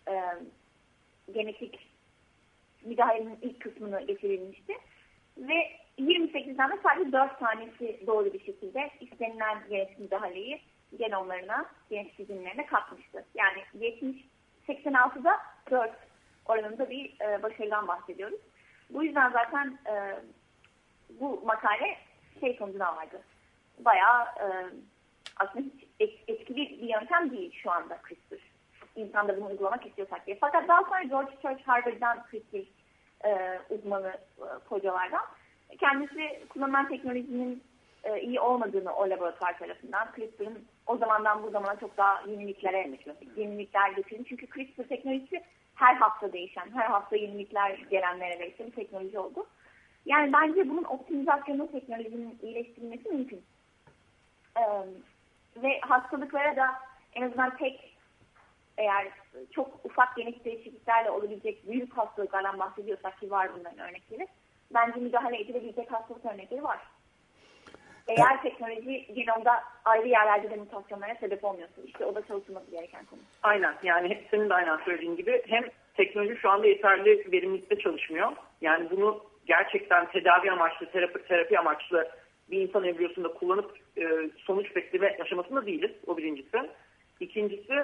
genetik müdahalenin ilk kısmını geçirilmişti. Ve 28'den de sadece 4 tanesi doğru bir şekilde istenilen genetik müdahaleyi genomlarına, genetik izinlerine katmıştı. Yani 86'da 4 oranında bir başarıdan bahsediyoruz. Bu yüzden zaten bu makale sonucuna vardı. Bayağı aslında hiç etkili bir yöntem değil şu anda CRISPR. İnsanda bunu uygulamak istiyorsak diye. Fakat daha sonra George Church Harvard'dan CRISPR uzmanı hocalardan kendisi kullanılan teknolojinin iyi olmadığını o laboratuvar tarafından CRISPR'ın o zamandan bu zamana çok daha yenilikler getirildi. Çünkü CRISPR teknolojisi her hafta değişen, her hafta yenilikler gelen neredeyse bir teknoloji oldu. Yani bence bunun optimizasyonu teknolojinin iyileştirilmesi mümkün. Ve hastalıklara da en azından eğer çok ufak genetik değişikliklerle olabilecek büyük hastalıklardan bahsediyorsak ki var bunların örnekleri. Bence müdahale edilebilecek hastalık örnekleri var. Eğer teknoloji genomda ayrı yerlerde de mutasyonlara sebep olmuyorsa işte o da çalışılması gereken konu. Aynen yani senin de aynen söylediğin gibi hem teknoloji şu anda yeterli verimlilikte çalışmıyor. Yani bunu gerçekten tedavi amaçlı, terapi amaçlı bir insan embriyosunda kullanıp sonuç bekleme aşamasında değiliz. O birincisi. İkincisi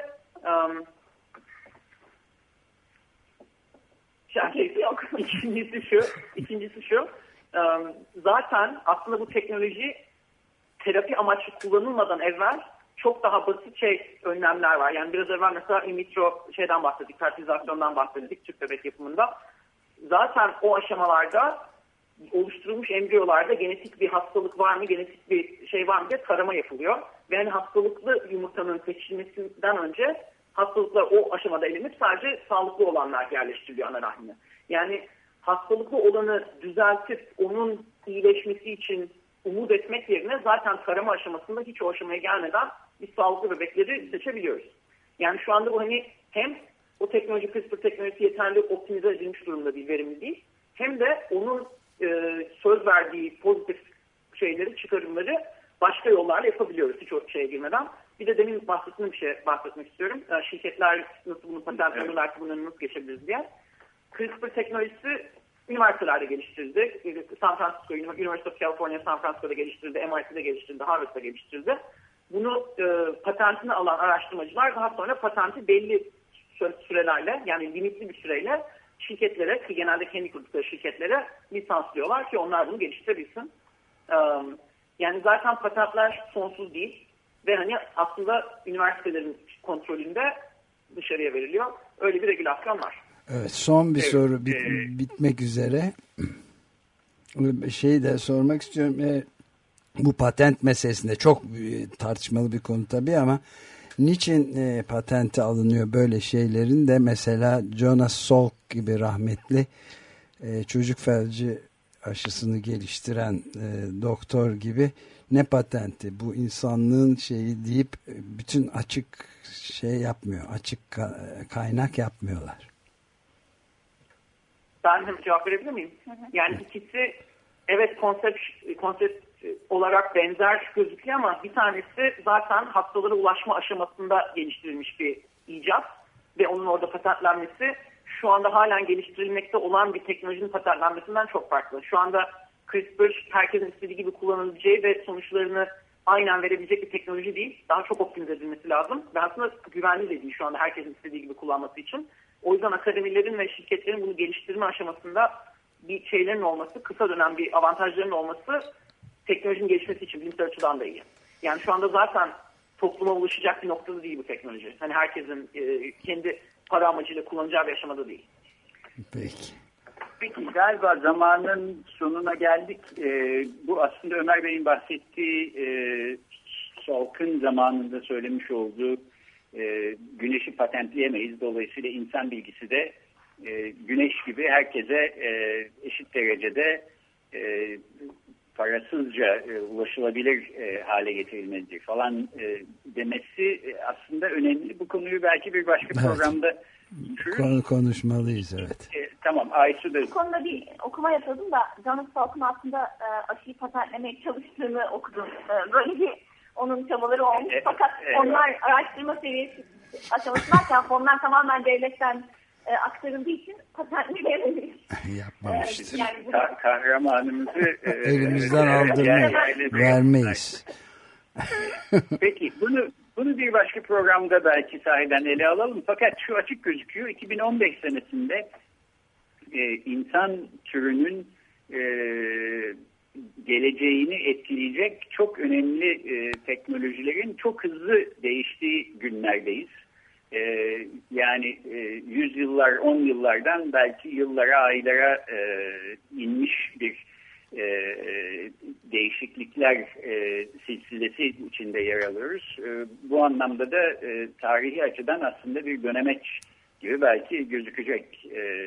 İkincisi şu zaten aslında bu teknoloji terapi amaçlı kullanılmadan evvel çok daha basit önlemler var. Yani biraz evvel mesela in vitro bahsettik, fertilizasyondan bahsettik tüp bebek yapımında. Zaten o aşamalarda oluşturulmuş embriyolarda genetik bir hastalık var mı, genetik bir var mı diye tarama yapılıyor. Ve yani hastalıklı yumurtanın seçilmesinden önce hastalıklar o aşamada elenip sadece sağlıklı olanlar yerleştiriliyor ana rahmine. Yani hastalıklı olanı düzeltip onun iyileşmesi için umut etmek yerine zaten tarama aşamasında hiç o aşamaya gelmeden biz sağlıklı bebekleri seçebiliyoruz. Yani şu anda bu hani hem o teknoloji, CRISPR teknolojisi yeterli optimize edilmiş durumda bir verimli değil, hem de onun söz verdiği pozitif şeyleri, çıkarımları başka yollarla yapabiliyoruz hiç o şeye girmeden. Bir de demin bahsettiğim bir şey bahsetmek istiyorum. Şirketler nasıl bunu patentlerler, bunları nasıl geçebiliriz diye. CRISPR teknolojisi üniversitelerde geliştirildi. San Francisco, University of California, San Francisco'da geliştirildi, MIT'de geliştirildi, Harvard'da geliştirildi. Bunu patentini alan araştırmacılar daha sonra patenti belli sürelerle, yani limitli bir süreyle şirketlere, ki genelde kendi kurdukları şirketlere lisanslıyorlar ki onlar bunu geliştirebilsin. Yani zaten patentler sonsuz değil ve hani aslında üniversitelerin kontrolünde dışarıya veriliyor. Öyle bir regülasyon var. Evet, son bir soru bitmek üzere. Şeyi de sormak istiyorum. Bu patent meselesinde çok tartışmalı bir konu tabii ama niçin patente alınıyor böyle şeylerin de? Mesela Jonas Salk gibi rahmetli çocuk felci aşısını geliştiren doktor gibi ne patenti, bu insanlığın şeyi deyip bütün açık şey yapmıyor, açık kaynak yapmıyorlar. Ben de cevap verebilir miyim? Yani ikisi evet konsept olarak benzer gözüküyor ama bir tanesi zaten hastalara ulaşma aşamasında geliştirilmiş bir icat ve onun orada patentlenmesi şu anda halen geliştirilmekte olan bir teknolojinin patentlenmesinden çok farklı. Şu anda CRISPR herkesin istediği gibi kullanılabileceği ve sonuçlarını aynen verebilecek bir teknoloji değil. Daha çok optimize edilmesi lazım. Ve aslında güvenli de değil şu anda herkesin istediği gibi kullanması için. O yüzden akademilerin ve şirketlerin bunu geliştirme aşamasında bir şeylerin olması, kısa dönem bir avantajların olması teknolojinin gelişmesi için bilimsel açıdan da iyi. Yani şu anda zaten topluma ulaşacak bir noktada değil bu teknoloji. Hani herkesin kendi para amacıyla kullanacağı bir aşamada değil. Peki galiba zamanın sonuna geldik. Bu aslında Ömer Bey'in bahsettiği Salk'ın zamanında söylemiş olduğu güneşi patentleyemeyiz. Dolayısıyla insan bilgisi de güneş gibi herkese eşit derecede parasızca ulaşılabilir hale getirilmelidir falan demesi aslında önemli. Bu konuyu belki bir başka programda konuşmalıyız, evet. Tamam, Aysu da... Bu konuda bir okuma yapıyordum da Jonas Salk'ın aslında aşıyı patentlemeye çalıştığını okudum. Böyle bir onun çabaları olmuş. Fakat onlar araştırma seviyesi aşamasındayken fonlar tamamen devletten aktarıldığı için patentleyememiş. Yapmamıştır. Yani kahramanımızı elimizden aldırmayız, vermeyiz. Peki bunu bir başka programda belki sahiden ele alalım. Fakat şu açık gözüküyor. 2015 senesinde insan türünün geleceğini etkileyecek çok önemli teknolojilerin çok hızlı değiştiği günlerdeyiz. Yani yüzyıllar, 10 yıllardan belki yıllara, aylara inmiş bir değişiklikler silsilesi içinde yer alıyoruz. Bu anlamda da tarihi açıdan aslında bir dönemeç gibi belki gözükecek.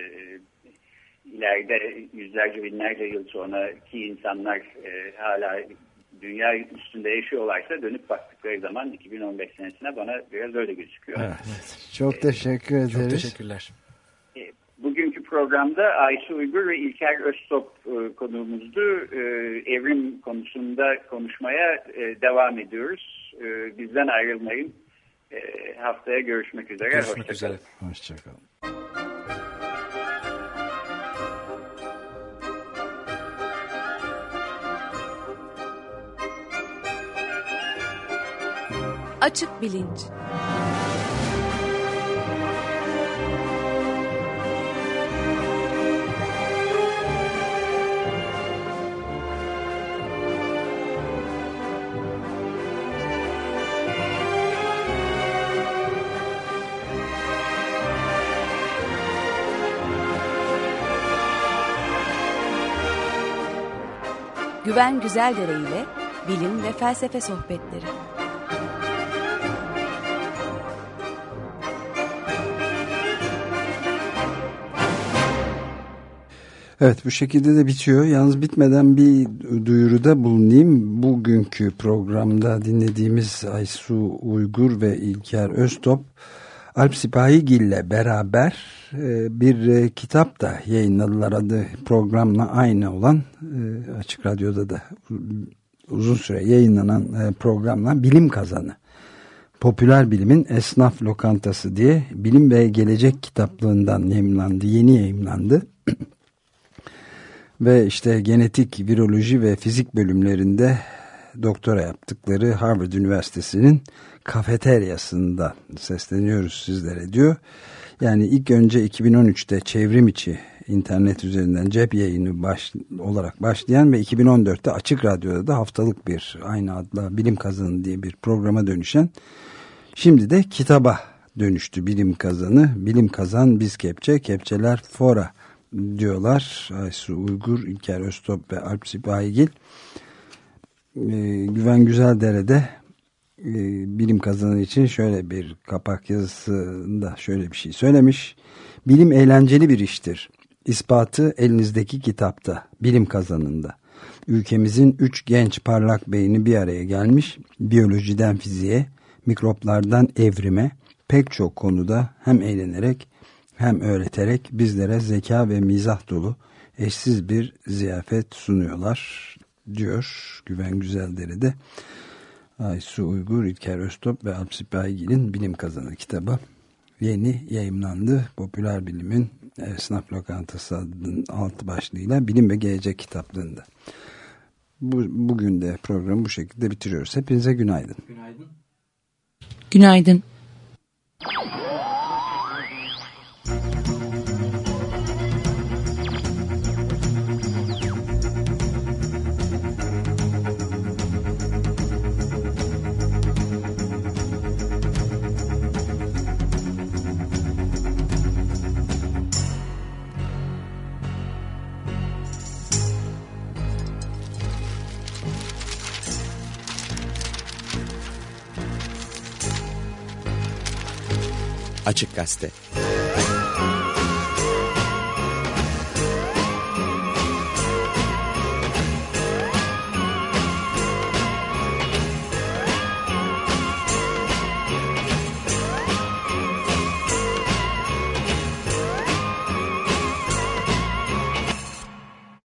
İleride yüzlerce binlerce yıl sonraki insanlar hala dünya üstünde yaşıyorlarsa dönüp baktıkları zaman 2015 senesine bana biraz öyle gözüküyor. Evet. Çok teşekkür ederiz. Çok teşekkürler. Bugünkü programda Aysu Uygur ve İlker Öztop konuğumuzdu. Evrim konusunda konuşmaya devam ediyoruz. Bizden ayrılmayın. Haftaya görüşmek üzere. Görüşmek üzere. Hoşçakalın. Açık Bilinç. Güven Güzeldere ile bilim ve felsefe sohbetleri. Evet, bu şekilde de bitiyor. Yalnız bitmeden bir duyuruda bulunayım. Bugünkü programda dinlediğimiz Aysu Uygur ve İlker Öztop, Alp Sipahigil ile beraber bir kitap da yayınladılar. Adı programla aynı olan, Açık Radyo'da da uzun süre yayınlanan programla Bilim Kazanı. Popüler Bilimin Esnaf Lokantası diye Bilim ve Gelecek kitaplığından yayımlandı. Yeni yayımlandı. Ve işte genetik, viroloji ve fizik bölümlerinde doktora yaptıkları Harvard Üniversitesi'nin kafeteryasında sesleniyoruz sizlere diyor. Yani ilk önce 2013'te çevrim içi internet üzerinden cep yayını olarak başlayan ve 2014'te Açık Radyo'da da haftalık bir aynı adla Bilim Kazanı diye bir programa dönüşen, şimdi de kitaba dönüştü Bilim Kazanı. Bilim Kazan Biz Kepçe, Kepçeler Fora diyorlar Aysu Uygur, İlker Öztop ve Alp Sipahigil. Güven Güzeldere'de Bilim Kazanı için şöyle bir kapak yazısında şöyle bir şey söylemiş. Bilim eğlenceli bir iştir. İspatı elinizdeki kitapta, Bilim Kazanı'nda. Ülkemizin 3 genç parlak beyni bir araya gelmiş, biyolojiden fiziğe, mikroplardan evrime, pek çok konuda hem eğlenerek hem öğreterek bizlere zeka ve mizah dolu eşsiz bir ziyafet sunuyorlar diyor Güven Güzeldere'de. Aysu Uygur, İlker Öztop ve Alp Sipahigil'in Bilim Kazanı kitabı yeni yayımlandı. Popüler Bilimin Esnaf Lokantası adının alt başlığıyla Bilim ve Gelecek kitaplığında. Bugün de programı bu şekilde bitiriyoruz. Hepinize günaydın. Günaydın. Günaydın. Açık Gazete.